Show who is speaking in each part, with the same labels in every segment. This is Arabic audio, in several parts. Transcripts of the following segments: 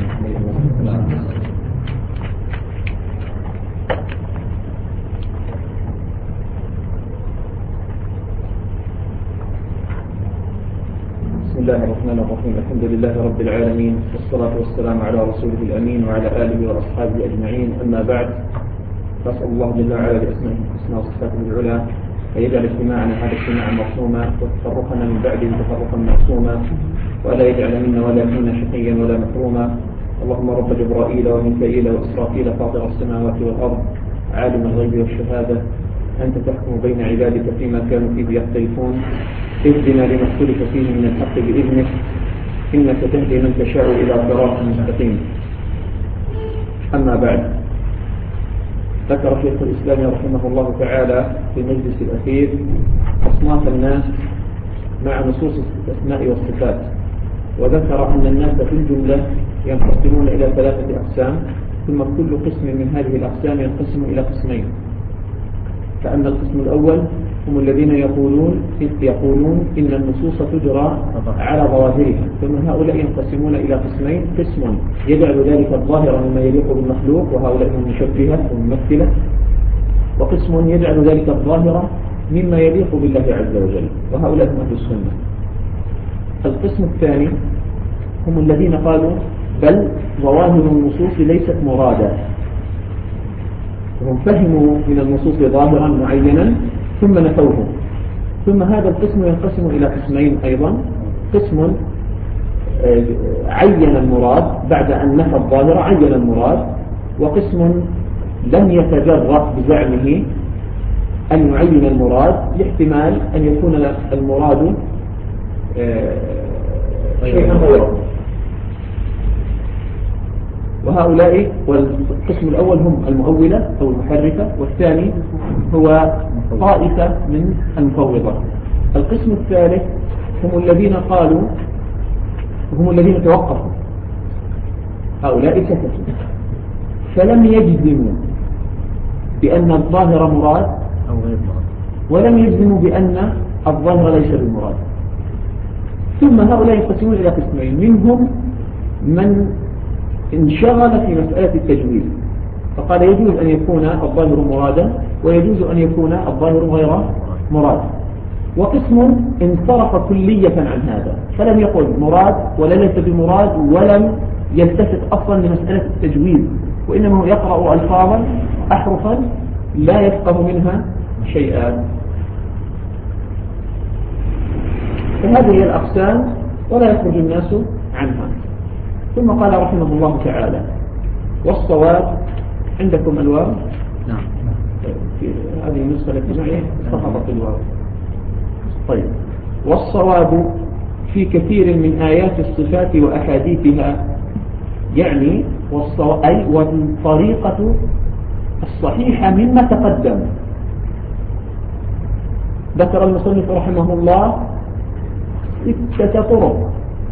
Speaker 1: بسم الله الرحمن الرحيم. الحمد لله رب العالمين، والصلاة والسلام على رسوله الأمين وعلى آله وأصحابه أجمعين. أما بعد، فأسأل الله جل وعلا بأسمائه الحسنى وصفاته العلى أن يجعل اجتماعنا هذا اجتماعا مرحوما، وتفرقنا من بعده تفرقا معصوما، ولا يجعل منا ولا فينا شقيا ولا محروما. اللهم رب جبرائيل وميكائيل وإسرافيل فاطر السماوات والأرض عالم الغيب والشهادة، أنت تحكم بين عبادك فيما كانوا فيه يختلفون، اهدنا لما اختلف فيه من الحق بإذنك، إنك تهدي من تشاء إلى صراط مستقيم. أما بعد، ذكر شيخ الإسلام رحمه الله تعالى في المجلس الأخير أصناف الناس مع نصوص الأسماء والصفات، وذكر أن الناس في الجملة ينقسمون إلى 3 أقسام، ثم كل قسم من هذه الأقسام ينقسم إلى قسمين. فأما القسم الأول هم الذين يقولون إن النصوص تجرى على ظواهرها، ثم هؤلاء ينقسمون إلى قسمين: قسم يجعل ذلك الظاهر مما يليق بالمخلوق، وهؤلاء هم المشبهة والممثلة، وقسم يجعل ذلك الظاهر مما يليق بالله عز وجل، وهؤلاء هم أهل السنة. القسم الثاني هم الذين قالوا بل ظواهر النصوص ليست مرادة، وهم فهموا من النصوص ظاهرا معينا ثم نفوه. ثم هذا القسم ينقسم إلى قسمين أيضا: قسم عين المراد بعد أن نفى الظاهر، عين المراد، وقسم لم يتجرأ بزعمه أن يعين المراد لاحتمال أن يكون المراد شيئا غيره. وهؤلاء، والقسم الأول هم المؤولة أو المحرفة، والثاني هو طائفة من المفوضة. القسم الثالث هم الذين قالوا، هم الذين توقفوا، هؤلاء سكتوا فلم يجزموا بأن الظاهر مراد أو غير مراد، ولم يجزموا بأن الظاهر ليس بالمراد. ثم هؤلاء ينقسمون إلى قسمين: منهم من انشغل في مسألة التجويد فقال يجوز أن يكون الظاهر مرادا، ويجوز أن يكون الظاهر غير مراد. وقسم انصرف كلية عن هذا، فلم يقل مراد ولا ليس بمراد، ولم يلتفت أصلا لمسألة التجويد، وإنما يقرأ ألفاظا أحرفا لا يفقه منها شيئا. فهذه هي الأقسام ولا يخرج الناس عنها. ثم قال رحمه الله تعالى: والصواب عندكم الواو؟ نعم، في هذه النسخة التي معي سقطت الواو. طيب، والصواب في كثير من آيات الصفات وأحاديثها، يعني أي والطريقة الصحيحة مما تقدم. ذكر المصنف رحمه الله 6 طرق.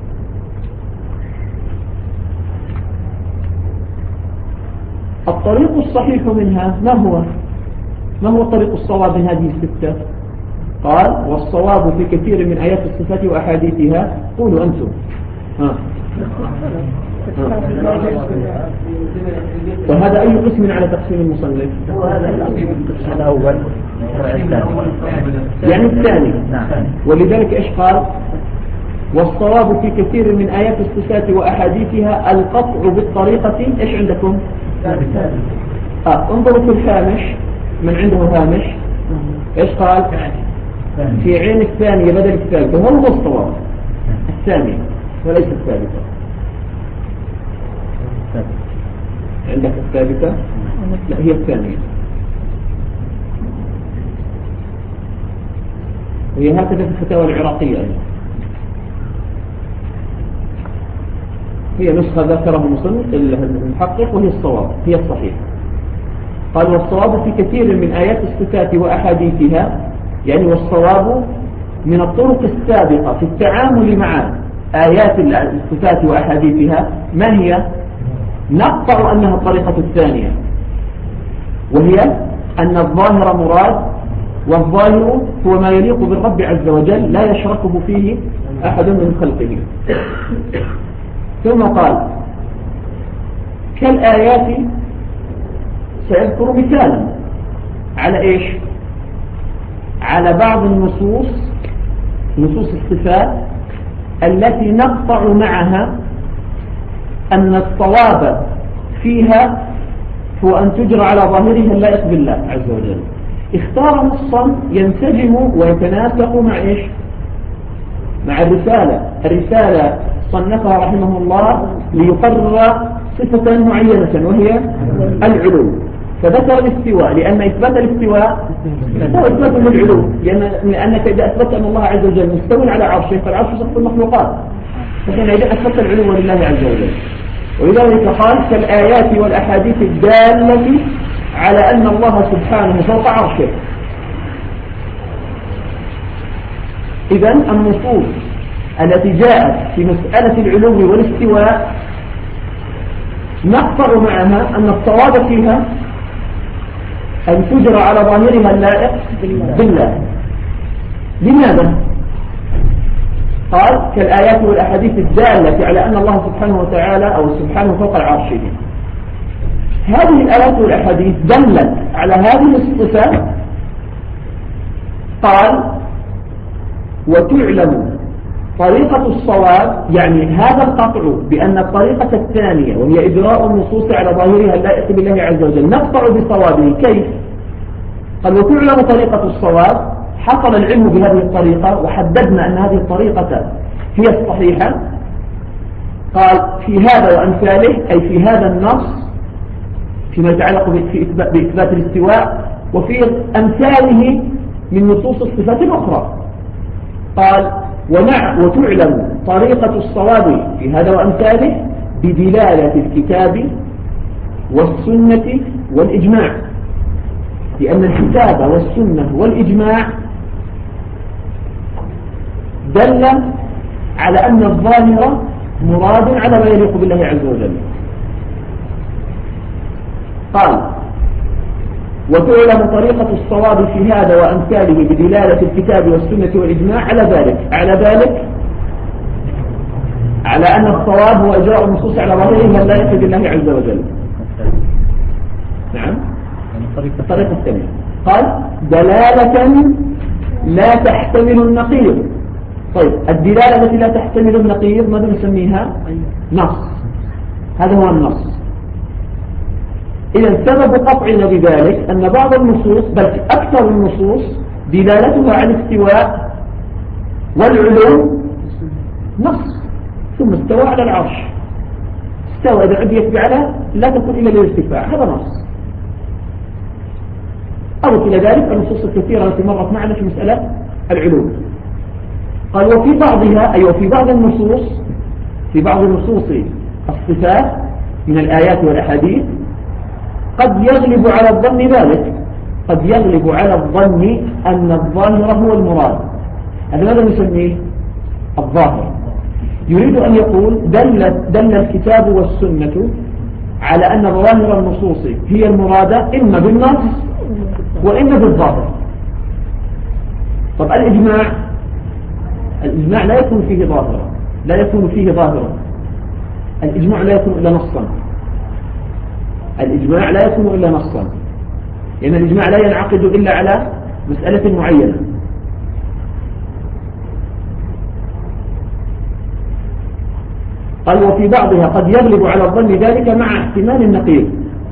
Speaker 1: الطريق الصحيح منها ما هو الطريق الصواب من هذه 6؟ قال: والصواب في كثير من آيات الصفات وأحاديثها. قولوا أنتم. وهذا أي قسم على تقسيم المصنف؟
Speaker 2: هذا أول،
Speaker 1: يعني الثاني. ولذلك إيش قال؟ والصواب في كثير من آيات الصفات وأحاديثها القطع بالطريقة. إيش عندكم؟ انظروا في الهامش، من عنده هامش إيش قال؟ في عين الثانية بدل الثالثة، هو الصواب الثاني وليس الثالثة. عندك الثالثة؟ لا، هي الثانية. وهي هكذا في الفتاوى العراقية أيضا. هي نسخة ذكرها مصنف المحقق، وهي الصواب، هي الصحيح. قال: والصواب في كثير من آيات الصفات وأحاديثها، يعني والصواب من الطرق السابقة في التعامل مع آيات الصفات وأحاديثها. ما هي؟ نقطع أنها الطريقة الثانية، وهي أن الظاهر مراد، والظاهر هو ما يليق بالرب عز وجل لا يشركه فيه أحد من خلقه. ثم قال: كالآيات سيذكر مثالا على إيش؟ على بعض النصوص، نصوص الصفات التي نقطع معها أن الصواب فيها هو أن تجرى على ظاهرها اللائق بالله عز وجل. اختار نصا ينسجم ويتناسق مع إيش؟ مع الرسالة صنفها رحمه الله ليقرر صفة معينة وهي العلو، فذكر الاستواء لأن إثبات الاستواء هو إثبات للعلو، لأنك إذا أثبت أن الله عز وجل مستوٍ على عرشه فالعرش سقف المخلوقات، فإذا أثبت العلو لله عز وجل. ولذلك قال كالآيات والأحاديث الدالة على أن الله سبحانه فوق عرشه. إذن النصوص التي جاءت في مسألة العلو والاستواء نقطع معها أن الصواب فيها أن تجرى على ظاهرها اللائق بالله. لماذا؟ قال كالآيات والأحاديث الدالة على أن الله سبحانه وتعالى أو سبحانه فوق العرش. هذه الآيات والأحاديث دلت على هذه الصفات. قال وتعلم طريقة الصواب، يعني هذا القطع بأن الطريقة الثانية وهي إجراء النصوص على ظاهرها اللائق بالله عز وجل نقطع بصوابه. كيف؟ قال وتعلم طريقة الصواب، حصل العلم بهذه الطريقة وحددنا أن هذه الطريقة هي الصحيحة. قال في هذا وأمثاله، أي في هذا النص فيما يتعلق بإثبات الاستواء وفي أمثاله من نصوص الصفات الأخرى. قال وتعلم طريقة الصواب في هذا وأمثاله بدلالة الكتاب والسنة والإجماع، لأن الكتاب والسنة والإجماع دل على أن الظاهر مراد على ما يليق بالله عز وجل. قال وتعلم طريقة الصواب في هذا وأمثاله بدلالة الكتاب والسنة والإجماع على ذلك على أن الصواب هو إجراء النصوص على ظاهرها اللائق بالله عز وجل. نعم، الطريقة الثانية قال دلالة لا تحتمل النقيض. طيب الدلالة التي لا تحتمل النقيض ماذا نسميها؟ نص. هذا هو النص. إذا سبب قطعنا بذلك أن بعض النصوص بل أكثر النصوص دلالتها على الاستواء والعلو نص، ثم استوى على العرش. استوى إذا عديت بعلى لا تكون إلا للارتفاع، هذا نص. أو إلى ذلك النصوص الكثيرة التي مرت معنا في مسألة العلو. قال وفي بعضها أي وفي بعض النصوص، في بعض النصوص الصفات من الآيات والأحاديث قد يغلب على الظن ذلك، قد يغلب على الظن أن الظاهر هو المراد. هذا ماذا نسميه؟ الظاهر. يريد أن يقول دل الكتاب والسنة على أن ظواهر النصوص هي المرادة إما بالنص وإما بالظاهر. طب الإجماع لا يكون فيه ظاهرا، لا يكون فيه ظاهرا. الإجماع لا يكون إلا نصا، الإجماع لا يكون إلا نصا، لأن الإجماع لا ينعقد إلا على مسألة معينة. قال وفي بعضها قد يغلب على الظن ذلك مع احتمال النقيض.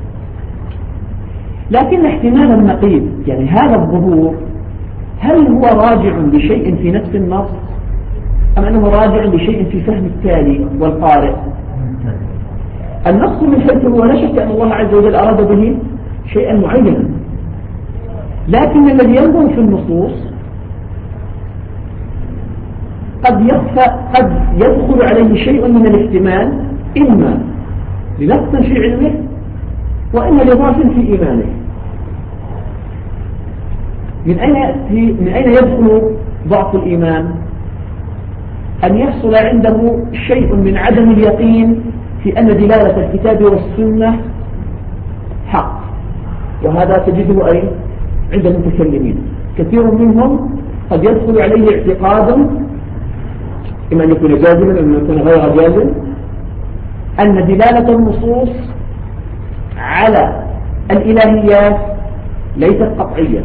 Speaker 1: لكن احتمال النقيض يعني هذا الظهور هل هو راجع بشيء في نفس النص أم أنه راجع بشيء في فهم التالي والقارئ؟ النص من حيث هو لا شك أن الله عز وجل أراد به شيئا معينا، لكن الذي ينظر في النصوص قد يدخل عليه شيء من الاحتمال، إما لنقص في علمه وإما لضعف في إيمانه. من أين يدخل ضعف الإيمان؟ أن يحصل عنده شيء من عدم اليقين في أن دلالة الكتاب والسنة حق، وهذا تجده أي عند المتكلمين كثير منهم قد يدخل عليه اعتقاد إما أن يكون جازما أو أن يكون غير جازم أن دلالة النصوص على الإلهيات ليست قطعية،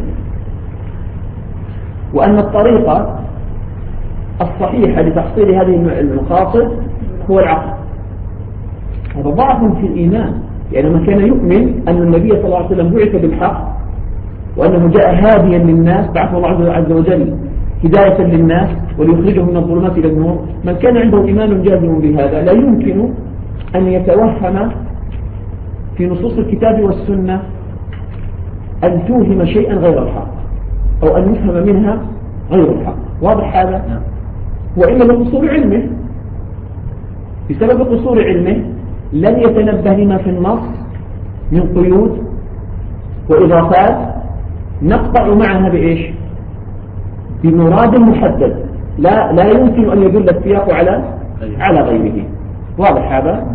Speaker 1: وأن الطريقة الصحيحة لتحصيل هذه المقاصد هو العقل. هذا ضعف في الإيمان، يعني من كان يؤمن أن النبي صلى الله عليه وسلم بعث بالحق وأنه جاء هاديا للناس، بعثه الله عز وجل هداية للناس وليخرجهم من الظلمات إلى النور، من كان عنده إيمان جازم بهذا لا يمكن أن يتوهم في نصوص الكتاب والسنة أن توهم شيئا غير الحق أو أن يفهم منها غير الحق. واضح هذا؟ وإلا بقصور علمه، بسبب قصور علمه لن يتنبه لما في النص من قيود وإضافات نقطع معها بإيش؟ بمراد محدد لا يمكن أن يدل السياق على غيره. واضح هذا؟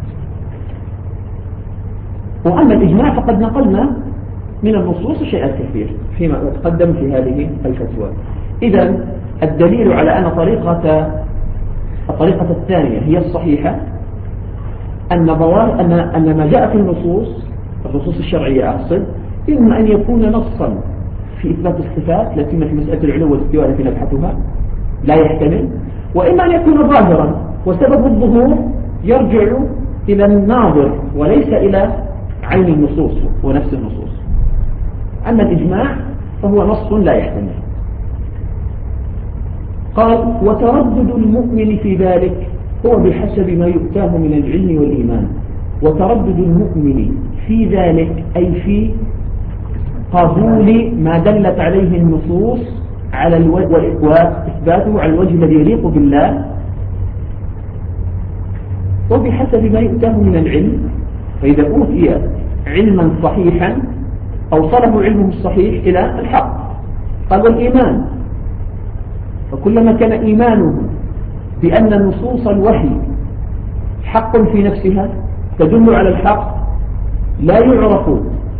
Speaker 1: وأما الإجماع فقد نقلنا من النصوص شيئا كثير فيما تقدم في هذه الفتوى. إذن الدليل على أن الطريقة الثانية هي الصحيحة أن ما جاء في النصوص الشرعية أقصد، إما أن يكون نصا في إثبات الصفات التي في مسألة العلو والاستواء التي نبحثها لا يحتمل، وإما أن يكون ظاهرا وسبب الظهور يرجع إلى الناظر وليس إلى عين النصوص ونفس النصوص. أما الإجماع فهو نص لا يحتمل. قال وتردد المؤمن في ذلك هو بحسب ما يؤتاه من العلم والإيمان. وتردد المؤمن في ذلك أي في قبول ما دلت عليه النصوص على وإثباته على الوجه الذي يليق بالله، وبحسب ما يؤتاه من العلم. فإذا أوتي علما صحيحا أوصله علمه الصحيح إلى الحق. قال والإيمان، فكلما كان إيمانه بأن نصوص الوحي حق في نفسها تدل على الحق، لا يعرف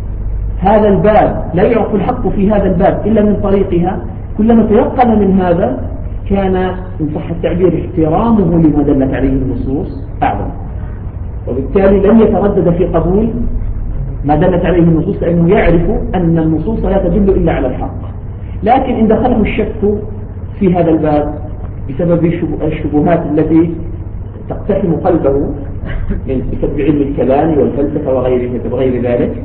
Speaker 1: الحق في هذا الباب إلا من طريقها، كلما تيقن من هذا كان إن صح التعبير احترامه لما دلت عليه النصوص أعظم، وبالتالي لم يتردد في قبول ما دلت عليه النصوص، لأنه يعرف أن النصوص لا تدل إلا على الحق. لكن إن دخله الشك في هذا الباب بسبب الشبهات التي تقتحم قلبه بسبب علم الكلام والفلسفة وغير ذلك،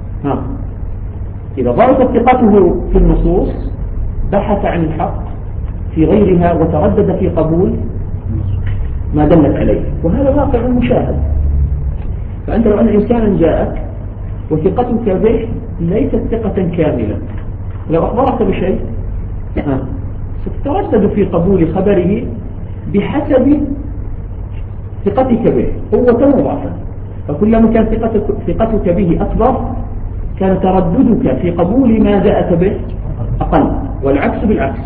Speaker 1: إذا ضعفت ثقته في النصوص بحث عن الحق في غيرها وتردد في قبول ما دلت عليه، وهذا واقع مشاهد. فأنت لو أن إنسانا جاءك وثقتك به ليست ثقة كاملة، لو أخبرك بشيء ستتردد في قبول خبره بحسب ثقتك به قوة وضعفا. فكلما كان ثقتك به أكبر كان ترددك في قبول ما جاءك به أقل، والعكس بالعكس.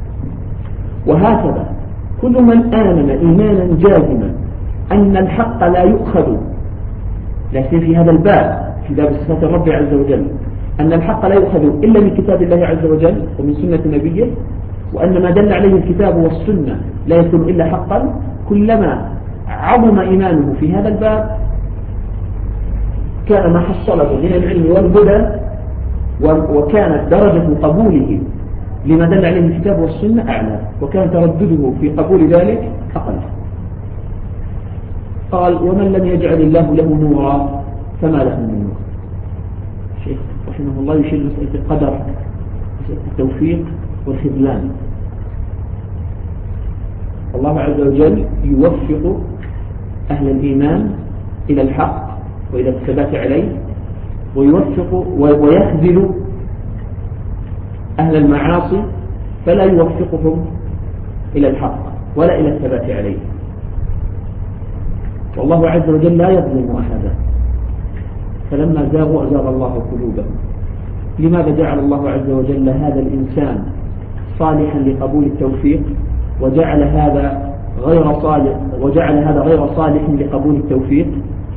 Speaker 1: وهكذا كل من آمن إيمانا جازما أن الحق لا يؤخذ، لكن في هذا الباب في باب صفات الرب عز وجل، أن الحق لا يؤخذ إلا من كتاب الله عز وجل ومن سنة نبيه، وأن ما دل عليه الكتاب والسنة لا يكون إلا حقا، كلما عظم إيمانه في هذا الباب كان ما حصله من العلم والهدى وكانت درجة قبوله لما دل عليه الكتاب والسنة أعلى، وكان تردده في قبول ذلك أقل. قال ومن لم يجعل الله له نورا فما له من نور. الشيخ رحمه الله يشير مسألة القدر، مسألة التوفيق والخذلان. الله عز وجل يوفق أهل الإيمان إلى الحق وإلى الثبات عليه، ويوفق ويخذل أهل المعاصي فلا يوفقهم إلى الحق ولا إلى الثبات عليه. والله عز وجل لا يظلم أحدا، فلما زاغوا أزاغ الله قلوبهم. لماذا جعل الله عز وجل هذا الإنسان صالحا لقبول التوفيق وجعل هذا غير صالح لقبول التوفيق؟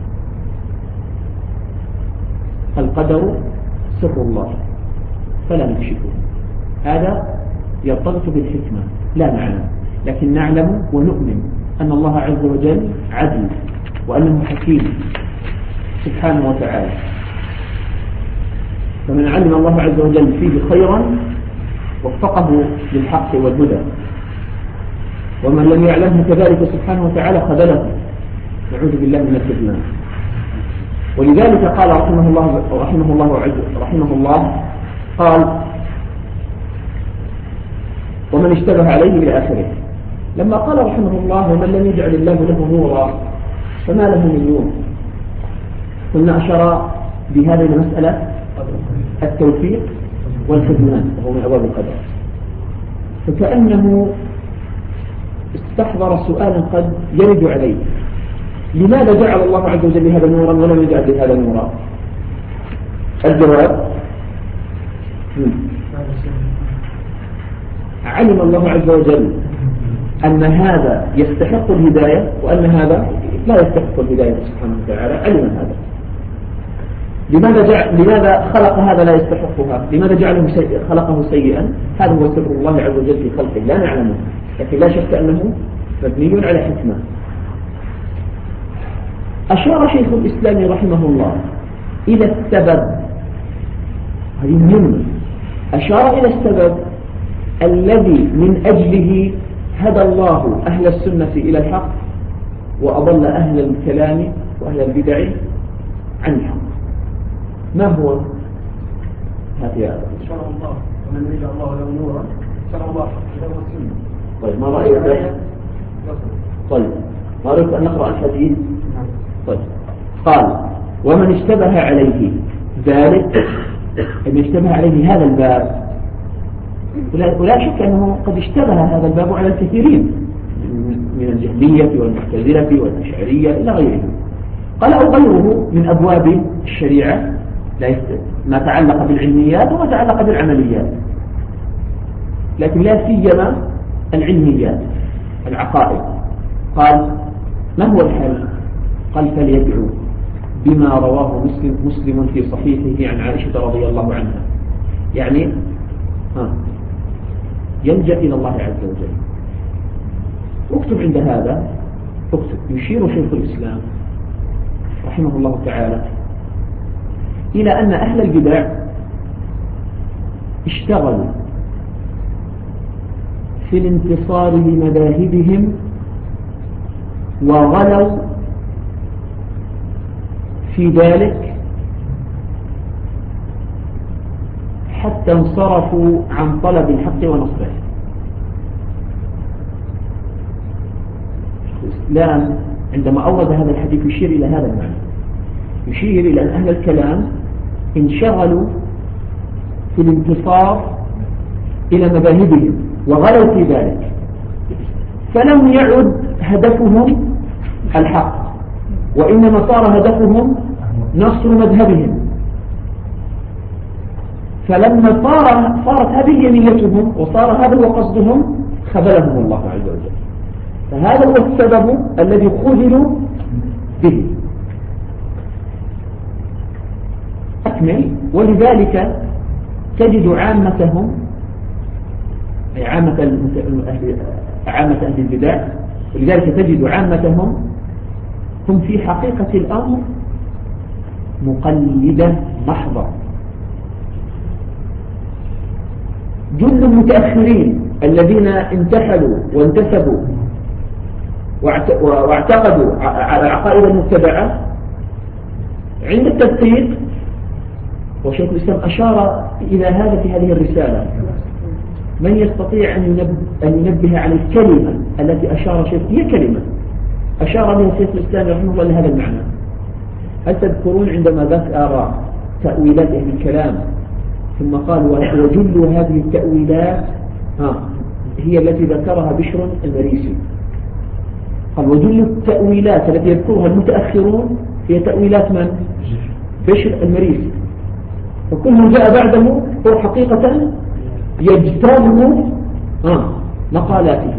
Speaker 1: القدر سر الله فلا نكشفه، هذا يرتبط بالحكمة لا نعلم، لكن نعلم ونؤمن أن الله عز وجل عدل وأنه حكيم سبحانه وتعالى. فمن علم الله عز وجل فيه خيرا وفقه للحق والهدى، ومن لم يعلمه كذلك سبحانه وتعالى خذله، نعوذ بالله من الخذلان. ولذلك قال رحمه الله قال: ومن اشتبه عليه إلى آخره. لما قال رحمه الله: ومن لم يجعل الله له نورا فما له من نور، قلنا أشار بهذه المسألة التوفيق والخذلان، وهو من أبواب القدر. فكأنه استحضر سؤالا قد يرد عليه: لماذا جعل الله عز وجل هذا نورا ولم يجعل لهذا نورا؟ الجواب: علم الله عز وجل أن هذا يستحق الهداية وأن هذا لا يستحق الهداية سبحانه وتعالى، علم هذا. لماذا خلق هذا لا يستحقها؟ لماذا خلقه سيئا؟ هذا هو سر الله عز وجل في خلقه لا نعلمه، لكن لا شك أنه مبني على حكمة. أشار شيخ الإسلام رحمه الله إلى السبب، هذه مهمة، أشار إلى السبب الذي من أجله هدى الله أهل السنة إلى الحق وأضل أهل الكلام وأهل البدع عن الحق. ما هو؟ هذه
Speaker 2: شرع الله، ومن يجعل الله له نورا شرع الله له السنة.
Speaker 1: طيب، ما رأيك؟ طيب، ما رأيك أن نقرأ الحديث؟ طيب، قال: ومن اشتبه عليه ذلك، أن يشتبه عليه هذا الباب، ولا شك أنه قد اشتبه هذا الباب على الكثيرين من الجهمية والمعتزلة والأشعرية إلى غيره. قال: أو غيره من أبواب الشريعة، ما تعلق بالعلميات وما تعلق بالعمليات، لكن لا سيما العلميات العقائد. قال: ما هو الحل؟ قال: فليدعو بما رواه مسلم في صحيحه عن عائشة رضي الله عنها، يعني يلجأ إلى الله عز وجل. اكتب عند هذا، اكتب: يشير شيخ الإسلام رحمه الله تعالى إلى أن أهل البدع اشتغلوا في الانتصار لمذاهبهم وغلوا في ذلك حتى انصرفوا عن طلب الحق ونصره. الإسلام عندما أورد هذا الحديث يشير إلى هذا المعنى، يشير إلى أن أهل الكلام انشغلوا في الانتصار إلى مذاهبهم وغلوا في ذلك، فلم يعد هدفهم الحق، وإنما صار هدفهم نصر مذهبهم. فلما صارت هذه نيتهم وصار هذا هو قصدهم خذلهم الله عز وجل. فهذا هو السبب الذي خذلوا به. أكمل. ولذلك تجد عامتهم، أي عامة أهل البدع، ولذلك تجد عامتهم هم في حقيقة الأمر مقلدة محضة. جل المتأخرين الذين انتحلوا وانتسبوا واعتقدوا على عقائد المبتدعة عند التدقيق، وشيخ الإسلام أشار إلى هذا في هذه الرسالة: من يستطيع أن ينبه على الكلمة التي أشار شيخ، هي كلمة أشار بها شيخ الإسلام رحمه الله لهذا المعنى. هل تذكرون عندما ذكر تأويلات أهل الكلام ثم قال: وجل هذه التأويلات هي التي ذكرها بشر المريسي. قال: وجل التأويلات التي يذكرها المتأخرون هي تأويلات من؟ بشر المريسي. فكل من جاء بعده هو حقيقة يجتمع مقالاته.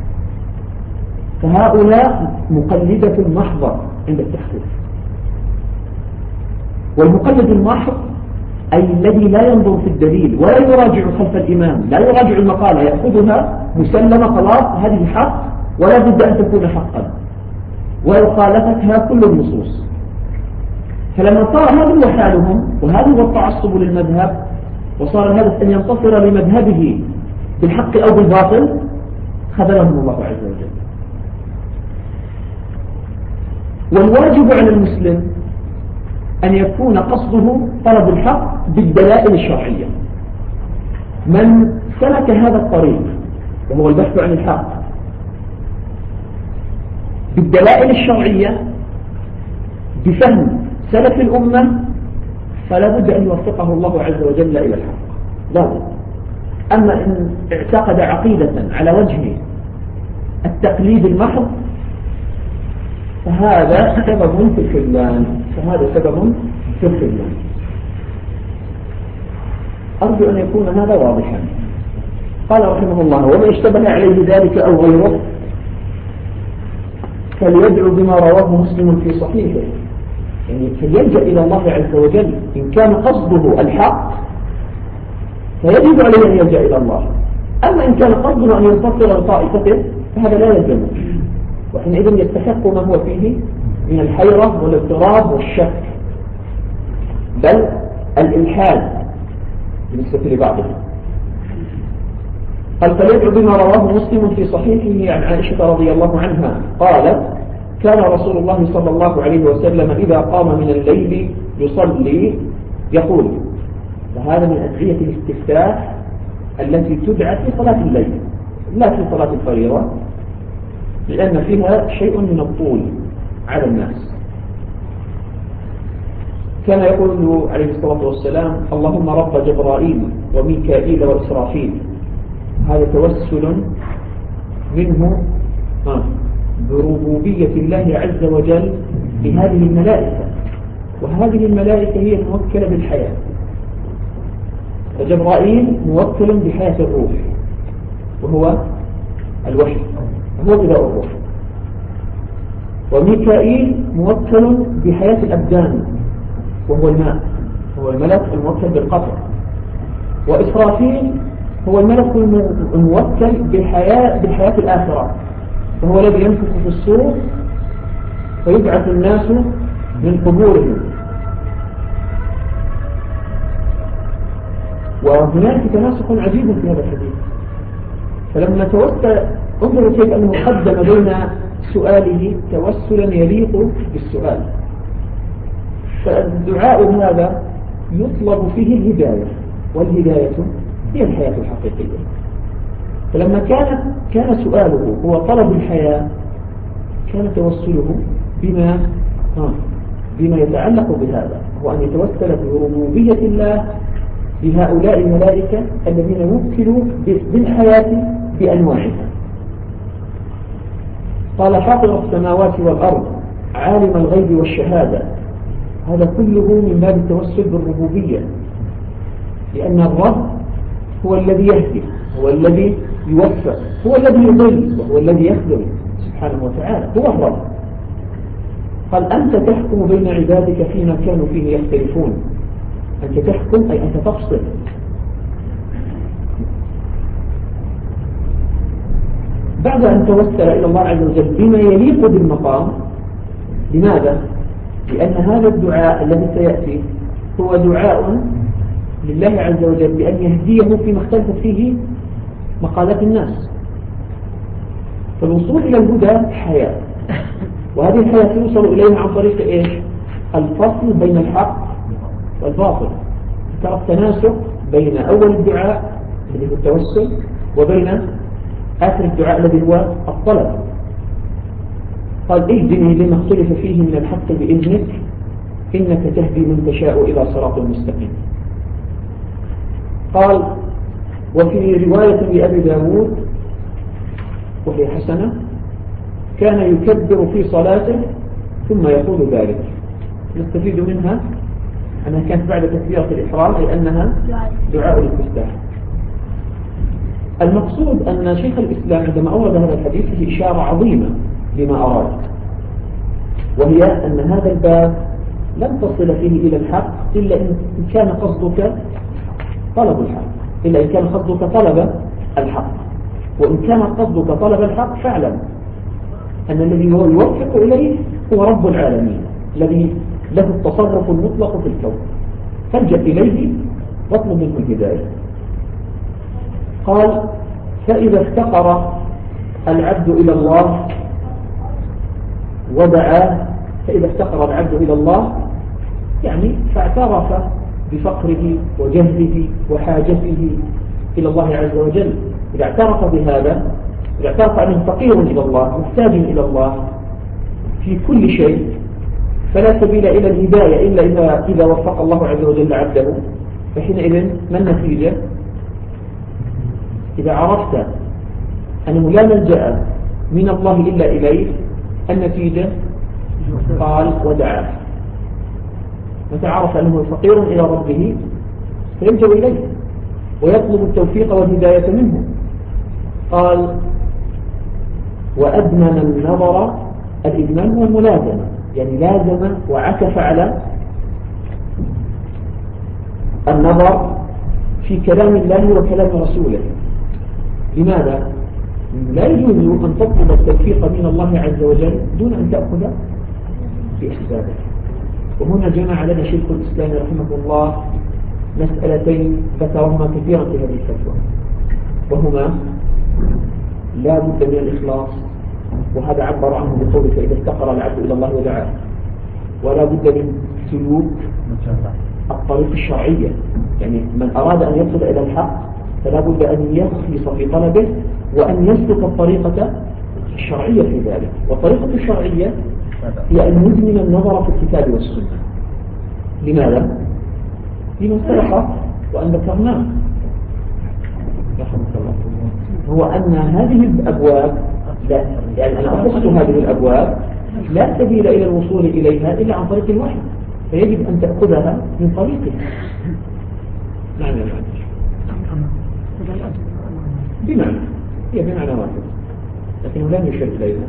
Speaker 1: فهؤلاء مقلدة محضة عند التحقيق. والمقلد المحض أي الذي لا ينظر في الدليل ولا يراجع خلف الإمام، لا يراجع المقالة، يأخذها مسلمة خلاص هذه حق ولا بد أن تكون حقا، ويخالفتها كل النصوص. فلما صار هذا هو حالهم وهذا هو التعصب للمذهب وصار الهدف أن ينتصر لمذهبه بالحق أو بالباطل خذلهم الله عز وجل. والواجب على المسلم أن يكون قصده طلب الحق بالدلائل الشرعية. من سلك هذا الطريق وهو البحث عن الحق بالدلائل الشرعية بفهم سلف الأمة فلا بد أن يوفقه الله عز وجل إلى الحق. لا. أما إن اعتقد عقيدة على وجه التقليد المحض فهذا سبب في الخذلان. أرجو أن يكون هذا واضحا. قال رحمه الله: وما اشتبه عليه ذلك أو غيره فليدعو بما رواه مسلم في صحيحه. يعني فليلجأ إلى الله عز وجل. إن كان قصده الحق فيجب عليه أن يلجأ إلى الله. أما إن كان قصده أن ينتصر لطائفته فهذا لا يلزمه، وحينئذ يستحق ما هو فيه من الحيرة والاضطراب والشك بل الإلحاد بالنسبة لبعضه. قال: فليدعو بما رواه مسلم في صحيحه عن عائشة رضي الله عنها قالت: كان رسول الله صلى الله عليه وسلم إذا قام من الليل يصلي يقول. فهذا من أدعية الاستفتاح التي تدعى في صلاة الليل لا في صلاة الفريضة، لأن فيها شيء من الطول على الناس. كان يقول عليه الصلاة والسلام: اللهم رب جبرائيل وميكائيل وإسرافيل. هذا توسل منه بربوبية الله عز وجل لهذه الملائكة، وهذه الملائكة هي الموكلة بالحياة. فجبرائيل موكل بحياة الروح وهو الوحي وهو غذاء الروح، وميكائيل موكل بحياة الأبدان وهو الماء، هو الملك الموكل بالقطر، وإسرافيل هو الملك الموكل بالحياة الآخرة وهو الذي ينفخ في الصور فيبعث الناس من قبورهم. وهناك تناسق عجيب في هذا الحديث. فلما توسل انظروا كيف أنه قدم بين سؤاله توسلا يليق بالسؤال. فالدعاء هذا يطلب فيه الهداية، والهداية هي الحياة الحقيقية. فلما كان سؤاله هو طلب الحياة كان توسله بما يتعلق بهذا، هو أن يتوسل بربوبية الله لهؤلاء الملائكة الذين وكلوا بالحياة بأنواعها. قال: فاطر السماوات والأرض عالم الغيب والشهادة. هذا كله من باب التوسل بالربوبية، لأن الرب هو الذي يهدي، هو الذي يوفق، هو الذي يضل، وهو الذي يخذل سبحانه وتعالى، هو الرب. قال: أنت تحكم بين عبادك فيما كانوا فيه يختلفون. أنت تحكم أي أنت تفصل. بعد أن توسل إلى الله عز وجل بما يليق بالمقام. لماذا؟ لأن هذا الدعاء الذي سيأتي هو دعاء لله عز وجل بأن يهديه فيما اختلفت فيه مقالات الناس. فالوصول إلى الهدى حياة، وهذه الحياة يوصل إليها عن طريق إيش؟ الفصل بين الحق والباطل. ترى التناسق بين أول الدعاء الذي هو التوسل وبين آخر الدعاء الذي هو الطلب. قال: اهدني لما اختلف فيه من الحق بإذنك إنك تهدي من تشاء إلى صراط مستقيم. قال: وفي رواية لأبي داود وهي حسنة كان يكبر في صلاته ثم يقول ذلك. نستفيد منها أنها كانت بعد تكبيرة الإحرام، أي أنها دعاء الاستفتاح. المقصود أن شيخ الإسلام عندما أورد هذا الحديث فيه إشارة عظيمة لما أراد، وهي أن هذا الباب لن تصل فيه إلى الحق إلا إن كان قصدك طلب الحق، إلا إن كان قصدك طلب الحق. وإن كان قصدك طلب الحق فاعلم أن الذي يوفق إليه هو رب العالمين الذي له التصرف المطلق في الكون، فالجأ إليه واطلب منه الهداية. قال فإذا افتقر العبد إلى الله ودعاه، فإذا افتقر العبد إلى الله يعني فاعترف بفقره وجهله وحاجته إلى الله عز وجل، إذا اعترف بهذا، إذا اعترف أنه فقير إلى الله محتاج إلى الله في كل شيء، فلا سبيل إلى الهداية إلا إذا وفق الله عز وجل عبده، فحينئذ ما النتيجة؟ إذا عرفت أنه لا ملجأ من الله إلا إليه، النتيجة قال ودعاه. متى عرف أنه فقير إلى ربه فيلجأ إليه ويطلب التوفيق والهداية منه. قال وأدمن النظر، الإدمان هو الملازمة، يعني لازم وعكف على النظر في كلام الله وكلام رسوله. لماذا؟ لا يجوز أن تطلب التوفيق من الله عز وجل دون أن تأخذ بأسبابه. وهنا جمع لنا شيخ الإسلام رحمه الله مسألتين ذكرهما كثيرا في هذه الفتوى، وهما لا بد من الإخلاص، وهذا عبر عنه بقوله فإذا افتقر العبد إلى الله ودعاه، ولا بد من سلوك الطريق الشرعية، يعني من أراد أن يصل إلى الحق فلا بد أن يخلص في طلبه وأن يسلك الطريقة الشرعية في ذلك. والطريقة الشرعية هي أن يدمن النظر في الكتاب والسنة. لماذا؟ لما سبق وأن ذكرناه هو أن هذه الأبواب، يعني أنا أخص هذه الأبواب لا سبيل إلى الوصول إليها إلا عن طريق الوحي، فيجب أن تأخذها من طريقه. نعم يا معلش بمعنى، هي بمعنى واحد لكنه لم يشر إليها.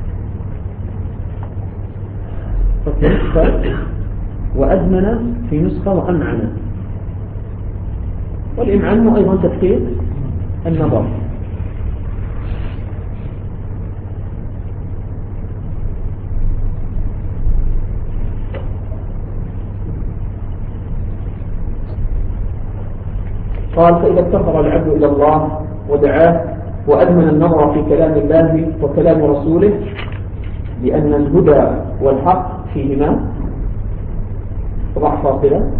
Speaker 1: فالنسخة وأدمن في نسخة وأمعن، والإمعان هو أيضا تدقيق النظر. قال فإذا افتقر العبد إلى الله ودعاه وأدمن النظر في كلام الله وكلام رسوله، لأن الهدى والحق فيهما ضع فاصلة،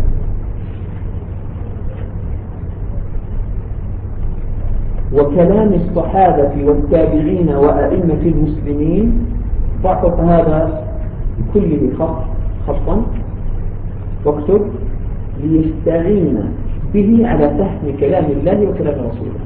Speaker 1: وكلام الصحابة والتابعين وأئمة المسلمين ضعف هذا كله خطا واكتب ليستعين به على فهم كلام الله وكلام رسوله.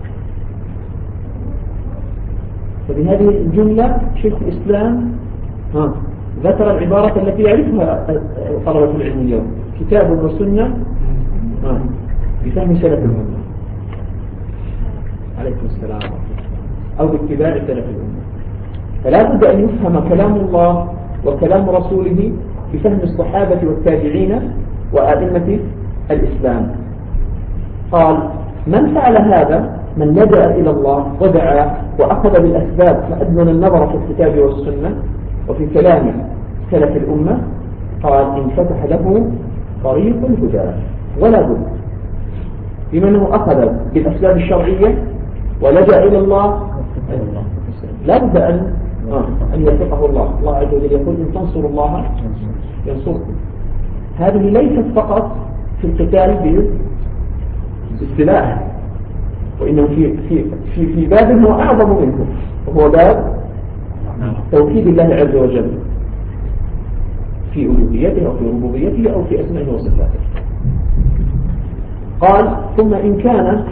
Speaker 1: فبهذه الجملة شيخ الإسلام ذكر العبارة التي يعرفها طلبة العلم اليوم: كتاب وسنة بفهم سلف الأمة. عليكم السلام ورحمة الله. أو باتباع سلف الأمة. فلا بد أن يفهم كلام الله وكلام رسوله بفهم الصحابة والتابعين وأئمة الإسلام. قال من فعل هذا، من لجأ إلى الله ودعا وأخذ بالأسباب فأدمن النظر في الكتاب والسنة وفي كلام سلف الأمة، قال انفتح له طريق الهدى ولا بد، بما أنه أخذ بالأسباب الشرعية ولجأ إلى الله لا بد أن يثقه الله. الله عز وجل يقول إن تنصروا الله ينصركم. هذه ليست فقط في القتال بالسلاح، وإنه في باب هو أعظم منه، وهو باب توحيد الله عز وجل في ألوهيته أو في ربوبيته أو في أسمائه وصفاته. قال ثم إن كان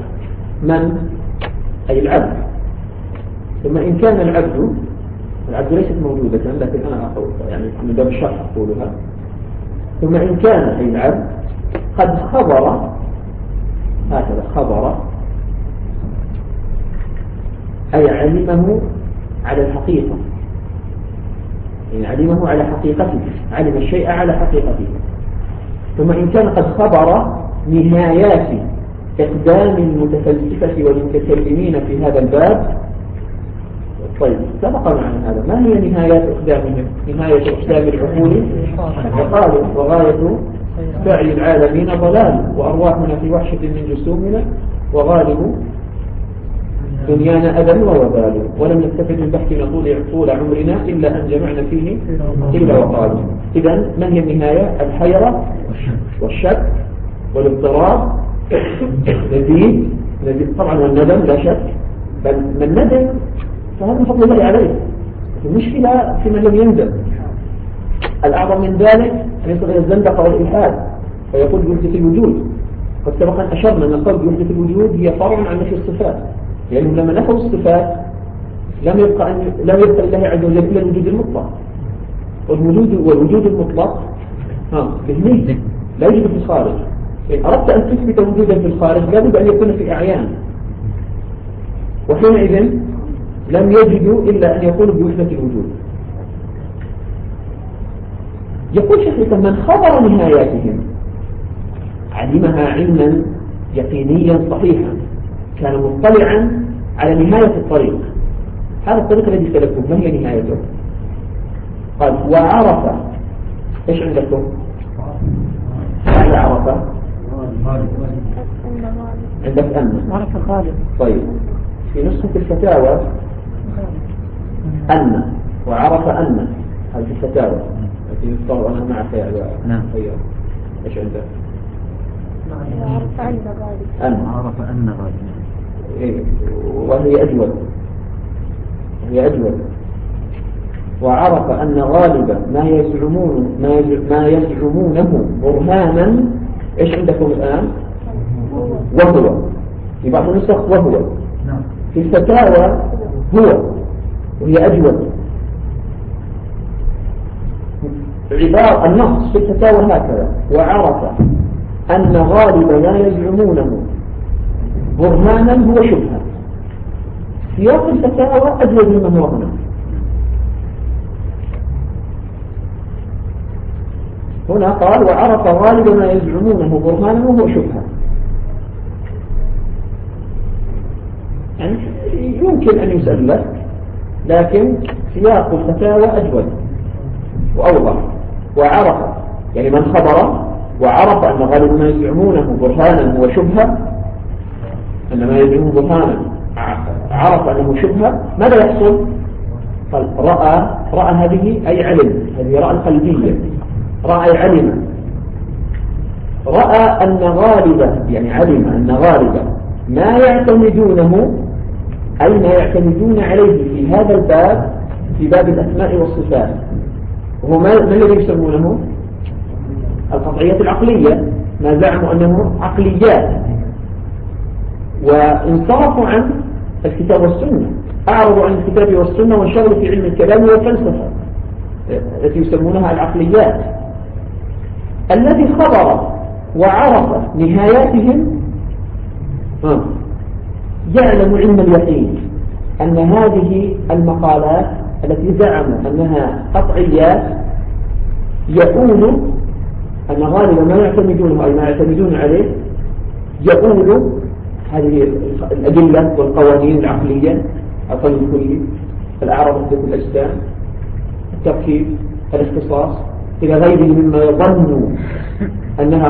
Speaker 1: أي العبد، ثم إن كان العبد ليست موجودة لكن أنا يعني من باب الشرح أقولها، ثم إن كان أي العبد قد خبر، هكذا خبر أي علمه على الحقيقة، يعني علمه على حقيقته، علم الشيء على حقيقته. ثم إن كان قد خبر نهايات إقدام المتفلسفة والمتكلمين في هذا الباب طيب سبق معنا هذا. ما هي نهاية أقدامهم؟ نهاية أقدام العقول وقالوا وغاية سعي العالمين ضلال وأرواحنا في وحشة من جسومنا وغالب دنيانا أذى ووبال ولم نستفد من بحثنا طول عمرنا إلا أن جمعنا فيه قيل وقال. إذن ما هي النهاية؟ الحيرة والشك والاضطراب نزيد طبعا والندم لا شك، بل من ندم فهذا من فضل الله عليه. المشكلة في من لم يندم. الأعظم من ذلك أن يصل إلى الزندقة والإلحاد فيقول بوحدة الوجود. قد سبق أن أشرنا أن القول بوحدة الوجود هي فرع عن نفي الصفات، لأنهم لما نفوا الصفات لم يبقى لله عز وجل إلا الوجود المطلق، والوجود المطلق ذهني لا يوجد في الخارج. إن أردت أن تثبت وجودا في الخارج لابد أن يكون في أعيان، وحينئذ لم يجدوا إلا أن يكونوا بوحدة الوجود. يقول شيخ من خبر نهاياتهم علمها علما يقينيا صحيحا، كان مطلعا على نهاية الطريق. هذا الطريق الذي سلكوه ما هي نهايته؟ قال وعرف. ايش عندكم؟ ماذا عرف؟ عندك أن
Speaker 2: عرف الغالب.
Speaker 1: طيب في نسخة الفتاوى أن وعرف أن هذه الفتاوى التي يفترض أنا معك يا أبا.
Speaker 3: نعم.
Speaker 1: ايش عندك؟
Speaker 4: عرف أن غالب.
Speaker 1: أن
Speaker 3: عرف أن غالب.
Speaker 1: إيه. وهي أجود. هي أجود. وعرف أن غالبا ما يزعمونه برهانا. إيش عندكم الآن؟ وهو في بعض النسخ وهو، في الفتاوى هو، وهي أجود. عبارة النص في الفتاوى هكذا وعرف أن غالب ما يزعمونه برهانا هو شبهة. سياق الفتاوى أجود مما هو هنا. هنا قال وعرف غالب ما يزعمونه برهانا وهو شبهة. يعني يمكن أن يسأل لك، لكن سياق الفتاوى أجود وأوضح. وعرف يعني من خبر وعرف أن غالب ما يزعمونه برهانا هو شبهة، أن ما يزعمونه برهانا عرف أنه شبهة. ماذا يحصل؟ قال رأى هذه أي علم، هذه رأى القلبية، رأى علم، رأى أن غالبا يعني علم أن غالبا ما يعتمدونه أي ما يعتمدون عليه في هذا الباب في باب الأسماء والصفات، وهو ما الذي يسمونه القطعية العقلية، ما زعموا أنه عقليات، وانصرفوا عن الكتاب والسنة، أعرضوا عن الكتاب والسنة وانشغلوا في علم الكلام والفلسفة التي يسمونها العقليات. الذي خبر وعرف نهاياتهم يعلم علم اليقين أن هذه المقالات التي زعموا أنها قطعيات يقول أن غالبا ما يعتمدونه أي ما يعتمدون عليه يقول هذه الأدلة والقوانين العقلية، القانون الكلي، الأعراض ضد الأجسام، التركيب، الاختصاص، إلى غيره مما يظن أنها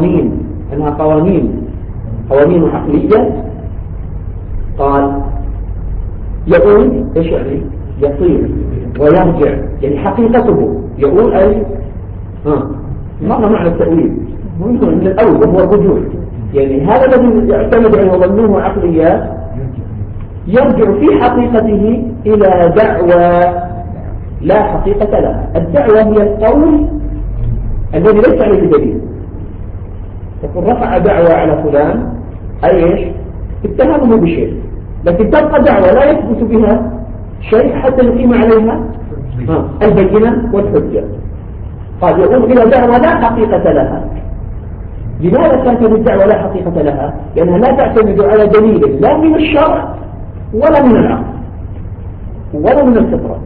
Speaker 1: قوانين عقلية. قال يقول إيش يعني؟ يطير ويرجع، يعني حقيقته يقول أي مرة معنى التأويل من الأول وهو الرجوع، يعني هذا الذي يعتمد عليه وظنوه عقليات يرجع في حقيقته إلى دعوى لا حقيقة لها. الدعوة هي القول الذي ليس عليه دليل. تقول رفع دعوة على فلان أي إيش؟ اتهمه بشيء، لكن تبقى دعوة لا يثبت بها شيء حتى يقيم عليها البينة والحجة. قد يقول إلى دعوة لا حقيقة لها. لماذا كانت الدعوة لا حقيقة لها؟ لأنها لا تعتمد على دليل لا من الشرع ولا من العقل ولا من الفطرة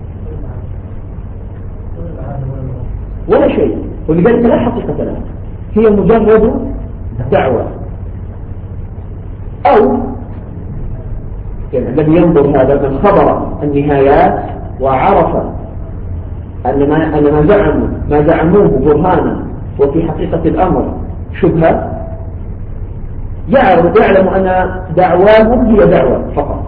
Speaker 1: ولا شيء، ولذلك لا حقيقة لها، هي مجرد دعوة. أو يعني الذي ينظر هذا من خبر النهايات وعرف أن ما زعموه برهانا وفي حقيقة الأمر شبهة، يعلم أن دعواهم هي دعوة فقط،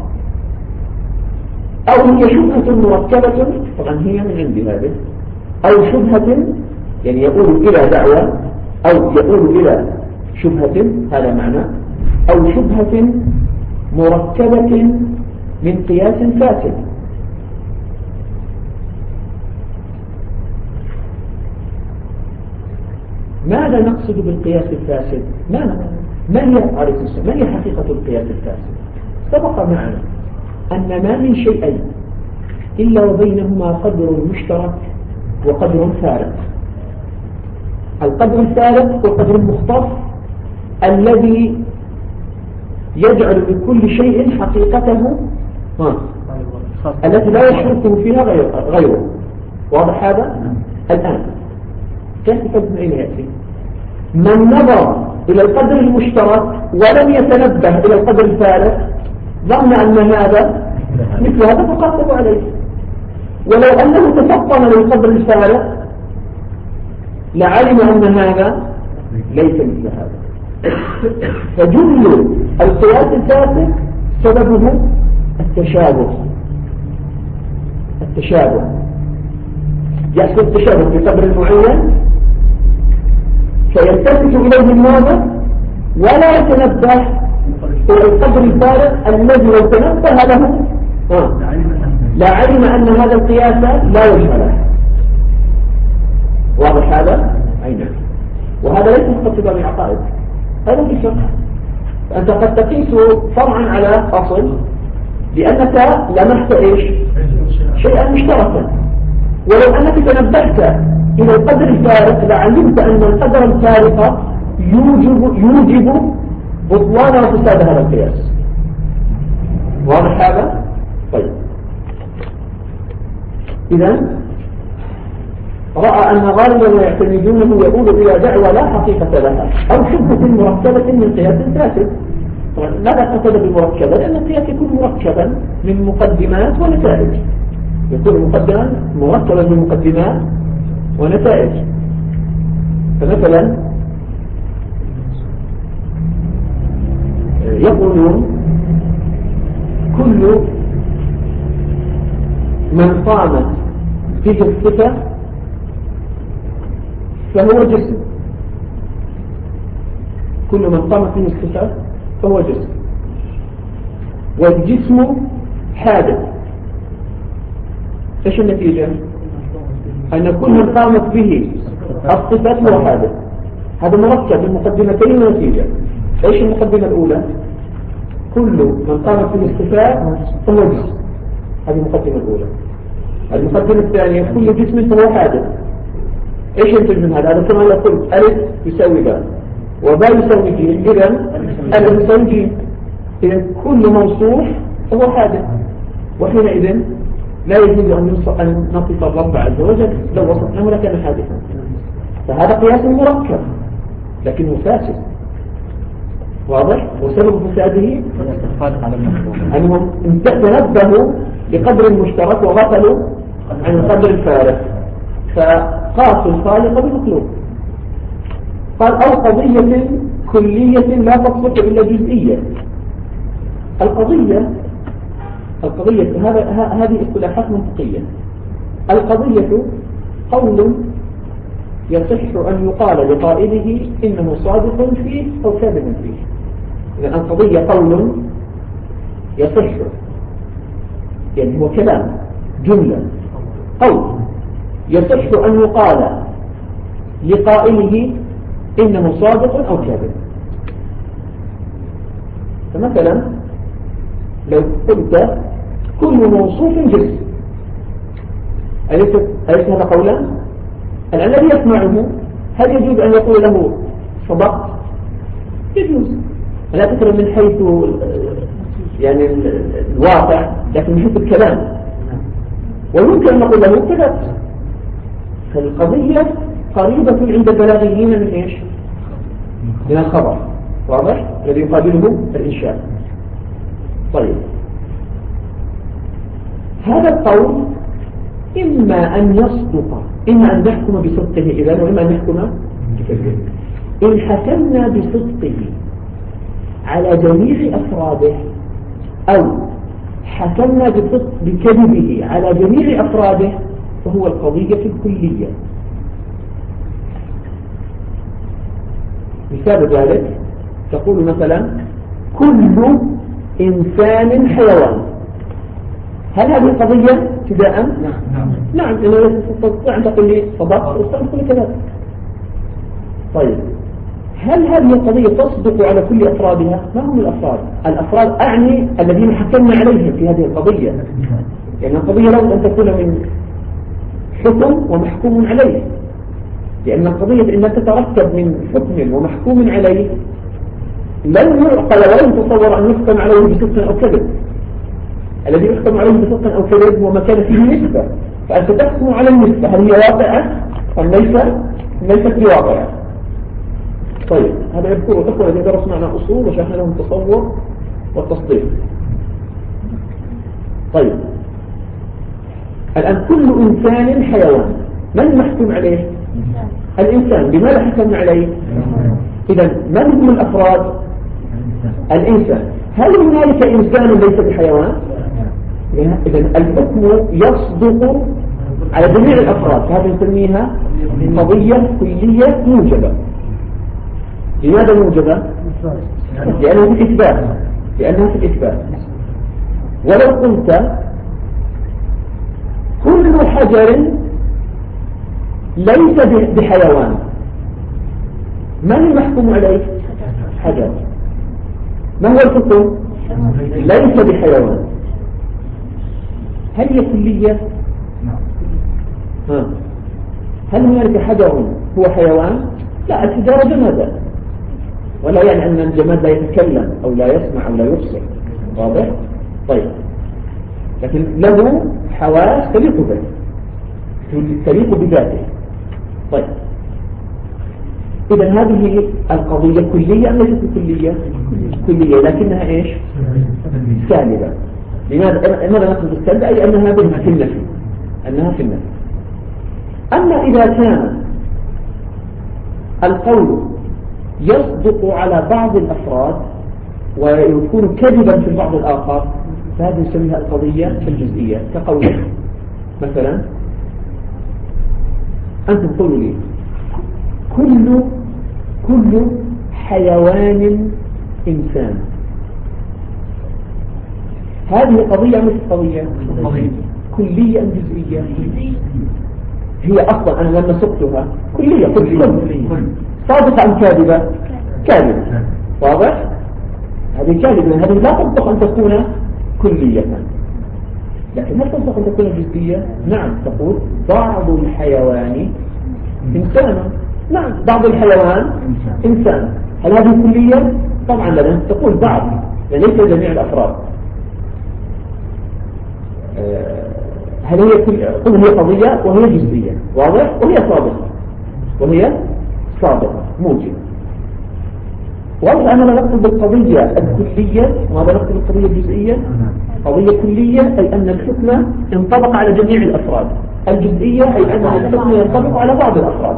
Speaker 1: أو هي شبهة مركبة، طبعا هي من عند هذا، أو شبهة يعني يقول إلى دعوة أو يقول إلى شبهة، هذا معنى، أو شبهة مركبة من قياس فاسد. ماذا نقصد بالقياس الفاسد؟ ما هي حقيقة القياس الفاسد؟ سبق معنا أن ما من شيئين إلا وبينهما قدر مشترك وقدر فارق. القدر الفارق هو القدر المختص الذي يجعل لكل شيء حقيقته التي لا يشركه فيها غيره. واضح هذا؟ الآن كيف من أين يأتي؟ من نظر إلى القدر المشترك ولم يتنبه إلى القدر الفارق ظن أن هذا مثل هذا فقاطب عليه، ولو أنه تفطن للقدر الفارق لعلم أن هذا ليس مثل هذا. فجل القياس الفاسد سببه التشابه يحصل التشابه في قدر معين فيلتفت إليه الناظر ولا يتنبه إلى القدر الفارق الذي لو تنبه له لعلم أن هذا القياس لا وجه له. واضح هذا؟ أي نعم. وهذا ليس فقط في باب العقائد، هذا في الفقه. أنت قد تقيس فرعا على أصل لأنك لمحت شيئا مشتركا، ولو أنك تنبهت إلى القدر الفارق لعلمت أن القدر الفارق يوجب بطلان وفساد هذا القياس. واضح هذا؟ طيب، إذن رأى أن غالبا ما يعتمدونه يقول إلى دعوة لا حقيقة لها أو شبهة مركبة من قياس فاسد. ماذا قصد بالمركبة؟ لأن القياس يكون مركبا من مقدمات ونتائج، يكون مركبا من مقدمات ونتائج. فمثلا يقولون كل من قامت فيه الصفة فهو جسم، كل من قامت فيه الصفة فهو جسم، والجسم حادث. ايش النتيجة؟ أن كل من قامت به الصفات هو حادث. هذا مركب من مقدمتين ونتيجة. ايش المقدمة الأولى؟ كل من قامت به الصفات فهو جسم، هذه المقدمة الأولى. المقدمة الثانية كل جسم فهو حادث. ايش ينتج من هذا؟ هذا كما لو قلت ألف يساوي باء وباء يساوي جيم، إذن ألف يساوي جيم، إذن كل موصوف هو حادث، وحينئذ لا يجوز أن نصف الرب عز وجل، لو وصفناه لكان حادثا. فهذا قياس مركب لكنه فاسد. واضح؟ وسبب فساده أنهم تنبهوا لقدر مشترك وغفلوا عن القدر الفارق، فقاسوا الخالق بالمخلوق. قال أو قضية كلية لا تصلح إلا جزئية. القضية هذه اصطلاحات منطقية. القضية قول يصح أن يقال لقائله إنه صادق فيه أو كاذب فيه. إذن القضية قول يصح، يعني هو كلام جملة قول يصح أن يقال لقائله إنه صادق أو كاذب. فمثلا لو قلت كل موصوف جسم، أليس هذا قولا؟ الذي يسمعه هل يجوز أن يقول له صدقت؟ يجوز، لا تكرم من حيث يعني الواقع، لكن من حيث الكلام، ويمكن أن نقول له كذبت. فالقضية قريبة عند البلاغيين من إيش؟ من الخبر. واضح؟ الذي يقابله الإنشاء. طيب، هذا القول إما أن يصدق، إما أن نحكم بصدقه إذن، وإما أن نحكم بكذبه. إن حكمنا بصدقه على جميع أفراده أو حكمنا بكذبه على جميع أفراده فهو القضية الكلية. مثال ذلك تقول مثلا كل إنسان حيوان. هل هذه القضية ابتداء؟ نعم. إذا تستطيع أن تقول لي صدق واستغفر كذلك. طيب هل هذه القضية تصدق على كل أفرادها؟ ما هم الأفراد؟ الأفراد أعني الذين حكمنا عليهم في هذه القضية، لأن القضية لابد أن تكون من حكم ومحكوم عليه، لأن القضية إنها تتركب من حكم ومحكوم عليه لن يعقل ولن تصور أن يحكم عليه بصدق أو كذب. الذي يحكم عليه بصدق أو كذب هو ما كان فيه نسبة، فأنت تحكم على النسبة هل هي واقعة أم ليست بواقعة. طيب هذا يذكر الأخوة الذين درسوا معنا أصول وشرحنا لهم التصور والتصديق. طيب الآن كل إنسان حيوان، من محكوم عليه؟ الإنسان. بماذا حكمنا عليه؟ إذن من هم الأفراد؟ الإنسان. هل هنالك إنسان ليس بحيوان؟ إذن الحكم يصدق على جميع الأفراد، هذا نسميها قضية كلية موجبة. لماذا موجبة؟ لأنها في الإثبات. ولو قلت كل حجر ليس بحيوان، من المحكوم عليه؟ حجر. ما هو الحكم؟ ليس بحيوان. هل هي كلية؟ هل هنالك حجر هو حيوان؟ لا، الحجارة جماد، ولا يعني أن الجماد لا يتكلم أو لا يسمع أو لا يبصر. واضح؟ طيب لكن له حواس تليق بذاته. طيب إذا هذه القضية كلية أم ليست كلية؟ كلية، لكنها إيش؟ سالبة. لماذا نقصد السلب؟ أي أنها في النفي. أما إذا كان القول يصدق على بعض الأفراد ويكون كذبا في البعض الآخر فهذه نسميها القضية الجزئية. كقولك مثلا أنت تقول لي كل حيوان إنسان. هذه قضية مثل قضية كلية أم جزئية؟ هي أصلا أنا لما سقتها كلية كل صادقة أم كاذبة؟ كاذبة. واضح؟ هذه كاذبة، هذه لا تصدق أن تكون كلية. لكن هل تصدق أن تكون جزئية؟ نعم، تقول بعض الحيوان إنسان. نعم، بعض الحيوان إنسان. هل هذه كلية؟ طبعا لا، تقول بعض، ليس جميع الأفراد. هل هي قضية وهي جزئية؟ واضح؟ وهي صادقة موجبة. واضح أننا نقصد بالقضية الكلية وهذا نقصد بالقضية الجزئية. قضية كلية أي أن الحكم ينطبق على جميع الأفراد، الجزئية أي أن الحكم ينطبق على بعض الأفراد.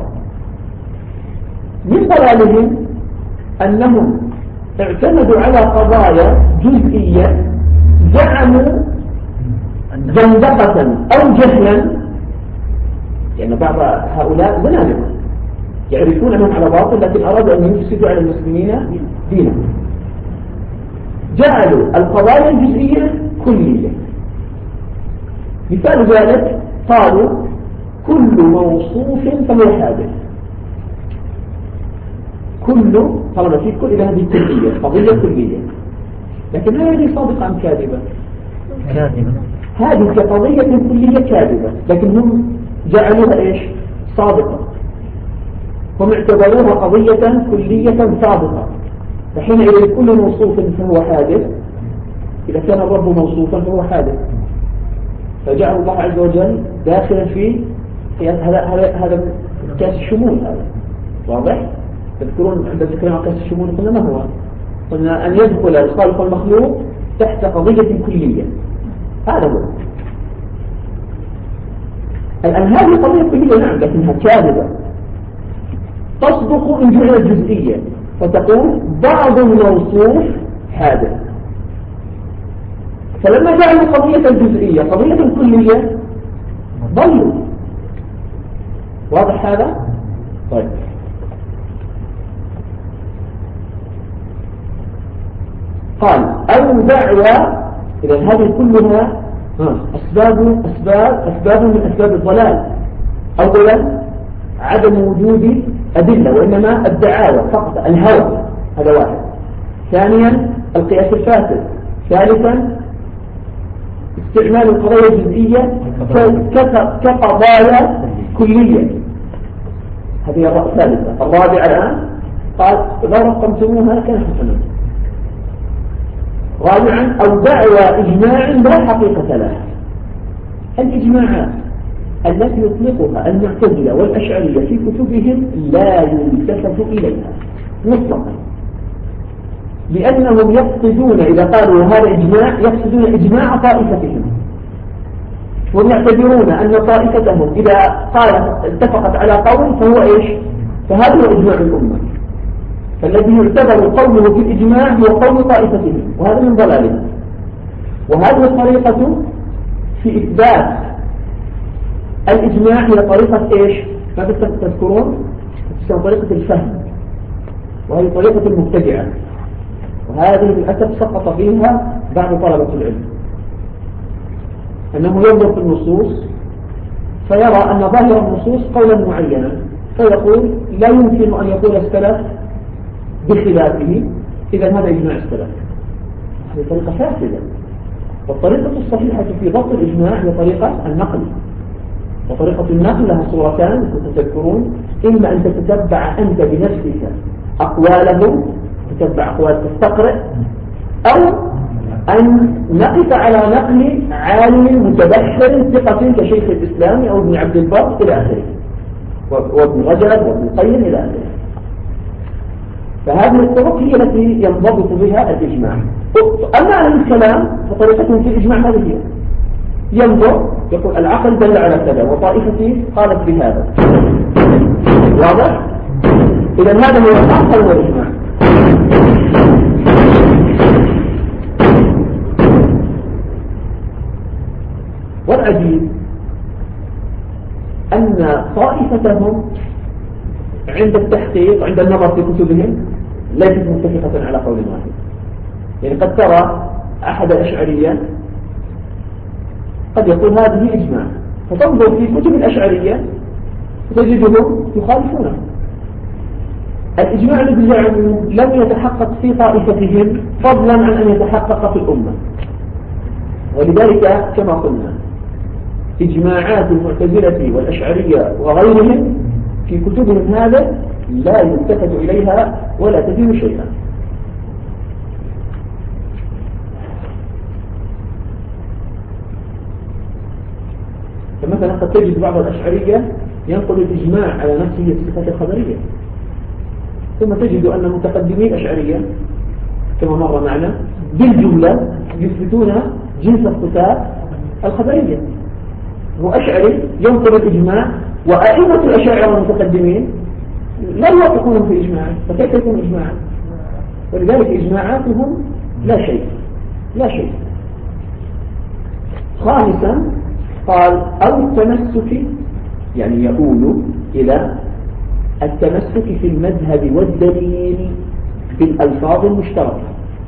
Speaker 1: من ضلالهم أنهم اعتمدوا على قضايا جزئية زعموا زندقة أو جهلا، لأن بعض هؤلاء زنادقة يعرفون أنهم على باطل لكن أرادوا أن يفسدوا على المسلمين دينهم، جعلوا القضايا الجزئية كلية. مثال ذلك قالوا كل موصوف فهو حادث. طالما في كل إلى هذه كلية، قضية كلية. لكن هذه صادقة أم كاذبة؟ كاذبة. هذه كقضية كلية كاذبة، لكن هم جعلوها إيش؟ صادقة. هم اعتبروها قضية كلية صادقة. فحينئذ كل موصوف فهو حادث. إذا كان الرب موصوفا فهو حادث، فجعل الله عز وجل داخلا في هذا كاس الشمول. هذا واضح؟ تذكرون عند ذكرنا كاس الشمول قلنا ما هو؟ قلنا أن يدخل الخالق والمخلوق تحت قضية كلية. هذا هو. الآن هذه قضية كلية نعم لكنها كاذبة، تصدق إن جعلت جزئية، فتقول بعض الموصوف حادث. فلما جعلوا قضية الجزئية قضية الكلية ضلوا. واضح هذا؟ طيب قال أو دعوى، إذا هذه كلها أسباب من أسباب الضلال. أولا عدم وجود أدلة وإنما الدعاوى فقط، الهوى، هذا واحد. ثانيا القياس الفاسد. ثالثا استعمال القضايا الجزئية كقضايا كلية، هذه الثالثة. الرابعة الآن قال لو رقمتموها كان حسنا. رابعا أو دعوى إجماع لا حقيقة لها. الإجماعات التي يطلقها المعتزلة والأشعرية في كتبهم لا يلتفت إليها مطلقا، لأنهم يقصدون إذا قالوا هذا إجماع يقصدون إجماع طائفتهم، وهم يعتبرون أن طائفتهم إذا قالت اتفقت على قول فهو إيش؟ فهذا هو إجماع الأمة. فالذي يعتبر قوله في الإجماع هو قول طائفتهم، وهذا من ضلالهم. وهذه الطريقة في إثبات الإجماع هي طريقة إيش؟ ما تذكرون؟ تسمى طريقة الفهم، وهي طريقة المبتدعة، وهذه للأسف سقط فيها بعض طلبة العلم، أنه ينظر في النصوص فيرى أن ظاهر النصوص قولا معينا فيقول لا يمكن أن يقول السلف بخلافه، إذا هذا إجماع السلف. هذه طريقة فاسدة. والطريقة الصحيحة في ضبط الإجماع هي طريقة النقل، وطريقة النقل لها صورتان كنتم تذكرون: إما أن تتتبع أنت بنفسك أقواله، تتبع أقوال تستقرئ، أو أن نقف على نقل عالم متبحر ثقة كشيخ الإسلام أو ابن عبد البر إلى آخره، وابن رجب وابن القيم إلى آخره. فهذه الطرق هي التي ينضبط بها الإجماع. أما عن الكلام فطريقتهم في الإجماع هذه هي: ينظر يقول العقل دل على كذا وطائفتي قالت بهذا. واضح؟ إذا هذا هو الأصل والإجماع. والعجيب أن طائفتهم عند التحقيق عند النظر في كتبهم ليست متفقة على قول واحد. يعني قد ترى أحد الأشعرية قد يقول هذه إجماع، فتنظر في كتب الأشعرية تجدهم يخالفونه. الإجماع الذي جعلوا لم يتحقق في طائفتهم فضلا عن أن يتحقق في الأمة. ولذلك كما قلنا إجماعات المعتزلة والأشعرية وغيرهم في كتبهم هذا لا يلتفت إليها ولا تفيد شيئا. فمثلا قد تجد بعض الأشعرية ينقل الإجماع على نفسه الصفات الخبرية، ثم تجد أن متقدمي الأشعرية كما مر معنا بالجملة يثبتون جنس الصفات الخبرية. هو أشعري ينقل الإجماع، وأئمة الأشاعرة المتقدمين لا يوافقون في إجماعه، فكيف يكون إجماعا؟ ولذلك إجماعاتهم لا شيء. خامسا قال أو التمسك، يعني يقول إلى التمسك في المذهب والدليل بالألفاظ المشتركة،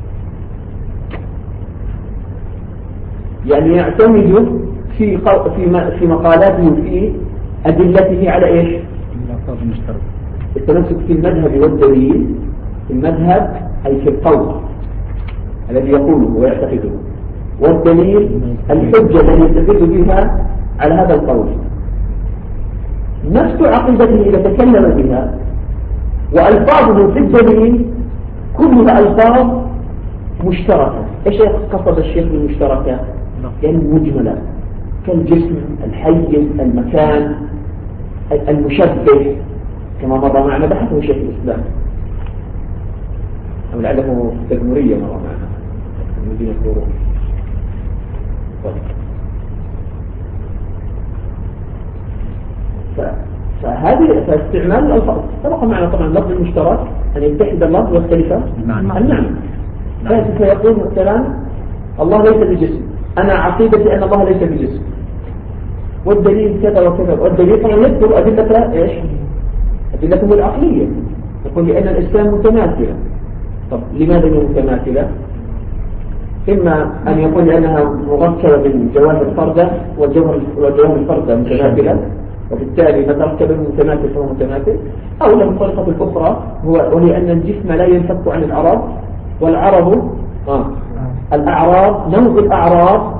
Speaker 1: يعني يعتمد في مقالاته وفي أدلته على إيش؟ الألفاظ المشتركة. التمسك في المذهب والدليل، في المذهب أي في القول الذي يقوله ويعتقده، والدليل الحجة التي يستدل بها على هذا القول. نفس عقيدته إذا تكلم بها وألفاظه في الدليل كلها ألفاظ مشتركة. إيش قصد الشيخ بالمشتركة؟ يعني مجملة كالجسم، الحيز، المكان، المشبه، كما مر معنا بحثه شيخ الإسلام أو لعله في التدمرية مر معنا في مدينة بوروح. فاستعمال الألفاظ سبق معنا طبعا اللفظ المشترك أن يتحد اللفظ واختلف المعنى. فيقول مثلا الله ليس بجسم، أنا عقيدتي أن الله ليس بجسم، والدليل كذا وكذا، والدليل طبعا يذكر أدلة إيش؟ أدلته العقلية، يقول لأن الإسلام متماثلة. طب لماذا هي متماثلة؟ إما أن يقول لأنها مركبة من جوانب الفردة وجوانب الفردة متماثلة، وبالتالي ما تركب المتماثل فهو متماثل، أو له الطريقة الأخرى وهي أن الجسم لا ينفك عن الأعراض، والعرض الأعراض نوع الأعراض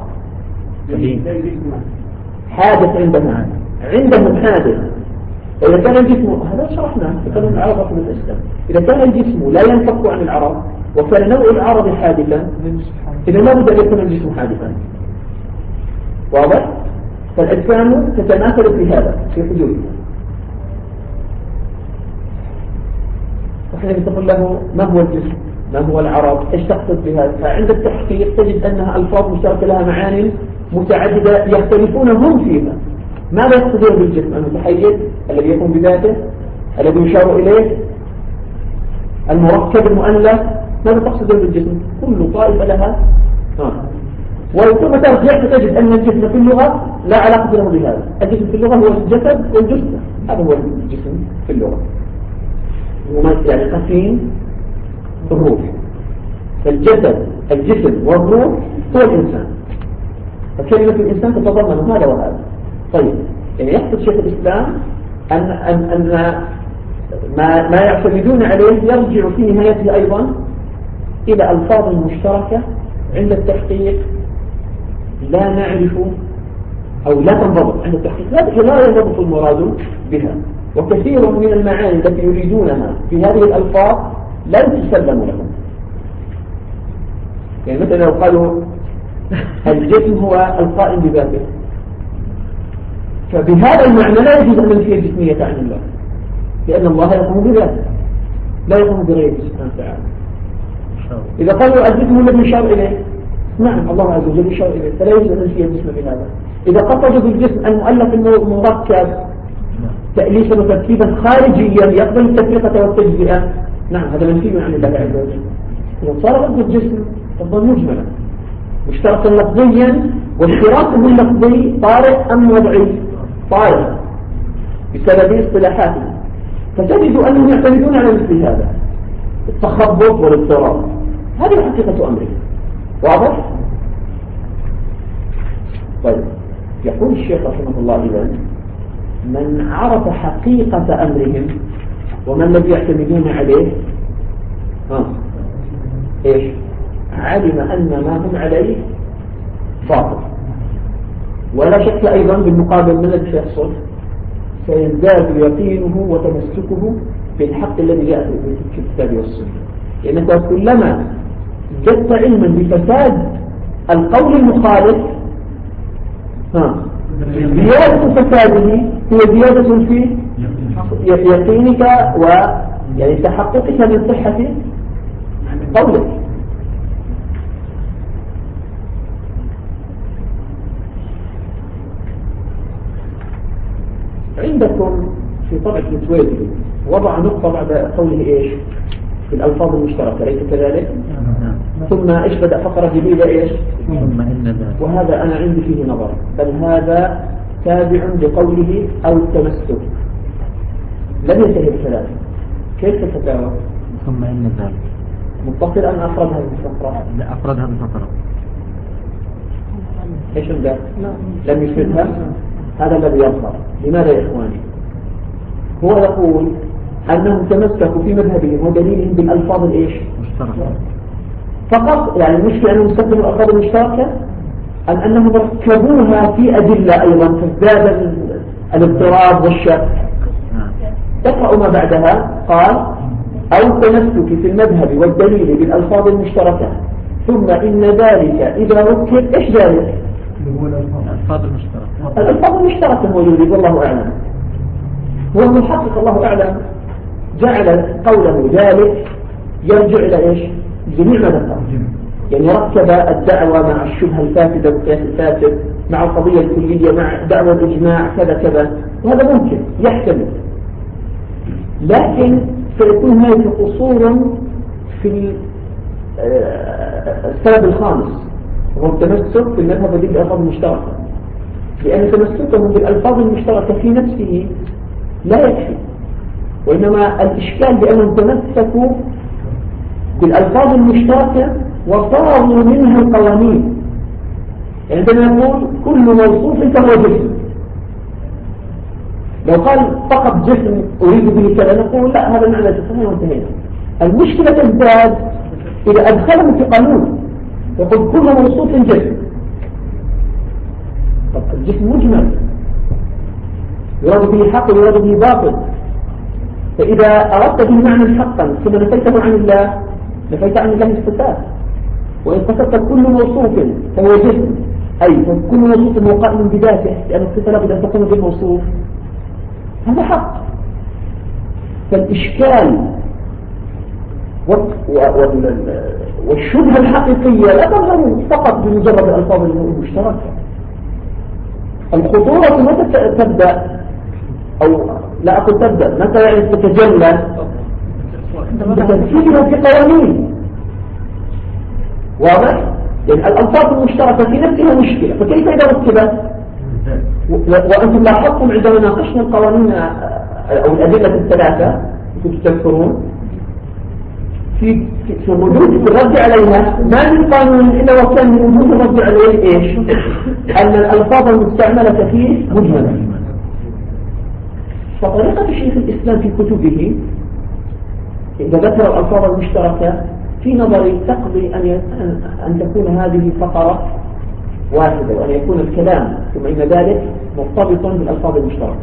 Speaker 1: حادث عندهم حادث. إذا كان الجسم هذا شرحناه كان العرض من الإسلام، إذا كان الجسم لا ينفك عن العرض وكان نوع العرض حادثا إذا لا بد أن يكون الجسم حادثا. واضح؟ فالأجسام تتماثل في هذا في حدودها. وحين تقول له ما هو الجسم؟ ما هو العرض؟ ايش تقصد بهذا؟ فعند التحقيق تجد أنها ألفاظ مشتركة لها معاني متعددة يختلفون هم فيها. ماذا يقصدون بالجسم؟ المتحيز الذي يكون بذاته، الذي يشار إليه، المركب المؤلف. ماذا تقصدون بالجسم؟ كل طائفة لها وثم ترجع تجد أن الجسم في اللغة لا علاقة له بهذا. الجسم في اللغة هو الجسد والجثة، هذا هو الجسم في اللغة، يعني قسيم الروح. فالجسد الجسم والروح هو الإنسان، فكلمة الإنسان تتضمن هذا وهذا. طيب يعني يقصد شيخ الإسلام أن ما يعتمدون عليه يرجع في نهايته أيضا إلى ألفاظ مشتركة عند التحقيق لا نعرف أو لا تنضبط. عند التحقيق لا ينضبط المراد بها، وكثير من المعاني التي يريدونها في هذه الألفاظ لا تسلم لهم. يعني مثلا لو قالوا الجسم هو القائم بذاته، فبهذا المعنى لا يجوز أن ننفي الجسمية عن الله، لأن الله يقوم بذاته لا يقوم بغيره سبحانه وتعالى. إذا قالوا الجسم الذي يشار إليه، نعم الله عز وجل يشار إليه، فلا يجوز أن ننفي الجسم بهذا. إذا قصدوا بالجسم المؤلف المركب تأليفا وتركيبا خارجيا يقبل التفرقة والتجزئة، نعم هذا منفي عن الله عز وجل. إذا صار ضد الجسم تفضل مجملا مشتركا لفظيا، واشتراكه اللفظي طارئ أم وضعي؟ طارئ بسبب اصطلاحاته. فتجد أنهم يعتمدون على مثل هذا التخبط والاضطراب. هذه حقيقة أمره. واضح؟ طيب يقول الشيخ رحمه الله إذن من عرف حقيقة أمرهم وما الذي يعتمدون عليه إيش؟ علم أن ما هم عليه باطل. ولا شك أيضا بالمقابل من الذي سيحصل سيزداد يقينه وتمسكه بالحق الذي جاء في الكتاب والسنة، لأنك كلما جدت علما بفساد القول المخالف زيادة فساده هي زيادة في يقينك ويعني تحققك من صحة قولك. عندكم في طبعة التويزي وضع نقطة بعد قوله إيش في الألفاظ المشتركة، ليس كذلك؟ ثم إيش بدأ فقرة جديدة إيش؟ وهذا أنا عندي فيه نظر، بل هذا تابع لقوله أو التمسك، لم ينتهي بثلاثة. كيف تتابع؟
Speaker 3: ثم إن ذلك
Speaker 1: متصل أن أفردها بالفقرة؟
Speaker 3: لا أفردها بالفقرة.
Speaker 1: إيش ده؟ لم يفردها؟ هذا الذي يظهر. لماذا يا إخواني؟ هو يقول أنهم تمسكوا في مذهبهم ودليلهم بالألفاظ الإيش؟
Speaker 3: مشتركة
Speaker 1: فقط. يعني المشكلة أنهم استخدموا الألفاظ المشتركة أم أنهم ركبوها في أدلة أيضا فازداد الاضطراب والشك. تقرأ ما بعدها قال أو التمسك في المذهب والدليل بالألفاظ المشتركة ثم إن ذلك إذا ركب إيش ذلك؟
Speaker 3: الألفاظ المشتركة.
Speaker 1: الألفاظ المشتركة هو يريد والله أعلم. هو المحقق الله أعلم جعل قوله ذلك يرجع إلى إيش؟ جميع ما ذكر، يعني ركب الدعوة مع الشبهة الفاسدة والقياس الفاسد مع القضية الكلية مع دعوة الإجماع كذا كذا، وهذا ممكن يحتمل. لكن سيكون هناك قصور في السبب الخامس، وهو التمسك بالمذهب بالألفاظ المشتركة، لأن تمسكهم بالألفاظ المشتركة في نفسه لا يكفي، وإنما الإشكال بأنهم تمسكوا بالألفاظ المشتركة وصاروا منها القوانين. يعني عندما يقول كل موصوف فهو جسم، لو قال فقط جسم أريد به كذا نقول لا، هذا معنى جسم وانتهينا. المشكلة تزداد إذا أدخلهم في قانون يقول كل موصوف جسم. طب الجسم مجمل، يراد به حق ويراد به باطل، فإذا أردت به معنى حقا ثم نفيته عن الله نفيت عن الله الصفات. وإن قصدت كل موصوف فهو جسم، أي كل موصوف هو قائم بذاته، لأن الصفة لابد أن تكون بالموصوف، هذا حق. فالإشكال والشبهة الحقيقية لا تظهر فقط بمجرد الألفاظ المشتركة. الخطورة متى تبدأ، أو لا أقول تبدأ، متى يعني تتجلى؟ بتنفيذها في قوانين. واضح؟ يعني الألفاظ المشتركة في نفسها مشكلة، فكيف إذا ركبت؟ وأنتم لاحظتم عندما ناقشنا القوانين أو الأدلة الثلاثة كنتم تذكرون في وجود الرد عليها ما من قانون إلا وكان من وجود الرد عليه إيش؟ أن الألفاظ المستعملة فيه مجملة. فطريقة شيخ الإسلام في كتبه إذا ذكر الألفاظ المشتركة في نظري تقضي أن تكون هذه فقرة واحدة، وأن يكون الكلام ثم إن ذلك مرتبطا بالألفاظ المشتركة.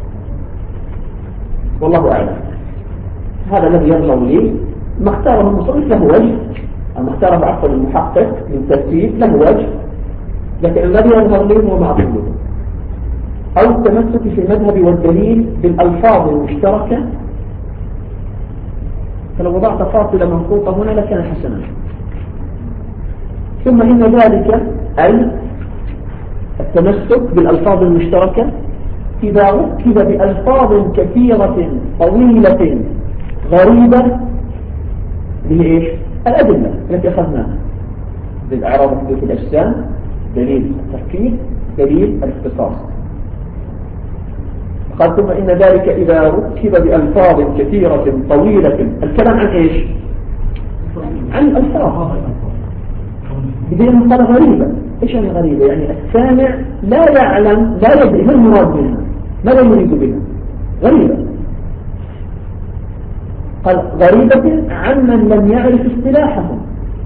Speaker 1: والله أعلم. هذا الذي يظهر لي. ما اختاره المصنف له وجه، ما اختاره عفوا المحقق من ترتيب له وجه، لكن الذي يظهر لي هو ما أقوله، أو التمسك في المذهب والدليل بالألفاظ المشتركة. فلو وضعت فاصلة منقوطة هنا لكان حسنا. ثم إن ذلك أي التمسك بالألفاظ المشتركة إذا ركب بألفاظ كثيرة طويلة غريبة بإيش؟ الأدلة التي أخذناها بالأعراض حدوث الأجسام، دليل التركيب، دليل الاختصاص. قال ثم إن ذلك إذا ركب بألفاظ كثيرة طويلة. الكلام عن إيش؟ عن الألفاظ بدين قال غريبة. إيش يعني غريبة؟ يعني السامع لا يعلم، لا يدري ما المراد منها، ماذا يريد بها. غريبة. قال غريبة عمن لم يعرف اصطلاحهم.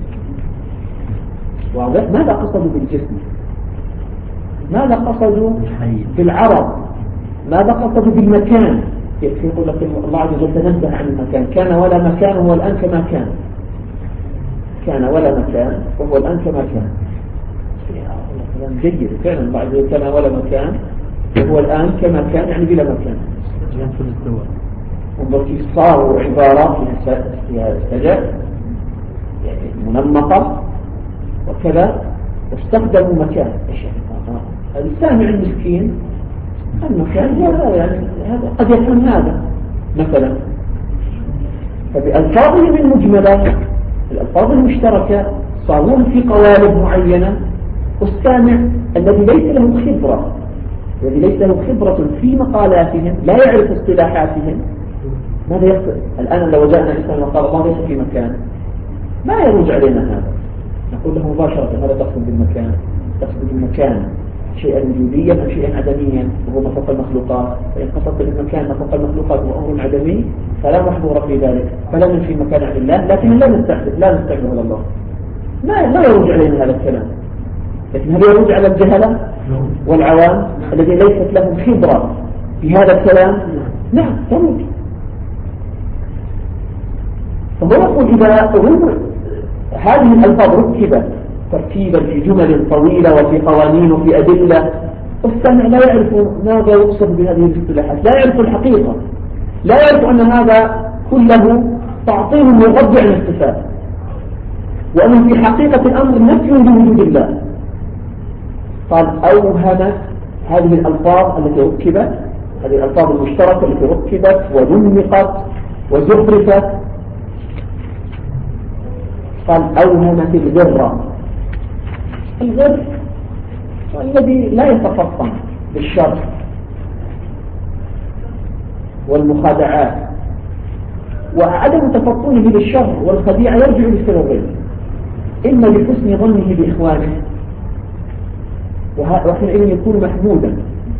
Speaker 1: واضح؟ ماذا قصدوا بالجسم؟ ماذا قصدوا بالعرب؟ ماذا قصدوا بالمكان؟ يقول لك الله عز وجل تنزه عن المكان، كان ولا مكان وهو الآن كما كان. كان ولا مكان وهو الآن كما كان. كلام جيد فعلا. بعد كان ولا مكان وهو الآن كما كان، يعني بلا مكان. انظر كيف صاروا عبارات فيها سجع يعني منمقة وكذا، واستخدموا مكان. ايش يعني؟ السامع المسكين المكان هذا، يعني هذا قد يفهم هذا مثلا. فبألفاظهم المجملة الألفاظ المشتركة صارون في قوالب معينة، والسامع الذي ليس له خبرة، الذي ليس له خبرة في مقالاتهم، لا يعرف اصطلاحاتهم، ماذا يقصد؟ الآن لو جاءنا إنسان وقال الله ليس في مكان، ما يروج علينا هذا. نقول له مباشرة ماذا تقصد بالمكان؟ تقصد بالمكان شيئا وجوديا أم شيئا عدميا وهو ما فوق المخلوقات؟ فإن قصدت بالمكان ما فوق المخلوقات وأمر عدمي فلا محظور في ذلك، فلا ننفي المكان عن الله، لكن لا نستعمله على الله. لا يروج علينا هذا الكلام. لكن هل يروج على الجهلة والعوام الذين ليست لهم خبرة في هذا الكلام؟ نعم يروج. فهو يقول إذا هذه الألفاظ ركبت تركيبا في جمل طويلة وفي قوانين وفي أدلة، والسامع لا يعرف ماذا يقصد بهذه الاصطلاحات، لا يعرف الحقيقة، لا يعرف أن هذا كله تعطيل وغض عن الصفات، وأنه في حقيقة الأمر نفي لوجود الله. قال أوهم هذه الألفاظ التي ركبت هذه الألفاظ المشتركة التي ركبت ودمقت وزخرفت. قال أوهمت الغرة. الغر الذي لا يتفطن بالشر والمخادعات، وعدم تفطنه بالشر والخديعة يرجع لسببين: إما لحسن ظنه بإخوانه وحينئذ يكون محمودا،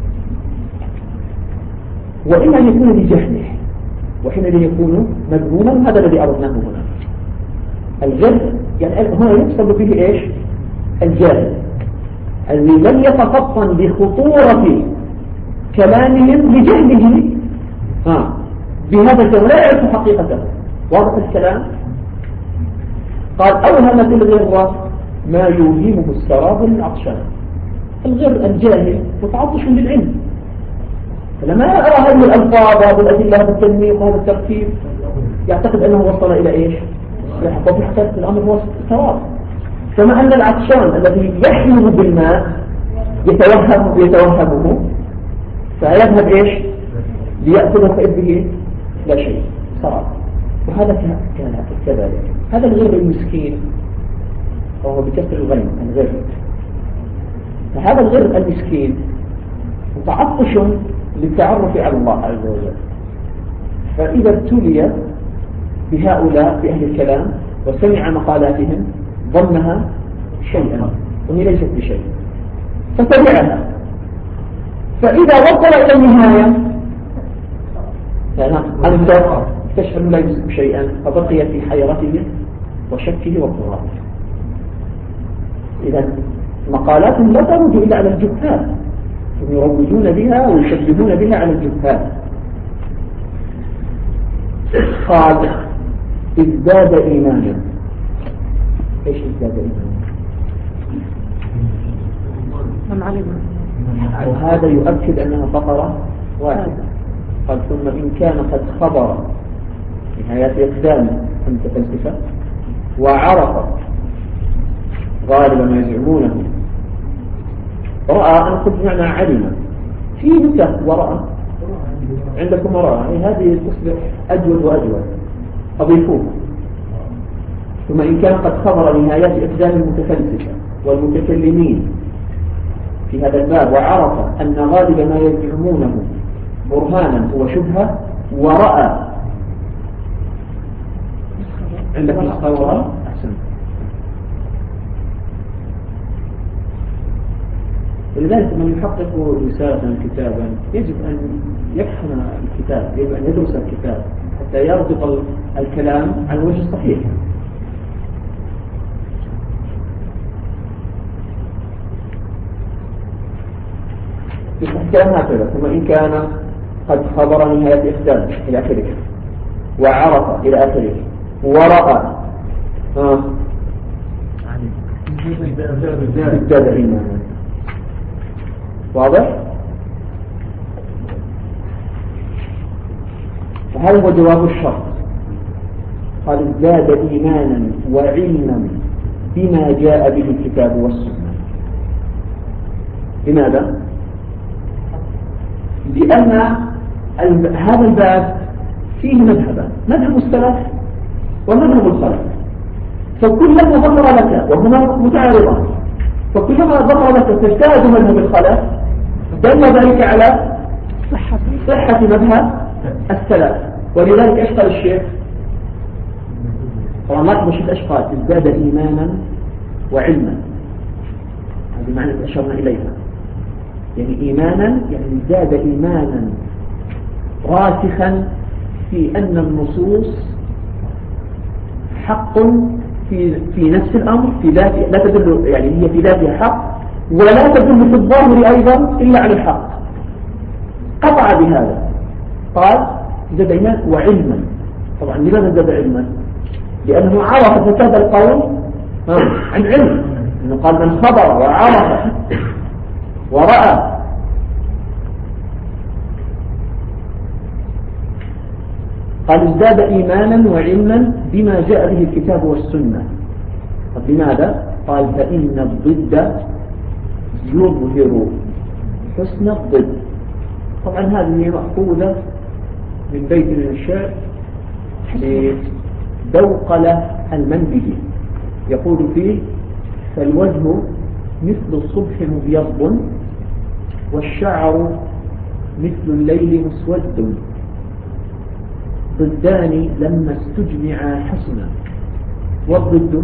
Speaker 1: وإما أن يكون لجهله وحينئذ يكون مذموما. هذا الذي أردناه هنا. الجهل يعني هنا يقصد به إيش؟ الجاهل الذي لم يتفطن بخطورة كلامهم لجهله بهذا الكلام، لا يعرف حقيقته. واضح الكلام؟ قال أوهمت الغرة ما يوهمه السراب للعطشان. الغر الجاهل متعطش بالعلم، فلما يرى هذه الألفاظ وهذه الأدلة هذا التنميق وهذا الترتيب يعتقد أنه وصل إلى إيش؟ وفي حقيقة الأمر هو السراب. كما أن العطشان الذي يحلم بالماء يتوهمه فيذهب إيش؟ ليأخذ فإذه لا شيء، سراب. وهذا كذلك. هذا الغر المسكين وهو بكسر الغين الغر. فهذا الغر المسكين متعطش للتعرف على الله عز وجل، فإذا ابتلي بهؤلاء بأهل الكلام وسمع مقالاتهم ظنها شيئا وهي ليست بشيء فتبعها، فإذا وصل إلى النهاية أنت اكتشف أنه لا يمسك شيئا فبقي في حيرته وشكه واضطرابه. إذا مقالاتهم لا ترد إلا على الجهال، يروجون بها ويشبهون بها على الجهال. قال ازداد إيمانا. ايش ازداد إيمانا؟ وهذا يؤكد أنها فقرة واحدة. قال ثم إن كان قد خبر نهايات إقدام المتفلسفة وعرف غالبا ما يزعمونه، رأى أن قلت معنى علم في نسخ ورأى عندكم ورأى، يعني هذه تصبح أجود وأجود أضيفوه. ثم إن كان قد خبر نهايات إقدام المتفلسفة والمتكلمين في هذا الباب وعرف أن غالب ما يزعمونه برهانا هو شبهة، ورأى عندك نسخة ورأى أحسن. ولذلك من يحقق رسالة كتابا يجب أن يفهم الكتاب، يجب أن يدرس الكتاب حتى يربط الكلام على الوجه الصحيح. الكلام هكذا: ثم إن كان قد خبر نهاية إخدام إلى آخره وعرف إلى آخره ورأى ازداد إيمانا. واضح؟ فهذا هو جواب الشرط. قال ازداد إيمانا وعلما بما جاء به الكتاب والسنة. لماذا؟ لأن هذا الباب فيه مذهبان: مذهب السلف ومذهب الخلف. فكلما ظهر لك وهما متعارضان، فكلما ظهر لك تجتهد مذهب الخلف دل ذلك على صحة مذهب السلف. ولذلك أشقى الشيخ رمات مشيت أشقى ازداد إيمانا وعلما. هذه معنى أشرنا إليها، يعني إيمانا يعني ازداد إيمانا راسخا في أن النصوص حق في نفس الأمر، في ذاته لا تدل، يعني هي في ذاتها حق ولا تدل في الظاهر أيضا إلا على الحق. قطع بهذا. قال ازداد إيمانا وعلما. طبعا لماذا ازداد علما؟ لأنه عرف فساد القول عن علم، أنه قال من خبر وعرف ورأى. قال ازداد إيمانا وعلما بما جاء به الكتاب والسنة. طب لماذا؟ قال فإن الضد يظهر حسن الضد. طبعا هذه مأخوذة من بيت من الشعر لدوقلة المنبجي يقول فيه: فالوجه مثل الصبح مبيض والشعر مثل الليل مسود ضدان لما استجمعا حسنا والضد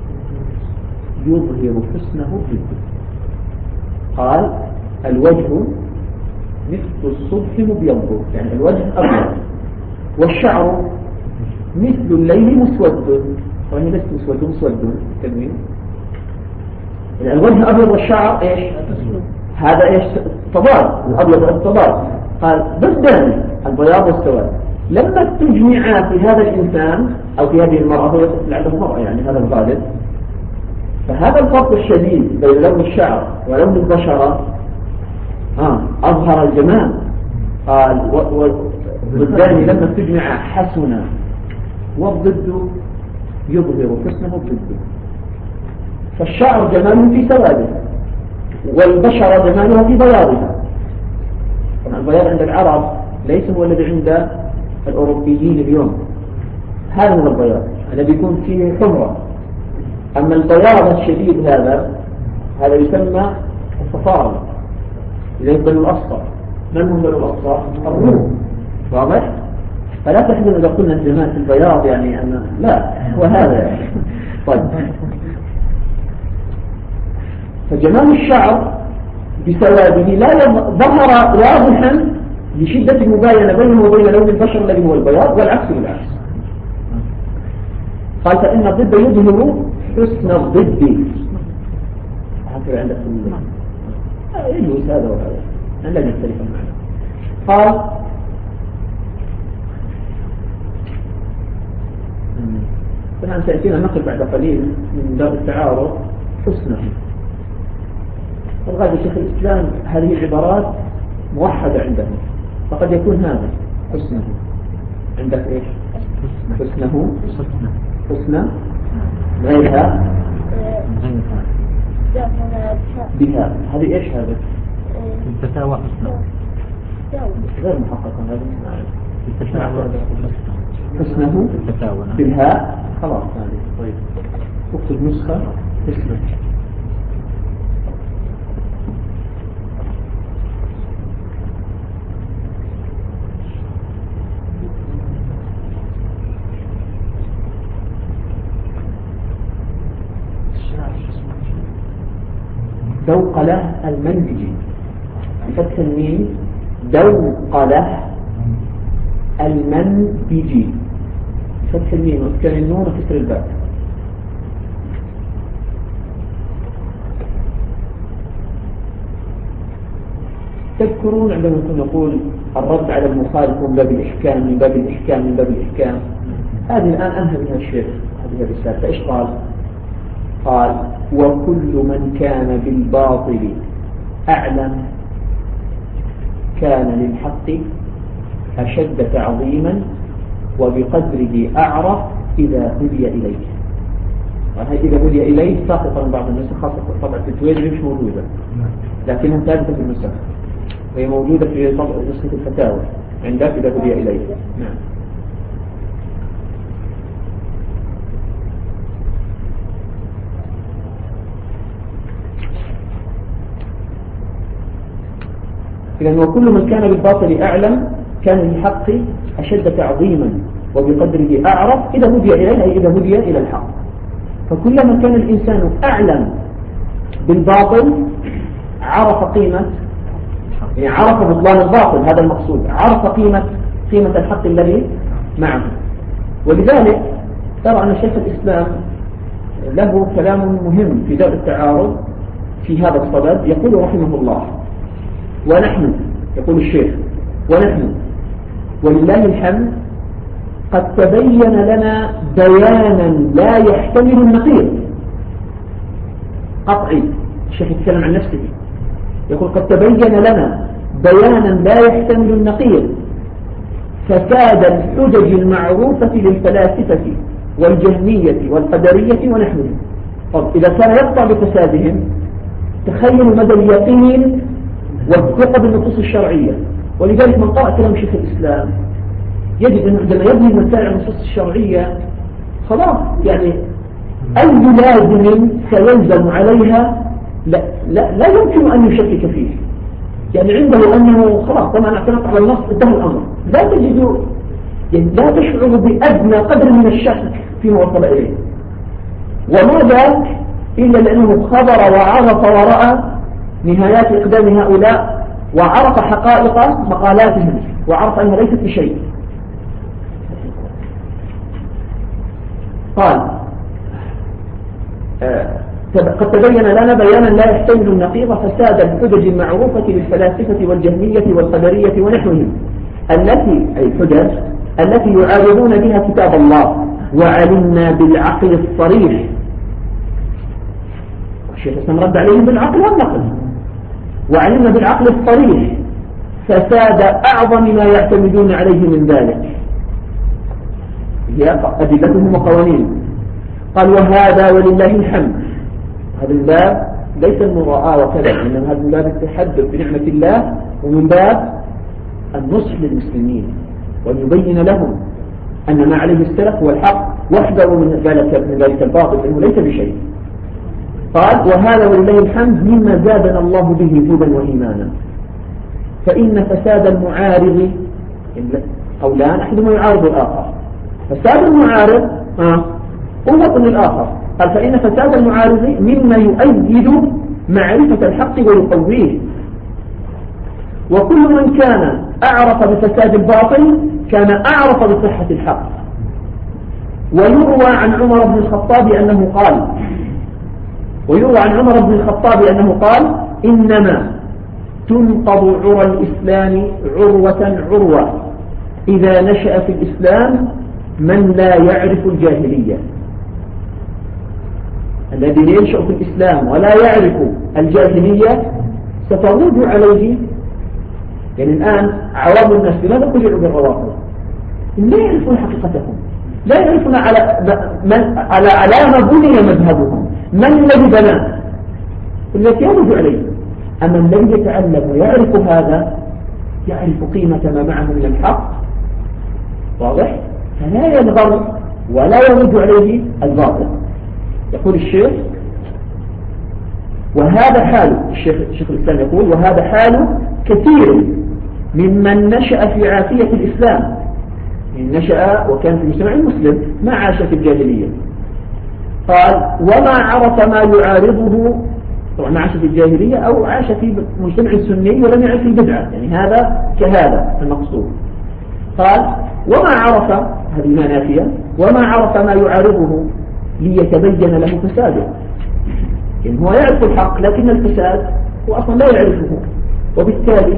Speaker 1: يظهر حسنه ضده. قال: الوجه مثل الصبح مبيض، يعني الوجه أبيض، والشعر مثل الليل مسود. طبعا ليس مسود تنوين، يعني الوجه أبيض والشعر إيش؟ هذا إيش؟ تضاد، الأبيض والتضاد. قال ضدان البياض والسواد لما تجمعا في هذا الإنسان أو في هذه المرأة، هو لعله مرأة يعني هذا الغالب، فهذا الفرق الشديد بين لون الشعر ولون البشرة أظهر الجمال. قال: والضدان لما تجمع حسنا والضد يظهر حسنه ضده. فالشعر جماله في سواده والبشرة جمالها في بياضها. البياض عند العرب ليس هو الذي عند الأوروبيين اليوم، هذا هو البياض الذي يكون فيه حمرة. أما البياض الشديد هذا يسمى الصفار، إذا يبدل الأصفر. من هم الأصفر؟ الروم. واضح؟ فلا تحزن إذا قلنا الجمال في البياض يعني أن لا هو هذا يعني. طيب، فجمال الشعر بسواده لا ظهر واضحا لشدة المباينة بينه وبين لون البشر الذي هو البياض، والعكس بالعكس. قال: فإن الضد يظهر حسن الضد. هكذا عندك يجوز هذا وهذا، لا نختلف معنا. قال: فنحن سيأتينا نقل بعد قليل من باب التعارض حسنه. الغالب شيخ الإسلام هذه العبارات موحدة عندهم، فقد يكون هذا حسنه عندك إيش؟ حسنه حسنه غيرها بها. هذه إيش هذا؟
Speaker 3: الفتاوى حسنه
Speaker 1: غير محققة. هذا
Speaker 3: حسنه
Speaker 1: بالهاء خلاص. هذه طيب اكتب نسخة حسنه. دوقلة المنبجي فتح الميم، دوقلة المنبجي فتح الميم وسكن النون وكسر الباء. تذكرون عندما نقول الرد على المخالف من باب الإحكام من باب الإحكام من باب الإحكام؟ هذه الآن أنهى بها الشيخ هذه الرسالة. فإيش قال؟ قال: وكل من كان بالباطل أعلم كان للحق أشد تعظيما وبقدره أعرف إذا هدي إليه. وهي إذا هدي إليه ساقطة من بعض النسخ، خاصة طبعا في التويجري مش موجودة، لكنها ثابتة في النسخ، وهي موجودة في نسخة الفتاوى عندك إذا هدي إليه. نعم. إذن وكل من كان بالباطل أعلم كان للحق أشد تعظيما وبقدره أعرف إذا هدي إليه، أي إذا هدي إلى الحق. فكلما كان الإنسان أعلم بالباطل عرف قيمة، يعني عرف بطلان الباطل، هذا المقصود، عرف قيمة الحق الذي معه. ولذلك ترى أن شيخ الإسلام له كلام مهم في دار التعارض في هذا الصدد. يقول رحمه الله: ونحن، يقول الشيخ، ونحن ولله الحمد قد تبين لنا بيانا لا يحتمل النقيض. قطعي، الشيخ يتكلم عن نفسه، يقول: قد تبين لنا بيانا لا يحتمل النقيض فساد الحجج المعروفة للفلاسفة والجهمية والقدرية ونحوهم. طب إذا كان يقطع بفسادهم، تخيلوا مدى اليقين والثقة بالنصوص الشرعية ولذلك من قرأ كلام شيخ الإسلام يجد أنه عندما يبني المسائل النصوص الشرعية خلاص يعني أي لازم سيلزم عليها لا يمكن أن يشكك فيه، يعني عنده أنه خلاص طبعا اعتمد على النص انتهى الأمر، لا تجد يعني لا تشعر بأدنى قدر من الشك فيما وصل إليه. وما ذاك إلا لأنه خبر وعرف ورأى نهايات إقدام هؤلاء وعرف حقائق مقالاتهم وعرف أنها ليست بشيء. قال قد تبين لنا بيانا لا يحتمل النقيض فساد الحجج المعروفة للفلاسفة والجهمية والقدرية ونحوهم أي الحجج التي يعارضون بها كتاب الله، وعلمنا بالعقل الصريح. الشيخ الإسلام رد عليهم بالعقل والنقل، وعلمنا بالعقل الصريح فساد أعظم ما يعتمدون عليه من ذلك هي أدلتهم وقوانينهم. قال وهذا ولله الحمد، هذا الباب ليس المراءة وكذا، إنما هذا الباب التحدث بنعمة الله ومن باب النصح للمسلمين وأن يبين لهم أن ما عليه السلف هو الحق واحذروا من ذلك الباطل إنه ليس بشيء. قال وهذا ولله الحمد مما زادنا الله به هدى وإيمانا، فإن فساد المعارض قولان أحدهما يعارض الآخر. فساد المعارض قوة للآخر. قال فإن فساد المعارض مما يؤيد معرفة الحق ويقويه، وكل من كان أعرف بفساد الباطل كان أعرف بصحة الحق. ويروى عن عمر بن الخطاب أنه قال إنما تنقض عرى الإسلام عروة إذا نشأ في الإسلام من لا يعرف الجاهلية. الذي ينشأ في الإسلام ولا يعرف الجاهلية ستروج عليه. يعني الآن عوام الناس لماذا قلعوا بالروافض؟ لا يعرفون حقيقتهم، لا يعرفون على ما بني مذهبهم، من الذي بناه التي يرجع عليه. أما الذي يتعلم ويعرف هذا يعرف قيمة ما معه من الحق، واضح؟ فلا ينغر ولا يرد عليه الباطل. يقول الشيخ وهذا حال الشيخ الإسلام يقول وهذا حال كثير ممن نشأ في عافية الإسلام، من نشأ وكان في المجتمع المسلم ما عاش في الجاهلية. قال وما عرف ما يعارضه، طبعا ما عاش في الجاهلية أو عاش في مجتمع سني ولم يعرف البدعة، يعني هذا كهذا المقصود. قال وما عرف، هذه ما نافية، وما عرف ما يعارضه ليتبين له فساده. يعني هو يعرف الحق لكن الفساد هو أصلا لا يعرفه، وبالتالي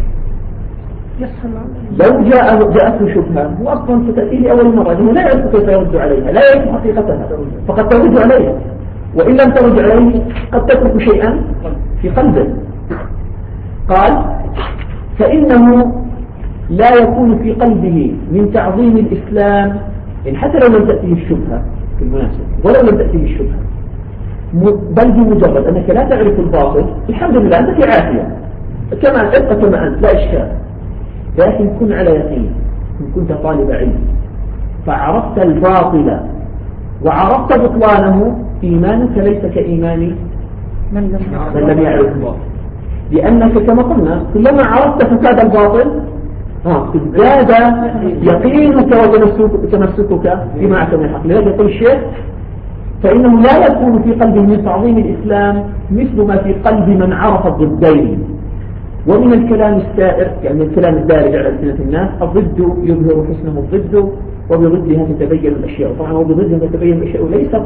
Speaker 1: لو جاءته شبهة هو أصلا ستأتي لأول مرة لأنه لا يعرف كيف يرد عليها، لا يعرف حقيقتها، فقد ترد عليه، وإن لم ترد عليه قد تترك شيئا في قلبه. قال فإنه لا يكون في قلبه من تعظيم الإسلام، يعني حتى لو لم تأتيه الشبهة في المناسبة ولو لم تأتيه الشبهة، بل بمجرد أنك لا تعرف الباطل الحمد لله أنت في عافية ابقى كما أنت لا إشكال، لكن كن على يقين إن كنت طالب علم فعرفت الباطل وعرفت بطلانه إيمانك ليس كإيمان من لم يعرف الباطل، لأنك كما قلنا كلما عرفت فساد الباطل زاد يقينك وتمسكك بما أعتم الحق. لذلك يقول الشيخ فإنه لا يكون في قلبه من تعظيم الإسلام مثل ما في قلب من عرف الضدين. ومن الكلام السائر يعني الكلام الدارج على ألسنة الناس الضد يظهر حسنه الضد وبضدها تتبين الأشياء. طبعا وبضدها تتبين الأشياء ليست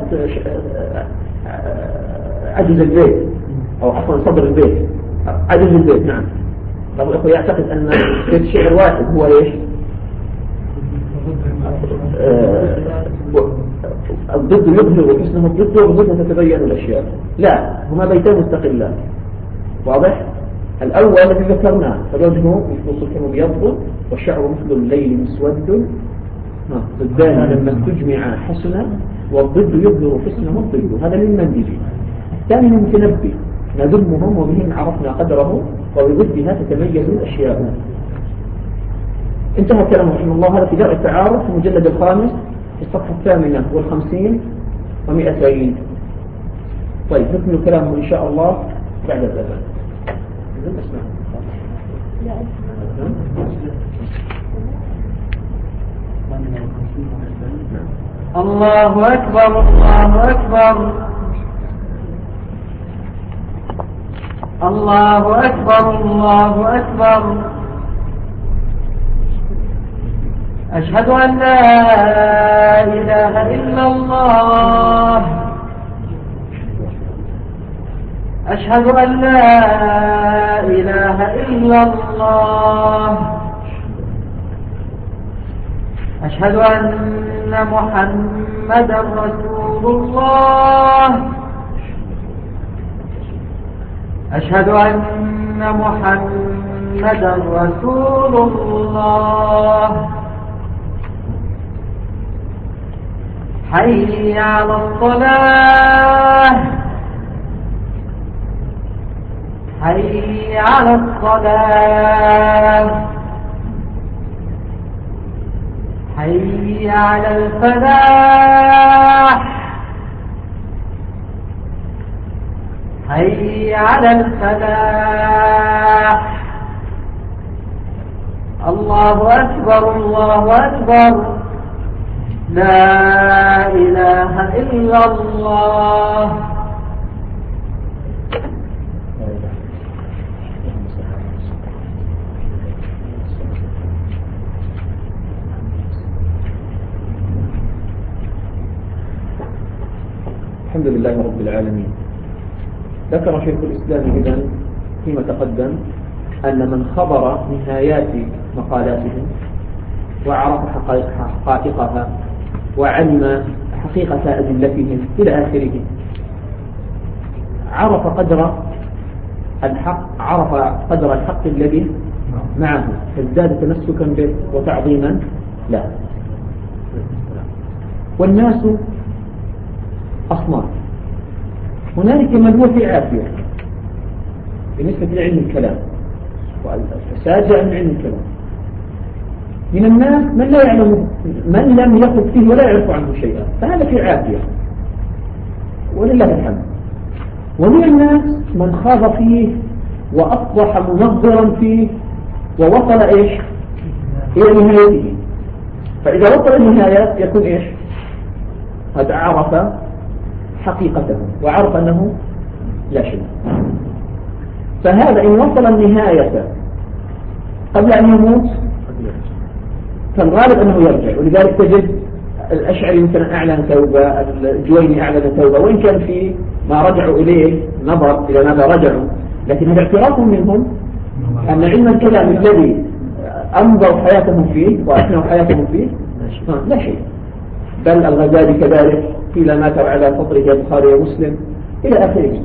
Speaker 1: عجز البيت أو عفوا صدر البيت، عجز البيت. نعم بعض الأخوة يعتقد أن بيت الشعر واحد هو إيش الضد يظهر حسنه الضد وبضدها تتبين الأشياء. لا، هما بيتان مستقلان. واضح؟ الأول الذي ذكرناه فالوجه مثل الصبح مبيض والشعر مثل الليل مسود، ضدان لما تجمع حسنا والضد يظهر حسنه الضد. هذا للمنهجي. الثاني المتنبي نذمهم وبهم عرفنا قدره وبضدها تتميز الأشياء. انتهى كلامه رحمه الله. هذا في درء التعارف في المجلد الخامس في الصفحة 58 و200. طيب نكمل كلامه إن شاء الله بعد الأذان.
Speaker 2: الله أكبر الله أكبر الله أكبر الله أكبر. أشهد أن لا إله إلا الله. أشهد أن لا إله إلا الله. أشهد أن محمدا رسول الله. أشهد أن محمدا رسول الله. حي على الصلاة. حي على الصلاة. حي على الفلاح. حي على الفلاح. الله أكبر الله أكبر. لا إله إلا الله.
Speaker 1: الحمد لله رب العالمين. ذكر شيخ الإسلام إذن فيما تقدم أن من خبر نهايات مقالاتهم وعرف حقائقها وعلم حقيقة أدلتهم إلى آخره عرف قدر الحق الذي معه، فازداد تمسكا به وتعظيما له. والناس أصناف، هنالك من هو في عافية بالنسبة لعلم الكلام، والفساد جاء من علم الكلام. من الناس من لا يعلم، من لم يخض فيه ولا يعرف عنه شيئا، فهذا في عافية ولله الحمد. ومن الناس من خاض فيه وأصبح منظرا فيه ووصل إيش إلى نهايته. فإذا وصل النهاية يكون إيش قد عرف حقيقته وعرف أنه لا شيء. فهذا إن وصل النهاية قبل أن يموت فالغالب أنه يرجع. ولذلك تجد الأشعري مثلا أعلن توبة، الجويني أعلن توبة، وإن كان في ما رجعوا إليه نظر إلى ماذا رجعوا، لكن هذا اعتراف منهم أن علم الكلام الذي أمضوا حياتهم فيه وأثنوا حياتهم فيه لا شيء. بل الغزالي كذلك قيل مات على فطره البخاري ومسلم إلى آخره.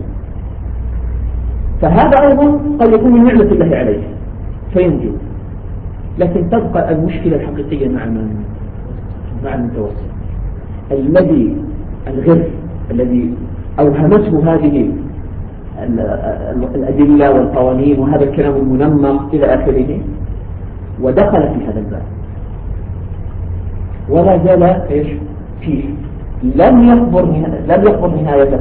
Speaker 1: فهذا أيضا قد يكون من نعمة الله عليه فينجو. لكن تبقى المشكلة الحقيقية مع المتوسط الذي الغر الذي أوهمته هذه الأدلة والقوانين وهذا الكلام المنمق إلى آخره، ودخل في هذا الباب ولا زال إيش فيه، لم يخبر نهايته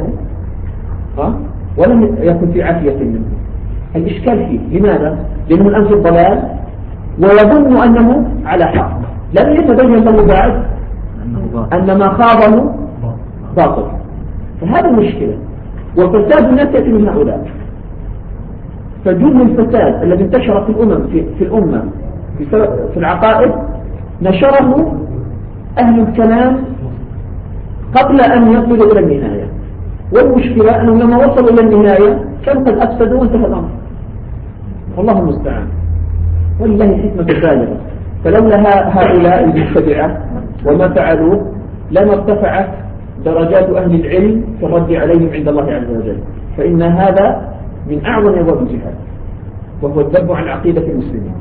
Speaker 1: ولم يكن في عافية منه. الإشكال فيه لماذا؟ لأنه الآن في الضلال ويظن أنه على حق، لم يتبين له بعد أن ما خاضه باطل. فهذا المشكلة. وفساد الناس يأتي من هؤلاء. فجل الفساد الذي انتشر في الأمة في العقائد نشره أهل الكلام قبل أن يصلوا إلى النهاية. والمشكلة أنهم لما وصلوا إلى النهاية كانوا قد أفسدوا وانتهى الأمر. والله المستعان. ولله حكمة بالغة. فلولا هؤلاء المبتدعة وما فعلوه لما ارتفعت درجات أهل العلم في الرد عليهم عند الله عز وجل. فإن هذا من أعظم أبواب الجهاد، وهو الذب عن عقيدة المسلمين.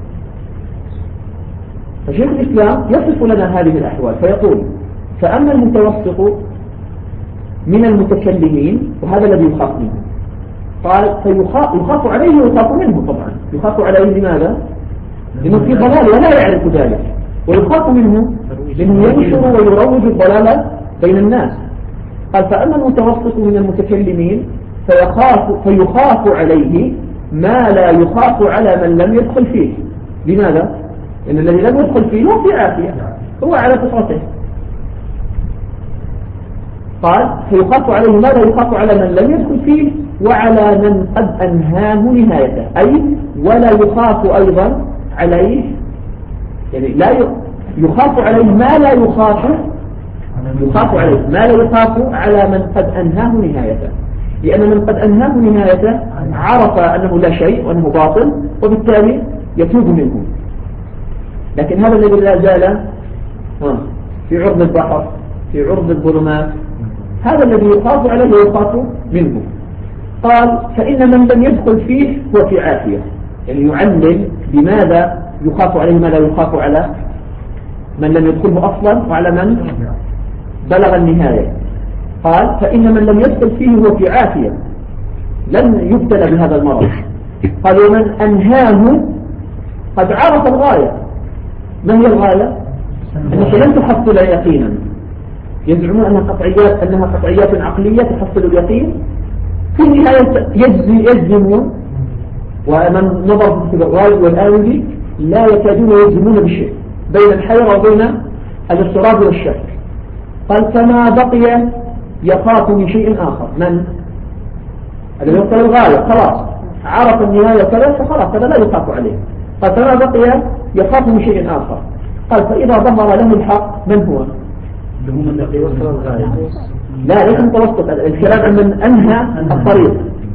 Speaker 1: فشيخ الإسلام يصف لنا هذه الأحوال فيقول: فأما المتوسط من المتكلمين، وهذا الذي يخاف منه، قال فيخاف عليه ويخاف منه. طبعا يخاف عليه لماذا؟ لأنه في ضلال ولا يعرف ذلك ويخاف منه لأنه ينشر ويروج الضلال بين الناس. قال فأما المتوسط من المتكلمين فيخاف عليه ما لا يخاف على من لم يدخل فيه. لماذا؟ لأن الذي لم يدخل فيه هو في عافية، هو على فطرته. قال فيخاف عليه ما لا يخاف على من لم يدخل فيه وعلى من قد أنهاه نهايته، أي ولا يخاف أيضا عليه، يعني لا يخاف عليه ما لا يخاف عليه ما لا يخاف على من قد أنهاه نهايته، لأن من قد أنهاه نهايته عرف أنه لا شيء وأنه باطل وبالتالي يتوب منه. لكن هذا الذي لا زال في عرض البحر في عرض الظلمات، هذا الذي يخاف عليه ويخاف منه. قال فإن من لم يدخل فيه هو في عافية، يعني يعلل لماذا يخاف عليه ما لا يخاف على من لم يدخله أصلا وعلى من بلغ النهاية. قال فإن من لم يدخل فيه هو في عافية لن يبتلى بهذا المرض. قال ومن أنهاه قد عرف الغاية. ما هي الغاية؟ أنك لن تحصل يقينا، يزعمون أنها قطعيات عقلية تحصل اليقين، في النهاية يجزمون، ومن نظر في الغالب والآوي لا يكادون يجزمون بشيء بين الحيرة وبين الاضطراب والشك. قال فما بقي يخاف من شيء آخر. من الذي يوصل الغاية خلاص عرف النهاية كذا فخلاص هذا لا يخاف عليه. قال فما بقي يخاف من شيء آخر. قال فإذا ظهر له الحق من هو؟ لا ليس متوسط، الكلام عن من أنهى الطريق.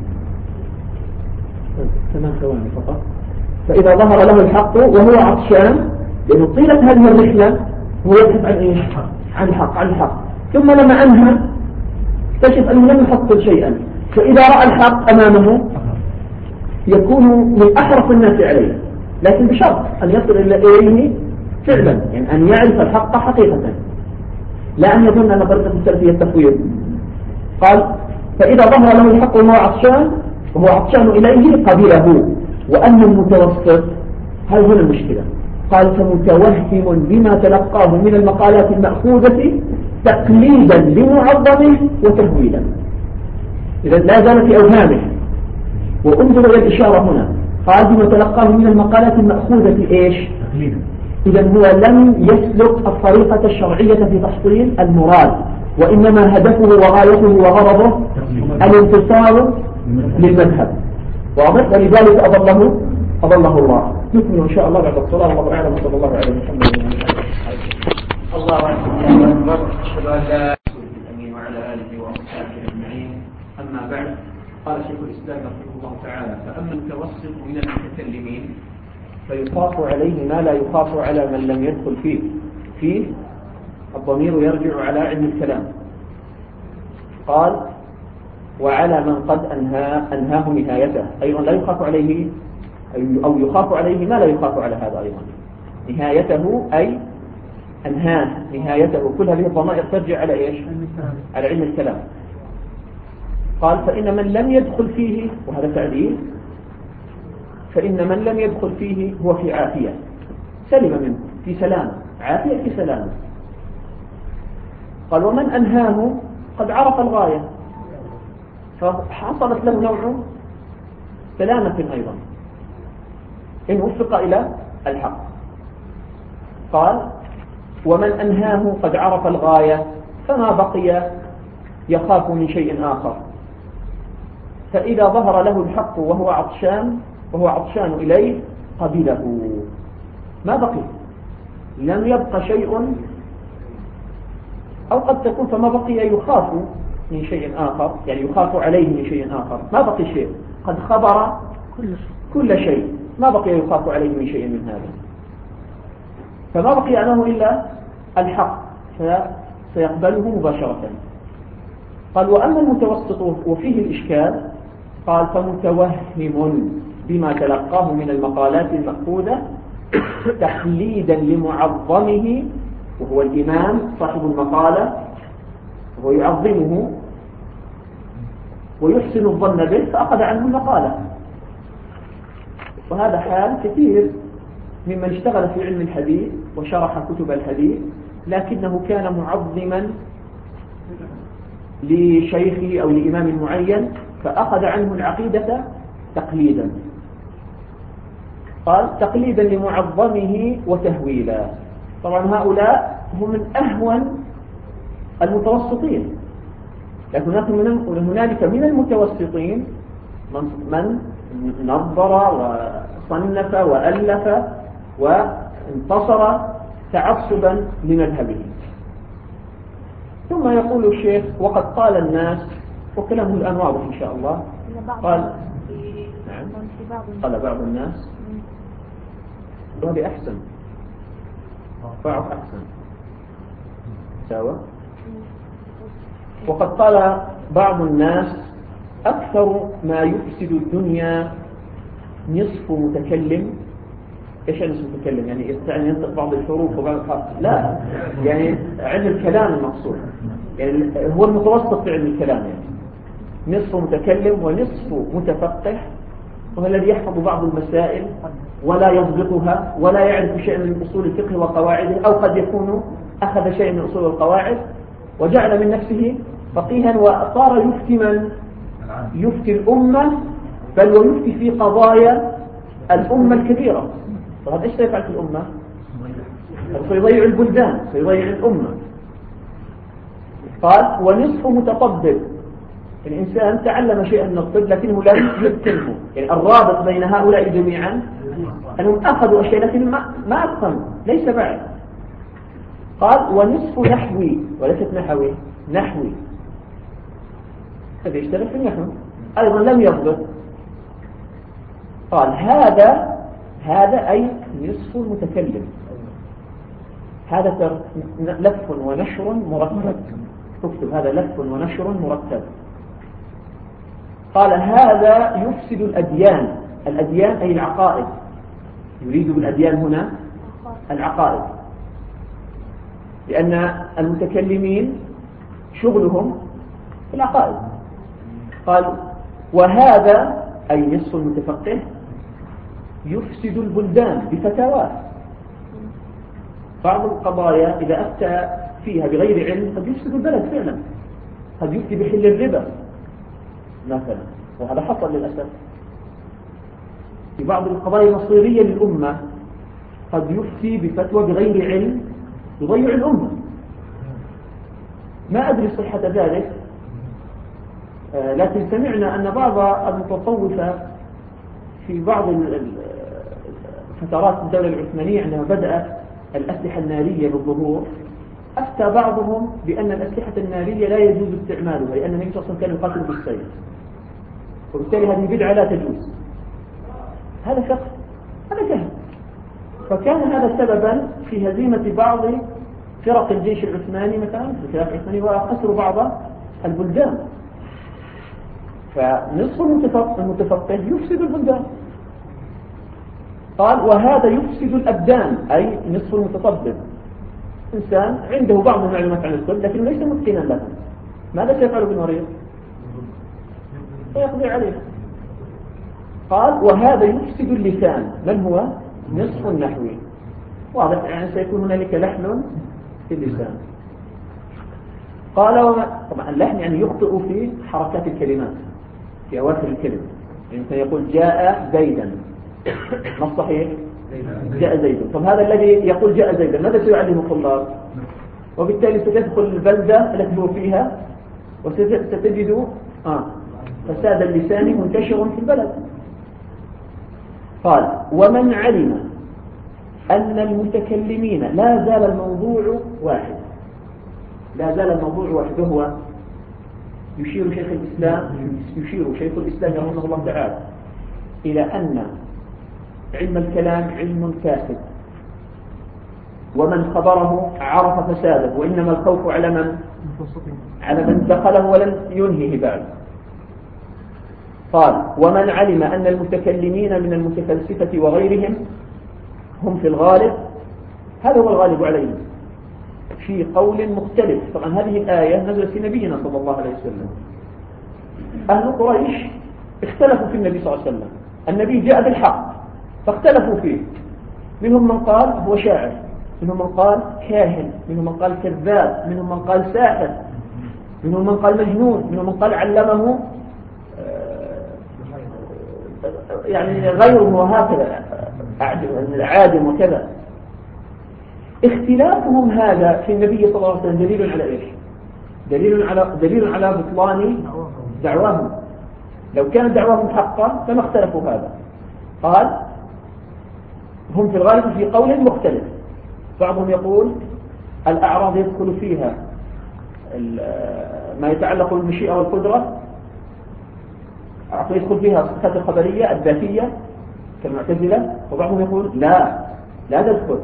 Speaker 1: 8 ثواني فقط. فإذا ظهر له الحق وهو عطشان، لأنه طيلة هذه الرحلة هو يبحث عن إيش؟ عن الحق ثم لما أنهى اكتشف أنه لم يحصل شيئا، فإذا رأى الحق أمامه يكون من أحرص الناس عليه، لكن بشرط أن يصل إليه فعلا، يعني أن يعرف الحق حقيقة، لا أن يظن أن طريقة السلفية التفويض. قال فإذا ظهر له الحق وهو عطشان إليه قبله. وأما المتوسط هذه هنا المشكلة. قال فمتوهم بما تلقاه من المقالات المأخوذة تقليدا لمعظمه وتهويلا. إذا لا زال في أوهامه. وانظر إلى الإشارة هنا، قال بما تلقاه من المقالات المأخوذة إيش؟ إذا هو لم يسلك الطريقة الشرعية في تحصيل المراد، وإنما هدفه وغايته وغرضه الانتصار للمذهب. واضح؟ ولذلك أضله الله. نكمل إن شاء الله بعد الصلاة. الله أعلم صلى الله عليه وسلم.
Speaker 3: الله أكبر. أشهد أن لا
Speaker 1: الأمين وعلى آله وأصحابه أجمعين. أما بعد، قال شيخ الإسلام رحمه الله تعالى فأما المتوسط من المتكلمين فيخاف عليه ما لا يخاف على من لم يدخل فيه الضمير يرجع على علم الكلام. قال وعلى من قد أنهاه نهايته، أيضا لا يخاف عليه أو يخاف عليه ما لا يخاف على هذا أيضا. نهايته أي أنهاه نهايته، كل هذه الضمائر ترجع على إيش؟ على علم الكلام. قال فإن من لم يدخل فيه، وهذا تعليل، فإن من لم يدخل فيه هو في عافية، سلم منه، في سلام، عافية في سلام. قال ومن أنهاه قد عرف الغاية فحصلت له نوع سلامة أيضا إن وفق إلى الحق. قال ومن أنهاه قد عرف الغاية فما بقي يخاف من شيء آخر. فإذا ظهر له الحق وهو عطشان إليه قبله. ما بقي، لم يبقى شيء، أو قد تكون فما بقي يخاف من شيء آخر، يعني يخاف عليه من شيء آخر. ما بقي شيء، قد خبر كل شيء، ما بقي يخاف عليه من شيء من هذا. فما بقي عنه إلا الحق فسيقبله مباشرة. قال وأما المتوسط وفيه الإشكال، قال فمتوهم بما تلقاه من المقالات المأخوذة تحليدا لمعظمه، وهو الإمام صاحب المقالة، وهو يعظمه ويحسن الظن به فأخذ عنه المقالة. وهذا حال كثير ممن اشتغل في علم الحديث وشرح كتب الحديث، لكنه كان معظما لشيخه أو لإمام معين فأخذ عنه العقيدة تقليدا. قال تقليدا لمعظمه وتهويلا. طبعا هؤلاء هم من أهون المتوسطين، لكن هنالك من المتوسطين من نظر وصنف وألف وانتصر تعصبا لمذهبه. ثم يقول الشيخ وقد قال الناس، وكلامه الآن واضح إن شاء الله، قال نعم قال بعض الناس وهذا أحسن، بعض أحسن سوا. وقد قال بعض الناس أكثر ما يفسد الدنيا نصف متكلم. إيش يعني نصف متكلم؟ يعني يستطيع ينطق بعض الحروف وبعض الحرف؟ لا، يعني علم الكلام المقصود، يعني هو المتوسط في علم الكلام، يعني نصف متكلم ونصف متفقه، وهو الذي يحفظ بعض المسائل ولا يضبطها ولا يعرف شيئا من أصول الفقه وقواعده، أو قد يكون أخذ شيئا من أصول القواعد وجعل من نفسه فقيها وصار يفتي من يفتي الأمة، بل ويفتي في قضايا الأمة الكبيرة. فهذا إيش سيفعل في الأمة؟ سيضيع البلدان، سيضيع الأمة. قال ونصف متطبب، الإنسان تعلم شيئا من الطب لكنه لم يتقنه، يعني الرابط بين هؤلاء جميعا أنهم أخذوا أشياء لكن ما أتقنوا، ليس بعد. قال ونصف نحوي، وليست نحوي، نحوي، هذا يشتغل في النحو أيضا لم يضبط. قال هذا أي نصف المتكلم، هذا لف ونشر مرتب، اكتب هذا لف ونشر مرتب. قال هذا يفسد الأديان، الأديان أي العقائد، يريد بالأديان هنا العقائد، لأن المتكلمين شغلهم العقائد. قال وهذا أي نصف المتفقه يفسد البلدان بفتاواه. بعض القضايا إذا أفتى فيها بغير علم قد يفسد البلد فعلا، قد يفتي بحل الربا مثلا، وهذا حصل للأسف في بعض القضايا المصيرية للأمة، قد يفتي بفتوى بغير علم يضيع الأمة. ما أدري صحة ذلك، لكن سمعنا أن بعض المتصوفة في بعض فترات الدولة العثمانية عندما بدأت الأسلحة النارية بالظهور، أفتى بعضهم بأن الأسلحة النارية لا يجوز استعمالها، لأن النبي صلى الله عليه وسلم كان يقاتل بالسيف، وبالتالي هذه بدعة لا تجوز. هذا فقه، هذا جهل. فكان هذا سببا في هزيمة بعض فرق الجيش العثماني مثلا، الخلافة العثمانية، وخسروا بعض البلدان. فنصف المتفقه يفسد البلدان. قال وهذا يفسد الأبدان، أي نصف المتطبب، إنسان عنده بعض المعلومات عن الطب لكنه ليس متقنا له، ماذا سيفعل بالمريض؟ سيقضي عليه. قال وهذا يفسد اللسان، من هو؟ نصف النحوي، واضح، يعني سيكون هنالك لحن في اللسان. قال طبعا اللحن يعني يخطئ في حركات الكلمات، في أواخر الكلمة، يعني سيقول جاء زيدا، ما الصحيح؟ جاء زيد. طب هذا الذي يقول جاء زيدا ماذا سيعلم الطلاب؟ وبالتالي ستدخل البلدة التي هو فيها وستجد فساد اللسان منتشر في البلد. قال ومن علم أن المتكلمين لا زال الموضوع واحد، لا زال الموضوع واحد، وهو يشير شيخ الإسلام رحمه الله تعالى إلى أن علم الكلام علم فاسد، ومن خبره عرف فساده، وإنما الخوف على من دخله ولم ينهه بعد. قال ومن علم أن المتكلمين من المتفلسفة وغيرهم هم في الغالب، هذا هو الغالب عليهم، في قول مختلف. طبعا هذه الآية نزلت في نبينا صلى الله عليه وسلم. أهل قريش اختلفوا في النبي صلى الله عليه وسلم، النبي جاء بالحق فاختلفوا فيه، منهم من قال هو شاعر، منهم من قال كاهن، منهم من قال كذاب، منهم من قال ساحر، منهم من قال مجنون، منهم من قال علمه يعني غيره، وهكذا عادم وكذا. اختلافهم هذا في النبي صلى الله عليه وسلم دليل على ايش؟ دليل على بطلان دعواهم. لو كانت دعواهم حقا لما اختلفوا هذا. قال هم في الغالب في قول مختلف، بعضهم يقول الأعراض يدخل فيها ما يتعلق بالمشيئة والقدرة، يدخل فيها الصفات الخبرية الذاتية كالمعتزلة، وبعضهم يقول لا تدخل،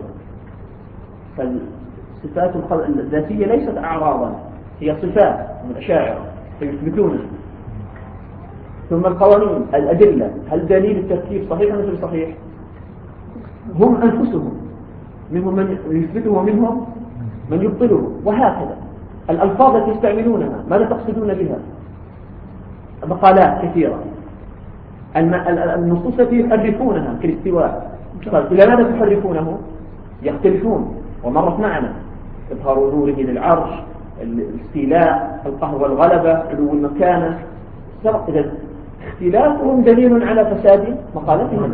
Speaker 1: فالصفات الذاتية ليست أعراضا، هي صفات من الأشاعرة فيثبتونها. ثم القوانين الأدلة، هل دليل التركيب صحيح أم غير صحيح؟ هم أنفسهم منهم من يثبته ومنهم من يبطله، وهكذا. الألفاظ التي يستعملونها ماذا تقصدون بها؟ مقالات كثيرة. النصوص التي يحرفونها كالاستواء، إلى ماذا تحرفونه؟ يختلفون، ومرت معنا إظهار نوره للعرش، الاستيلاء، القهر والغلبة، علو المكانة. إذا اختلافهم دليل على فساد مقالتهم.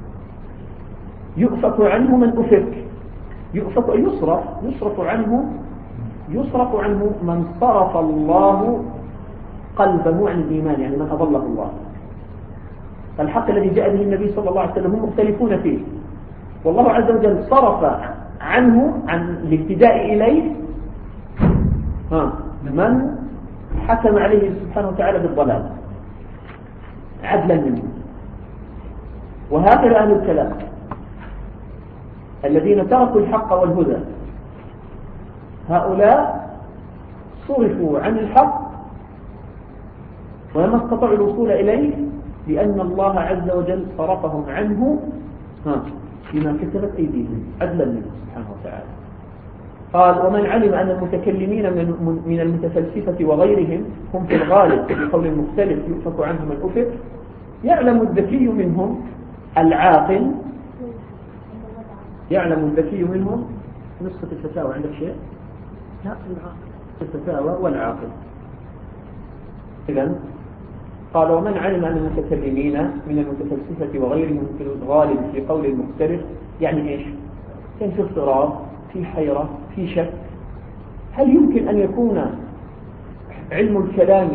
Speaker 1: يؤفك عنه من أفك، يصرف عنه من صرف الله قلبه عن الإيمان، يعني من أضله الله. فالحق الذي جاء به النبي صلى الله عليه وسلم هم مختلفون فيه، والله عز وجل صرف عنه عن الاهتداء إليه من حكم عليه سبحانه وتعالى بالضلال عدلا منه. وهكذا أهل الكلام الذين تركوا الحق والهدى، هؤلاء صرفوا عن الحق ولما استطاعوا الوصول إليه، لأن الله عز وجل صرفهم عنه فيما كسبت أيديهم عدلا منه سبحانه وتعالى. قال ومن علم أن المتكلمين من المتفلسفة وغيرهم هم في الغالب بقول مختلف يؤفك عنه من أفك، يعلم الذكي منهم العاقل، يعلم الذكي منهم. نسخة الفتاوى عندك شيء؟ لا، الفتاوى والعاقل. إذن قال ومن علم أن المتكلمين من المتفلسفة وغيرهم في الغالب في قول مختلف، يعني إيش؟ كان في اضطراب، في حيرة، في شك. هل يمكن أن يكون علم الكلام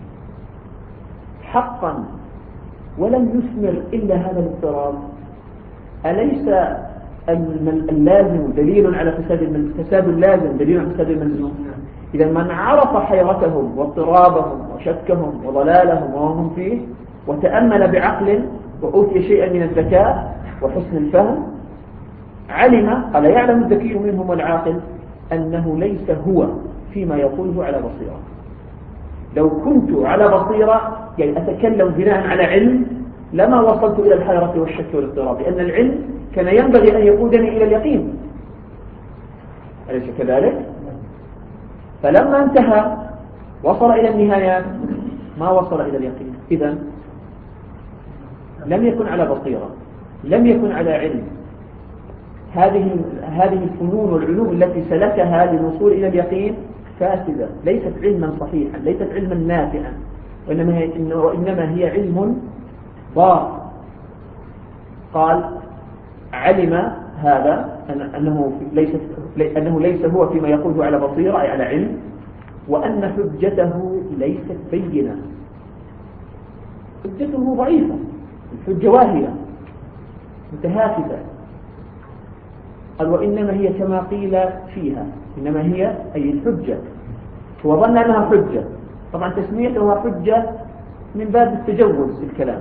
Speaker 1: حقا ولم يثمر إلا هذا الاضطراب؟ أليس اللازم دليل على فساد اللازم دليل على فساد الملزوم؟ إذا من عرف حيرتهم واضطرابهم وشكهم وضلالهم وهم فيه وتأمل بعقل وأوتي شيئا من الذكاء وحسن الفهم، علم، قال يعلم الذكي منهم والعاقل أنه ليس هو فيما يقوله على بصيرة. لو كنت على بصيرة يعني أتكلم بناء على علم لما وصلت إلى الحيرة والشك والاضطراب، لأن العلم كان ينبغي أن يقودني إلى اليقين، أليس كذلك؟ فلما انتهى وصل إلى النهايات ما وصل إلى اليقين. إذن لم يكن على بصيرة، لم يكن على علم. هذه الفنون والعلوم التي سلكها للوصول إلى اليقين فاسدة، ليست علما صحيحا، ليست علما نافعا، وإنما هي علم ضار. قال علم هذا أنه ليس هو فيما يقوله على بصيرة أي على علم، وأن حجته ليست بينة، حجته ضعيفة، الحجة واهية متهافته. قال وإنما هي كما قيل فيها، إنما هي أي الحجة، هو ظن أنها حجة، طبعا تسميتها حجة من باب التجوز في الكلام،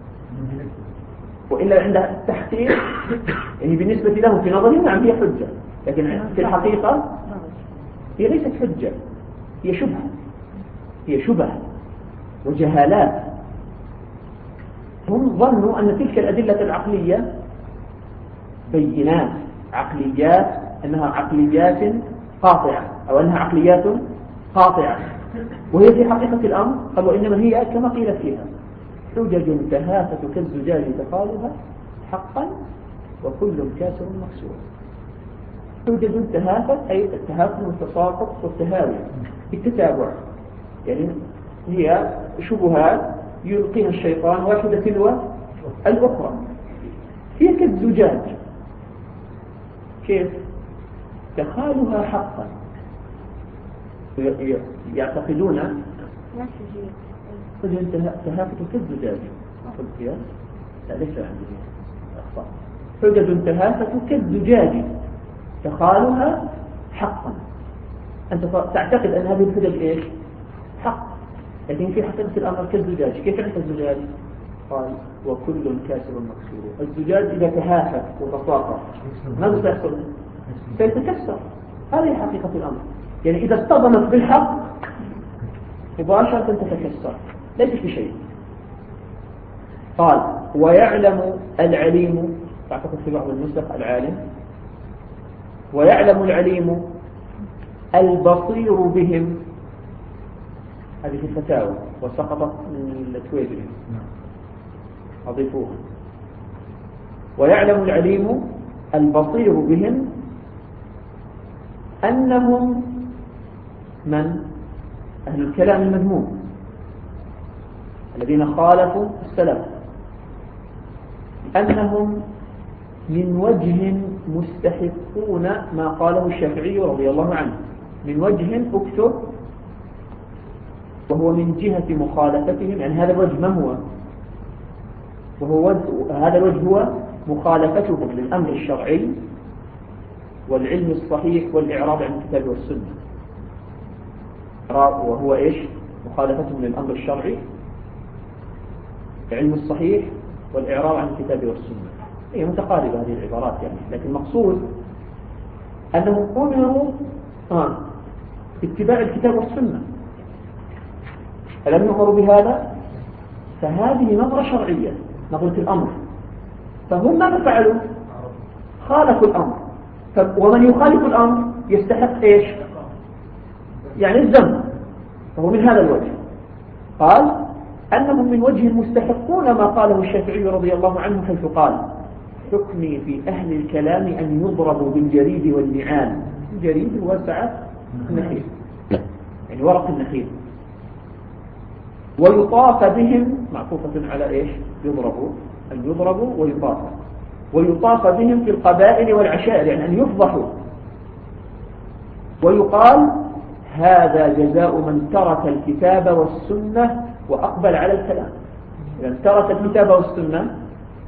Speaker 1: وإلا عند التحقيق يعني بالنسبة له في نظره نعم هي حجة، لكن في الحقيقة هي ليست حجة، هي شبه وجهالات. هم ظنوا أن تلك الأدلة العقلية بينات عقليات، أنها عقليات قاطعة أو أنها عقليات قاطعة، وهي في حقيقة الأمر قال وإنما هي كما قيل فيها حجج تهافت كالزجاج تخالها حقا وكل كاسر مكسور. توجد التهافت أي التهافت والتساقط والتهاوي بالتتابع، يعني هي شبهات يلقيها الشيطان واحدة تلو الأخرى. هي كالزجاج، كيف تخالها حقا، يعتقدون تهافت كالزجاج. لا ليس عندي أخطاء. حجج تهافت كالزجاج تخالها حقا. أنت تعتقد أن هذه الحجج إيش؟ حق، لكن في حقيقة الأمر كالزجاج. كيف أنت الزجاج؟ قال وكل كاسر مكسور. الزجاج إذا تهافت وتساقط ماذا سيحصل؟ سيتكسر. هذه حقيقة الأمر، يعني إذا اصطدمت بالحق مباشرة تتكسر، ليس في شيء. قال ويعلم العليم، تعتقد في بعض النسخ العالم، ويعلم العليم البصير بهم. هذه في الفتاوى وسقطت من التويجري، أضيفوها. ويعلم العليم البصير بهم أنهم من أهل الكلام المذموم الذين خالفوا السلف، أنهم من وجه مستحقون ما قاله الشافعي رضي الله عنه. من وجه اكتب، وهو من جهة مخالفتهم، يعني هذا الوجه ما هو؟ هذا الوجه هو مخالفتهم للأمر الشرعي والعلم الصحيح والإعراض عن الكتاب والسنة. وهو إيش؟ مخالفتهم للأمر الشرعي، العلم الصحيح والإعراض عن الكتاب والسنة. هي متقاربة هذه العبارات يعني، لكن المقصود أنهم أمروا باتباع الكتاب والسنة. ألم يؤمروا بهذا؟ فهذه نظرة شرعية، نظرة الأمر. فهم ماذا فعلوا؟ خالفوا الأمر. ومن يخالف الأمر يستحق إيش؟ يعني الذنب. فهو من هذا الوجه قال أنهم من وجه مستحقون ما قاله الشافعي رضي الله عنه، حيث قال حكمي في أهل الكلام أن يضربوا بالجريد والنعال. الجريد هو سعة النخيل، يعني ورق النخيل. ويطاف بهم، معطوفة على إيش؟ يضربوا، أن يضربوا ويطاف. ويطاف بهم في القبائل والعشائر، يعني أن يفضحوا. ويقال هذا جزاء من ترك الكتاب والسنة وأقبل على الكلام. إذا ترك الكتاب والسنة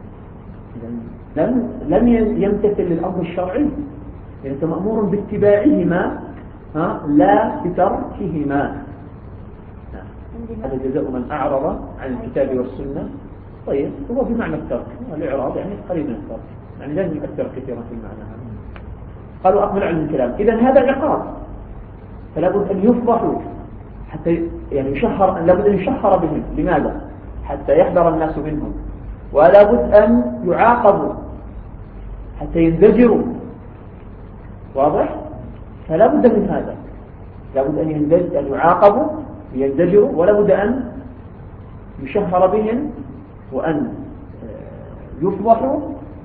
Speaker 1: لم يمتثل للأمر الشرعي، يعني أنت مأمور باتباعهما لا بتركهما. هذا جزاء من أعرض عن الكتاب والسنة. طيب هو بمعنى الترك، الإعراض يعني قريب من الترك، يعني لازم يؤثر كثيرا في المعنى هذا. قالوا أقبل عن الكلام. إذن هذا عقاب، فلا بد أن يفضحوا حتى يعني يشهر، لا بد أن يشهر بهم. لماذا؟ حتى يحذر الناس منهم، ولا بد أن يعاقبوا حتى ينزجروا. واضح؟ فلا بد من هذا، لا بد أن يعاقبوا ينزجروا، ولا بد أن يشهر بهم وأن يفضحوا.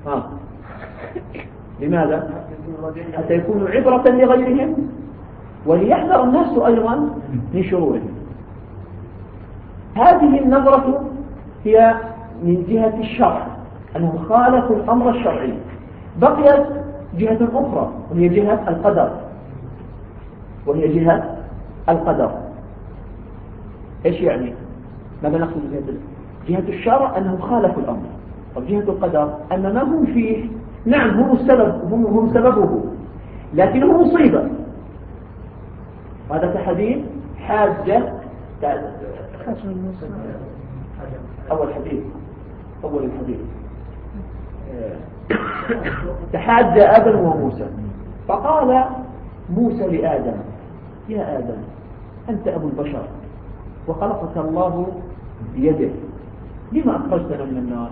Speaker 1: لماذا؟ حتى يكونوا عبرة لغيرهم وليحذر الناس أيضا من شرورهم. هذه النظرة هي من جهة الشرع، أنهم خالفوا الأمر الشرعي. بقيت جهة أخرى وهي جهة القدر. إيش يعني؟ ماذا نقصد جهة الشرع؟ أنهم خالفوا الأمر. وجهة القدر أن ما هم فيه نعم هم السبب، هم سببه، لكنه مصيبة. هذا كحديث حاجة أول الحديث تحاج آدم وموسى، فقال موسى لآدم يا آدم أنت أبو البشر وخلقك الله بيده، لما أخرجتنا من النار؟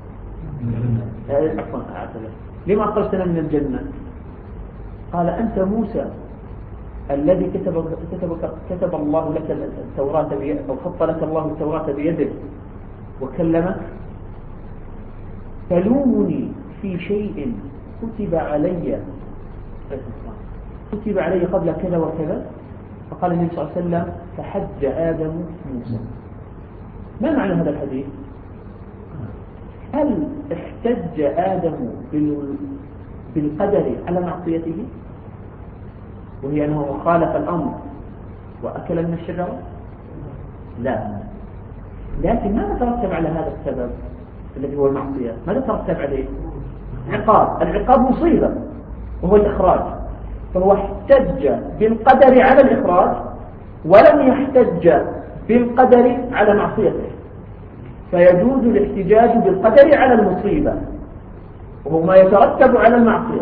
Speaker 1: لما أخرجتنا من الجنة؟ قال أنت موسى الذي كتب الله لك التوراة أو خط لك الله التوراة بيده وكلمك، تلومني في شيء كتب علي قبل كذا وكذا؟ فقال النبي صلى الله عليه وسلم فحج آدم موسى. ما معنى هذا الحديث؟ هل احتج آدم بالقدر على معصيته وهي أنه خالف الأمر وأكل من الشجرة؟ لا، لكن ماذا ترتب على هذا السبب الذي هو المعصية؟ ماذا ترتب عليه؟ عقاب. العقاب مصيبة وهو الإخراج، فهو احتج بالقدر على الإخراج ولم يحتج بالقدر على معصيته، فيجوز الاحتجاج بالقدر على المصيبة وهو ما يترتب على المعصية.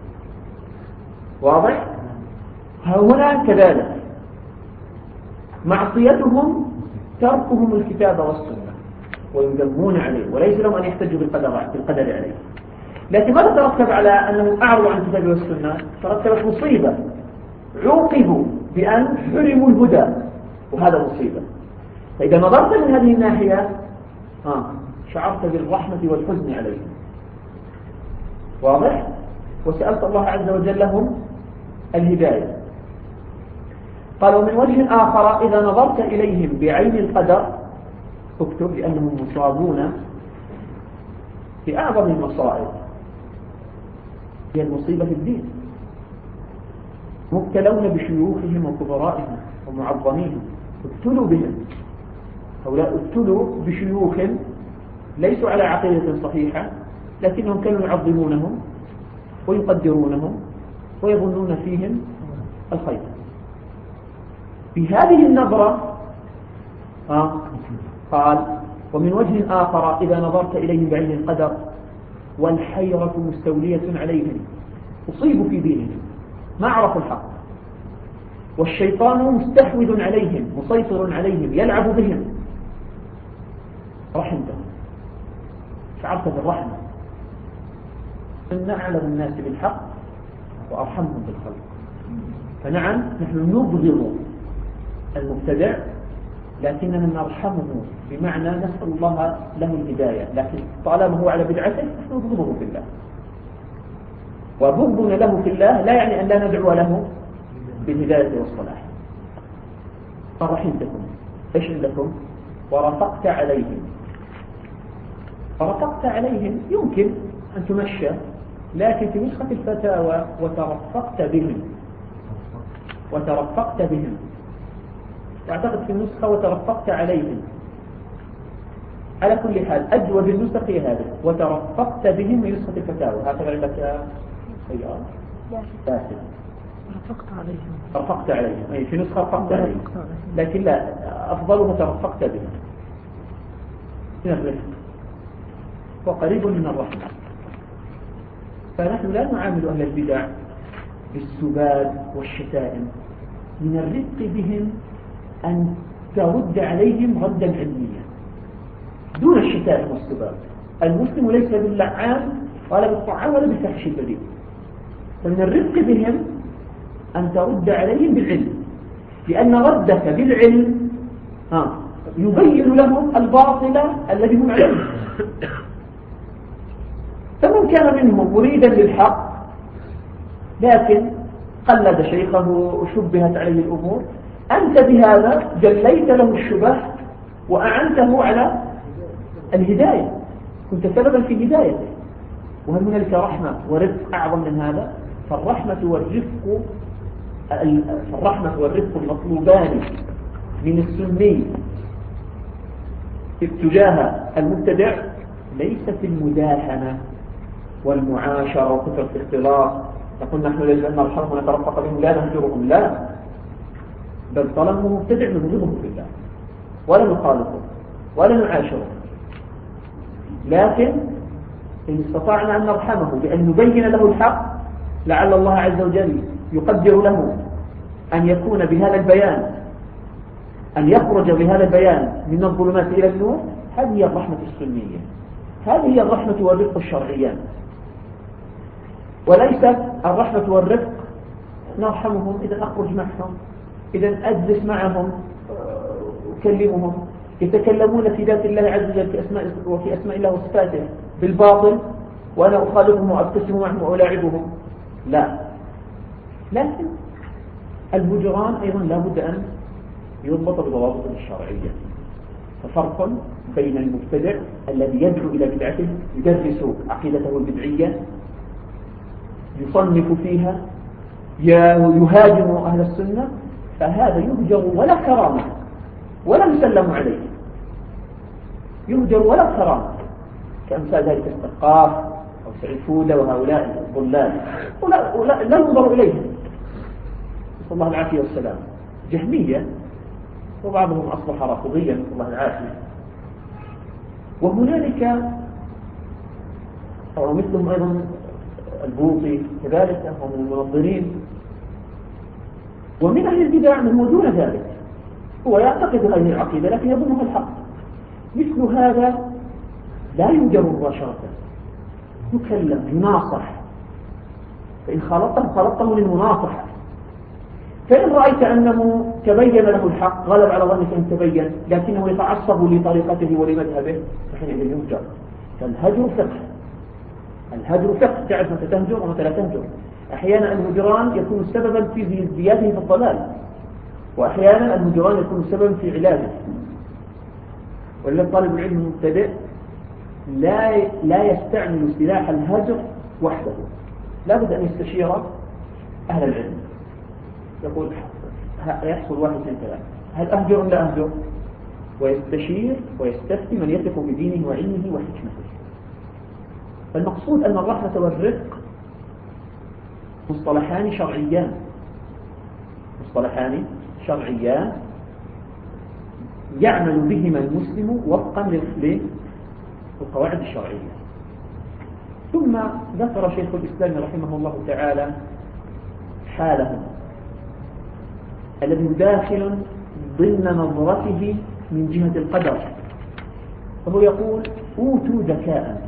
Speaker 1: واضح؟ هنا كذلك معصيتهم تركهم الكتاب والسنة ويذمون عليه وليس لهم أن يحتجوا بالقدر عليه. لكن ماذا ترتب على أنهم أعرضوا عن الكتاب والسنة؟ ترتبت مصيبة، عوقبوا بأن حرموا الهدى وهذا مصيبة. فإذا نظرت من هذه الناحية شعرت بالرحمة والحزن عليهم. واضح؟ وسألت الله عز وجل لهم الهداية. قال ومن وجه آخر إذا نظرت إليهم بعين القدر اكتب لأنهم مصابون بأعظم المصائب، هي المصيبة في الدين، مبتلون بشيوخهم وكبرائهم ومعظميهم، ابتلوا بهم. هؤلاء ابتلوا بشيوخ ليسوا على عقيدة صحيحة لكنهم كانوا يعظمونهم ويقدرونهم ويظنون فيهم الخير. بهذه النظرة قال ومن وجه آخر إذا نظرت إليهم بعين القدر والحيرة مستولية عليهم، أصيبوا في دينهم ما عرفوا الحق، والشيطان مستحوذ عليهم مسيطر عليهم يلعب بهم، رحمتهم، شعرت بالرحمة. إن أعلم الناس بالحق وأرحمهم بالخلق. فنعم نحن نبغض المبتدع لكننا نرحمه، بمعنى نسأل الله له الهداية، لكن طالما هو على بدعته نحن نبغضه في الله. وبغضنا له في الله لا يعني أن لا ندعو له بالهداية والصلاح. فرحمتكم إيش عندكم؟ ورفقت عليهم. فرفقت عليهم يمكن أن تمشى، لكن في نسخة الفتاوى وترفقت بهم، وترفقت بهم، أعتقد في النسخة وترفقت عليهم. على كل حال أجود النسخ هي هذه وترفقت بهم من نسخة الفتاوى. هكذا عندك خيار فاسد رفقت عليهم، أي في نسخة رفقت عليهم، لكن لا، أفضلها ترفقت بهم من الرفق وقريب من الرحمة. فنحن لا نعامل أهل البدع بالسباب والشتائم، من الرفق بهم أن ترد عليهم ردا علميا دون الشتائم والسباب. المسلم ليس باللعان ولا بالطعان ولا بالفحش البذيء، فمن الرفق بهم أن ترد عليهم بالعلم، لأن ردك بالعلم يبين لهم الباطل الذي هم عليه. فمن كان منهم مريدا للحق لكن قلد شيخه وشبهت عليه الأمور، أنت بهذا جليت له الشبه وأعنته على الهداية، كنت سببا في هدايته. وهل هنالك رحمة ورفق أعظم من هذا؟ فالرحمة والرفق المطلوبان من السني تجاه المبتدع ليس في المداهنة والمعاشرة وكثرة الاختلاط. نقول نحن يجب أن نرحمهم ونترفق بهم لا نهجرهم، لا، بل طالما مبتدع نبغضه في الله ولا نخالطه ولا نعاشره. لكن إن استطعنا أن نرحمه بأن نبين له الحق لعل الله عز وجل يقدر له أن يكون بهذا البيان، أن يخرج بهذا البيان من الظلمات إلى النور. هذه هي الرحمة السنية، هذه هي الرحمة والرفق الشرعيان، وليست الرحمة والرفق نرحمهم إذا أخرج معهم، إذا أجلس معهم أكلمهم يتكلمون في ذات الله عز وجل وفي أسماء الله وصفاته بالباطل وأنا أخالفهم وأبتسم معهم وألاعبهم، لا. لكن الهجران أيضا لا بد أن يضبط بضوابط الشرعية. ففرق بين المبتدع الذي يدعو إلى بدعته، يدرس عقيدته البدعية، يصنف فيها، يهاجم أهل السنة، فهذا يهجر ولا كرامة ولا يسلم عليه، يهجر ولا كرامة، كأمثال ذلك السقاف أو سعيد فودة وهؤلاء الضلال، لا ينظر إليهم، نسأل الله العافية والسلام. جهمية وبعضهم أصبح رافضيا، نسأل الله العافية. وهنالك أو مثلهم أيضا البوطي كذلك، هم المنظرين. ومن أهل البدع من هو دون ذلك، هو يعتقد هذه العقيدة لكن يظنها الحق، مثل هذا لا يوجد مباشرة، يكلم، يناصح، فإن خالطته للمناصحة. فإن رأيت أنه تبين له الحق، غلب على ظنك أن تبين، لكنه يتعصب لطريقته ولمذهبه، فحينئذ يهجر. فالهجر فقه، الهجر فقه، تعرف متى تهجر ومتى لا تهجر. أحيانا الهجران يكون سببا في زيادته في الضلال، وأحيانا الهجران يكون سببا في علاجه. ولذلك طالب العلم المبتدئ لا يستعمل سلاح الهجر وحده، لا بد أن يستشير أهل العلم، يقول يحصل 1 2 3، هل أهجر أم لا أهجر؟ ويستشير ويستفتي من يثق بدينه وعلمه وحكمته. فالمقصود أن الرحمة والرفق مصطلحان شرعيان يعمل بهما المسلم وفقا للقواعد الشرعية. ثم ذكر شيخ الإسلام رحمه الله تعالى حالهم الذي داخل ضمن نظرته من جهة القدر، فهو يقول أوتوا ذكاء،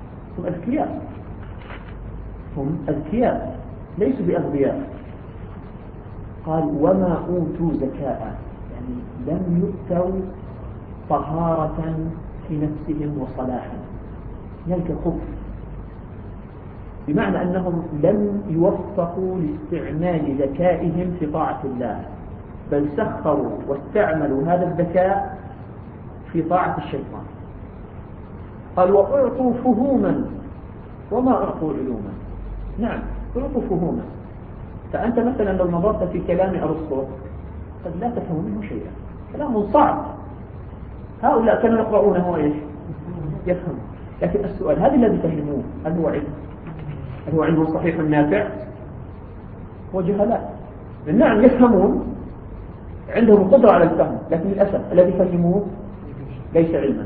Speaker 1: هم أذكياء ليسوا بأغبياء. قال وما أوتوا ذكاء، يعني لم يؤتوا طهارة في نفسهم وصلاحا، ذلك خبث، بمعنى أنهم لم يوفقوا لاستعمال ذكائهم في طاعة الله، بل سخروا واستعملوا هذا الذكاء في طاعة الشيطان. قال وأعطوا فهوما وما أعطوا علوما. نعم أعطوا فهوما، فأنت مثلا لو نظرت في كلام أرسطو قد لا تفهم منه شيئا، كلام صعب، هؤلاء كانوا يقرؤونه وإيش يفهم. لكن السؤال هذا الذي فهموه هل هو علم؟ هل هو علم صحيح نافع؟ وجهلاء. نعم يفهمون، عندهم قدرة على الفهم، لكن للأسف الذي فهموه ليس علما،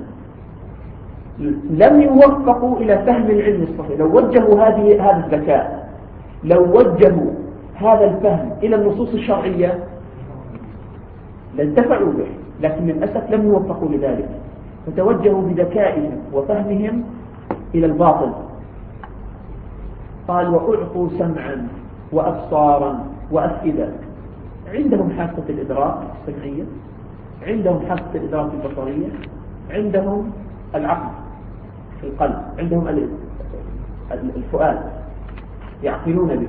Speaker 1: لم يوفقوا إلى فهم العلم الصحيح. لو وجهوا هذا الذكاء، لو وجهوا هذا الفهم إلى النصوص الشرعية لانتفعوا به، لكن للأسف لم يوفقوا لذلك، فتوجهوا بذكائهم وفهمهم إلى الباطل. قال وأعطوا سمعا وأبصارا وأفئدة، عندهم حاسة الإدراك السمعية، عندهم حاسة الإدراك البصرية، عندهم العقل في القلب، عندهم الفؤاد يعقلون به.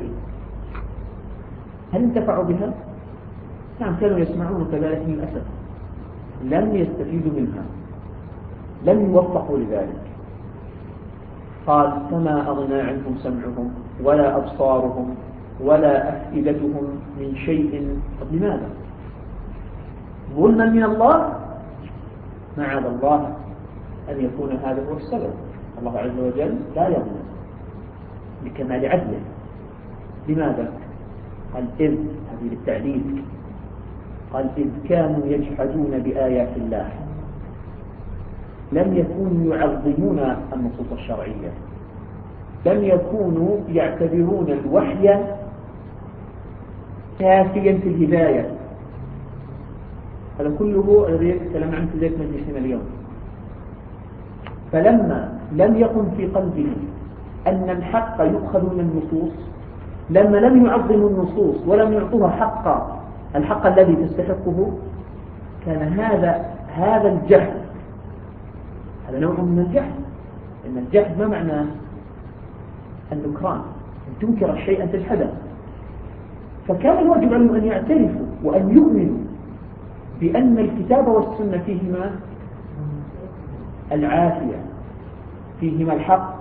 Speaker 1: هل انتفعوا بها؟ نعم كانوا يسمعون كذلك، للأسف لم يستفيدوا منها، لم يوفقوا لذلك. قال فما أغنى عنهم سمعهم ولا أبصارهم ولا أفئدتهم من شيء. لماذا؟ ظلما من الله؟ معاذ الله أن يكون هذا هو السبب. الله عز وجل لا يظلم بكمال عدله. لماذا؟ قال إذ، هذه للتعليل، قال إذ كانوا يجحدون بآيات الله، لم يكونوا يعظمون النصوص الشرعية، لم يكونوا يعتبرون الوحي كافيا في الهداية. هذا كله الذي يتكلم عنه في ذلك مجلسنا اليوم. فلما لم يكن في قلبه أن الحق يؤخذ من النصوص، لما لم يعظموا النصوص ولم يعطوها الحق الذي تستحقه، كان هذا الجهل، هذا نوع من الجهل. إن الجهل ما معناه؟ النكران، أن تنكر الشيء أن تجحده. فكان الواجب عليهم أن يعترفوا وأن يؤمنوا بأن الكتاب والسنة فيهما العافية، فيهما الحق.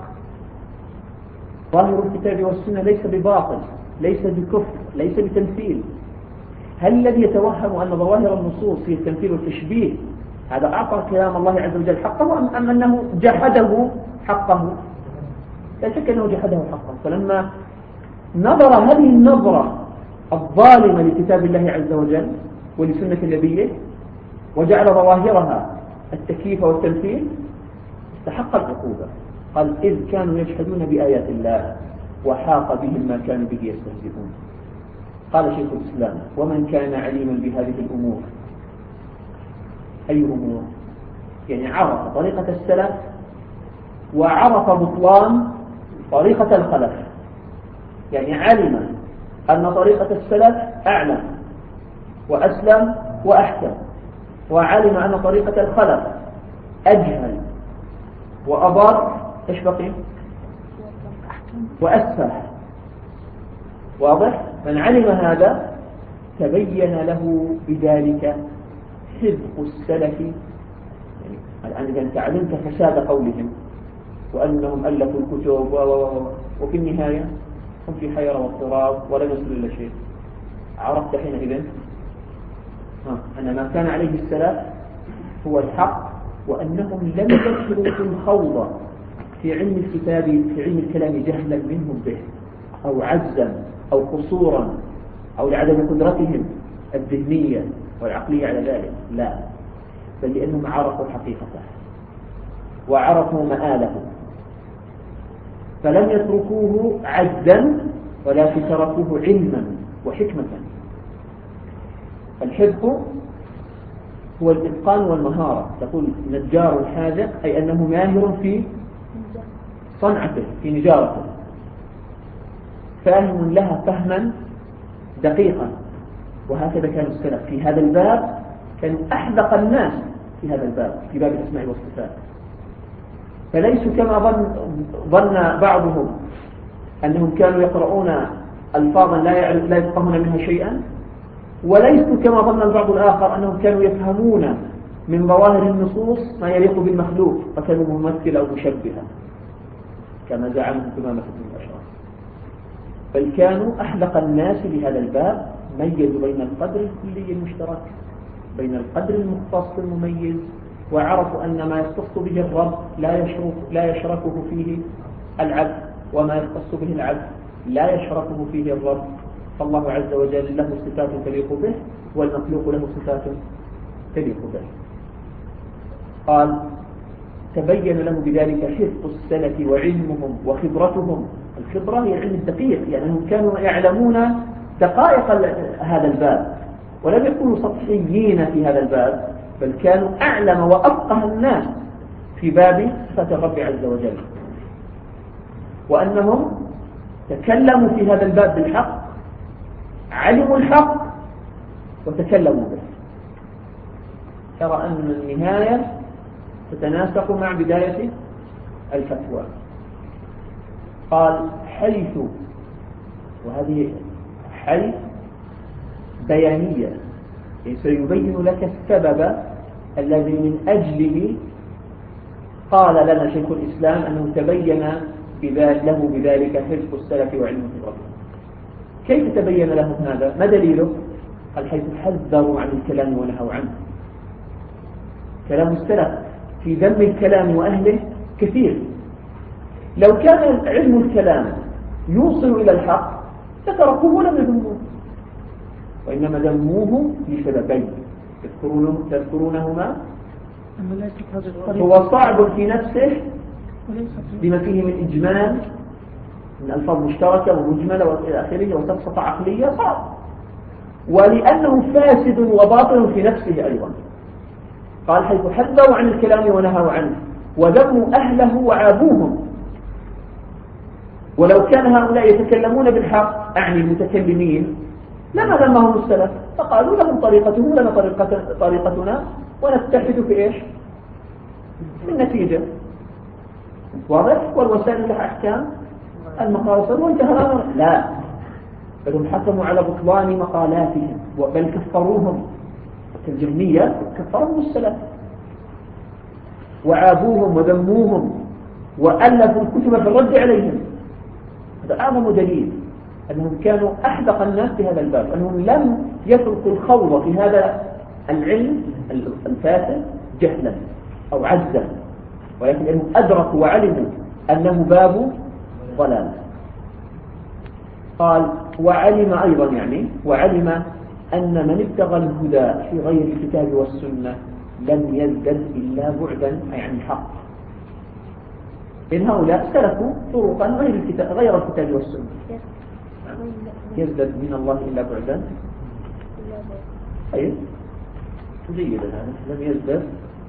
Speaker 1: ظاهر الكتاب والسنة ليس بباطل، ليس بكفر، ليس بتمثيل. هل الذي يتوهم أن ظواهر النصوص هي التمثيل والتشبيه هذا أعطى كلام الله عز وجل حقه أم أنه جحده حقه؟ لا شك أنه جحده حقه. فلما نظر هذه النظرة الظالمة لكتاب الله عز وجل ولسنة نبيه وجعل ظواهرها التكييف والتمثيل استحق العقوبة. قال إذ كانوا يجحدون بآيات الله وحاق بهم ما كانوا به يستهزئون. قال شيخ الإسلام ومن كان عليما بهذه الأمور، أي أمور؟ يعني عرف طريقة السلف وعرف بطلان طريقة الخلف. يعني علم أن طريقة السلف أعلم وأسلم وأحكم، وعلم أن طريقة الخلف أجهل وأضر، إيش بقي؟ وأسفه. واضح؟ من علم هذا تبين له بذلك حذق السلف. يعني الآن إذا أنت علمت فساد قولهم وأنهم ألفوا الكتب وفي النهاية هم في حيرة واضطراب ولا يصل إلى شيء، عرفت حينئذ أن ما كان عليه السلف هو الحق، وأنهم لم يدخلوا في الخوض في علم الكتاب في علم الكلام جهلا منهم به أو عجزا أو قصورا أو لعدم قدرتهم الذهنية والعقلية على ذلك، لا، بل لأنهم عرفوا حقيقته وعرفوا مآله، فلم يتركوه عجزا ولكن تركوه علما وحكمة. الحذق هو الإتقان والمهارة. تقول نجار الحاذق أي أنه ماهر في صنعته في نجارته، فاهم لها فهما دقيقا. وهكذا كان السلف في هذا الباب، كانوا أحذق الناس في هذا الباب في باب الأسماء والصفات. فليسوا كما ظن بعضهم أنهم كانوا يقرؤون ألفاظا لا يفقهون منها شيئا، وليسوا كما ظن البعض الآخر أنهم كانوا يفهمون من ظواهر النصوص ما يليق بالمخلوق فكانوا ممثلة أو مشبهة كما زعمهم ثمامة بن الأشراف. بل كانوا أحلق الناس بهذا الباب، ميزوا بين القدر الكلي المشترك بين القدر المختص المميز، وعرفوا أن ما يختص به الرب لا يشركه فيه العبد، وما يختص به العبد لا يشركه فيه الرب. فالله عز وجل له صفات تليق به والمخلوق له صفات تليق به. قال تبين له بذلك حفظ السلف وعلمهم وخبرتهم. الخبرة هي العلم الدقيق، يعني أنهم كانوا يعلمون دقائق هذا الباب ولم يكونوا سطحيين في هذا الباب، بل كانوا أعلم وأفقه الناس في باب صفات الرب عز وجل، وأنهم تكلموا في هذا الباب بالحق، علموا الحق وتكلموا به. ترى أن النهاية تتناسق مع بداية الفتوى. قال حيث، وهذه حيث بيانية، سيبين لك السبب الذي من أجله قال لنا شيخ الإسلام أنه تبين له بذلك حفظ السلف وعلم خبرته. كيف تبين له هذا؟ ما دليله؟ قال حيث حذروا عن الكلام ونهوا عنه. كلام السلف في ذم الكلام وأهله كثير. لو كان علم الكلام يوصل إلى الحق تتركوه ولم يذموه، وإنما ذموه لسببين تذكرونهما. هو صعب في نفسه بما فيه من إجمال من ألفاظ مشتركة ومجملة وإلى آخره وسفسطة عقلية صعب، ولأنه فاسد وباطل في نفسه أيضا. قال حيث حذروا عن الكلام ونهوا عنه وذموا أهله وعابوهم. ولو كان هؤلاء يتكلمون بالحق أعني المتكلمين لما ذمهم السلف، فقالوا لهم طريقتهم لنا طريقتنا ونتحد في إيش؟ في النتيجة. واضح؟ والوسائل لها أحكام المقال وانتهى الأمر. لا، بل هم حكموا على بطلان مقالاتهم، بل كفروهم كالجهمية، كفرهم السلف وعابوهم وذموهم وألفوا الكتب في الرد عليهم. هذا أعظم دليل أنهم كانوا أحدق الناس في هذا الباب، أنهم لم يتركوا الخوض في هذا العلم الفاسد جهلا أو عجزا، ولكن أنهم أدركوا وعلموا أنه باب ضلال. قال وعلم أيضا، يعني وعلم أن من ابتغى الهدى في غير الكتاب والسنة لم يزدد إلا بعدا عن الحق. إن هؤلاء سلكوا طرقا غير الكتاب والسنة. يزدد من الله إلا بعدا. أي جيد هذا، لم يزدد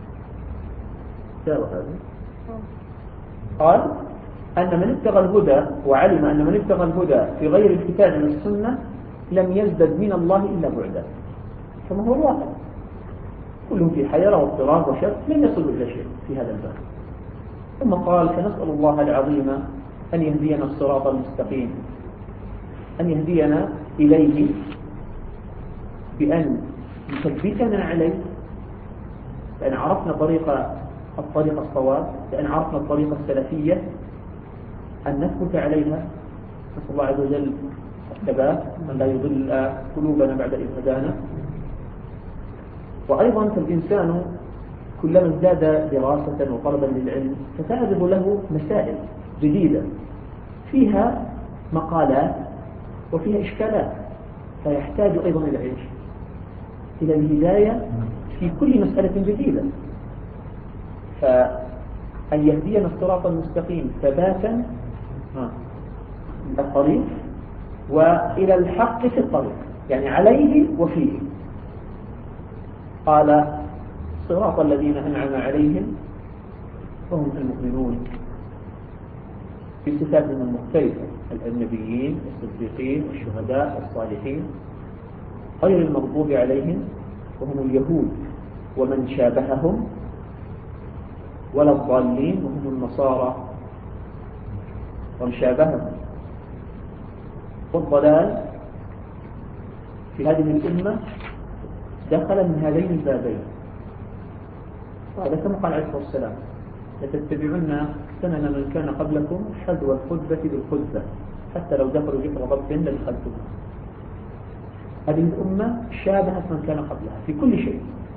Speaker 1: ساوى هذا. قال أن من ابتغى الهدى، وعلم أن من ابتغى الهدى في غير الكتاب والسنة لم يزدد من الله إلا بعدا، كما هو الواقع. كلهم في حيرة واضطراب وشك، لن يصلوا إلى شيء في هذا الباب. ثم قال فنسأل الله العظيم أن يهدينا الصراط المستقيم، أن يهدينا إليه بأن يثبتنا عليه، بأن عرفنا الطريق الصواب، بأن عرفنا الطريقة السلفية أن نثبت عليها. نسأل الله عز وجل الثبات، أن لا يضل قلوبنا بعد إذ هدانا. وأيضا فالإنسان كلما ازداد دراسة وطلبا للعلم فتعرض له مسائل جديدة فيها مقالات وفيها إشكالات، فيحتاج أيضا إلى إيش؟ إلى الهداية في كل مسألة جديدة. فأن يهدينا الصراط المستقيم ثباتا الطريق وإلى الحق في الطريق، يعني عليه وفيه. قال صراط الذين أنعم عليهم وهم المؤمنون بصفاتهم المختلفة، النبيين الصديقين الشهداء الصالحين، غير المغضوب عليهم وهم اليهود ومن شابههم، ولا الضالين وهم النصارى ومن شابههم. والضلال في هذه الأمة دخل من هذين البابين. هذا كما قال عليه الصلاة والسلام لتتبعن سنن من كان قبلكم حذو الخدبة بالخدبة حتى لو دخلوا جحر ضب لدخلتموه. هذه الأمة شابهت من كان قبلها في كل شيء،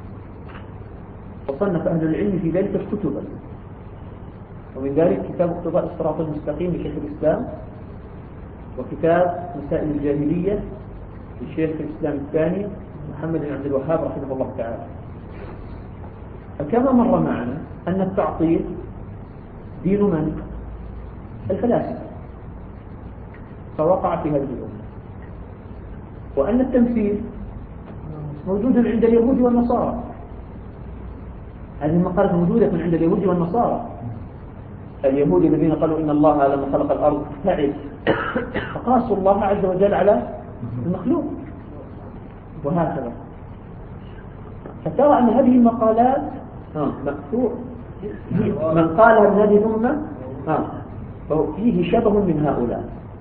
Speaker 1: وصنف أهل العلم في ذلك كتبا، ومن ذلك كتاب اقتضاء الصراط المستقيم لشيخ الإسلام، وكتاب مسائل الجاهلية لشيخ الإسلام الثاني محمد بن عبد الوهاب رحمه الله تعالى. فكما مر معنا أن التعطيل دين من؟ الفلاسفة، فوقع في هذه الأمة. وأن التمثيل موجود عند اليهود والنصارى، هذه المقالة موجودة عند اليهود والنصارى. اليهود الذين قالوا إن الله لما خلق الأرض تعب، فقاسوا الله عز وجل على المخلوق، وهكذا. فترى أن هذه المقالات مكتوب من قالها من هذه الأمة فيه شبه من هؤلاء.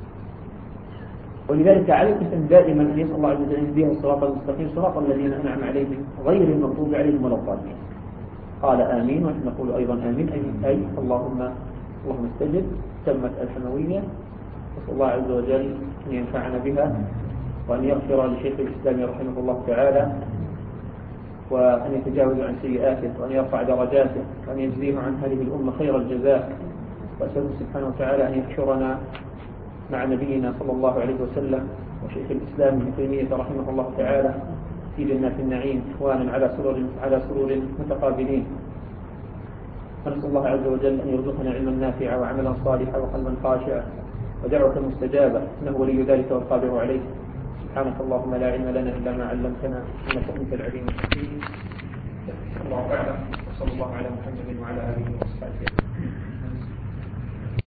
Speaker 1: ولذلك عليكم دائما أن يسأل الله عز وجل أن يهديهم الصراط المستقيم صراط الذين أنعم عليهم غير المغضوب عليهم ولا الضالين. قال آمين، ونحن نقول أيضا آمين، أي اللهم استجب. تمت الحموية، نسأل الله عز وجل أن ينفعنا بها، وأن يغفر لشيخ الإسلام رحمه الله تعالى، وأن يتجاوز عن سيئاته، وأن يرفع درجاته، وأن يجزيه عن هذه الأمة خير الجزاء. وأسأله سبحانه وتعالى أن يحشرنا مع نبينا صلى الله عليه وسلم وشيخ الإسلام ابن تيمية رحمه الله تعالى في جنات النعيم إخوانا على سرور متقابلين. ونسأل الله عز وجل أن يرزقنا علما نافعا وعملا صالحا وقلبا خاشعا ودعوة مستجابة، إنه ولي ذلك والقادر عليه. سبحانك اللهم لا علم لنا إلا ما علمتنا إنك أنت العليم الحكيم. الله أعلم، وصلى الله على محمد وعلى آله وصحبه.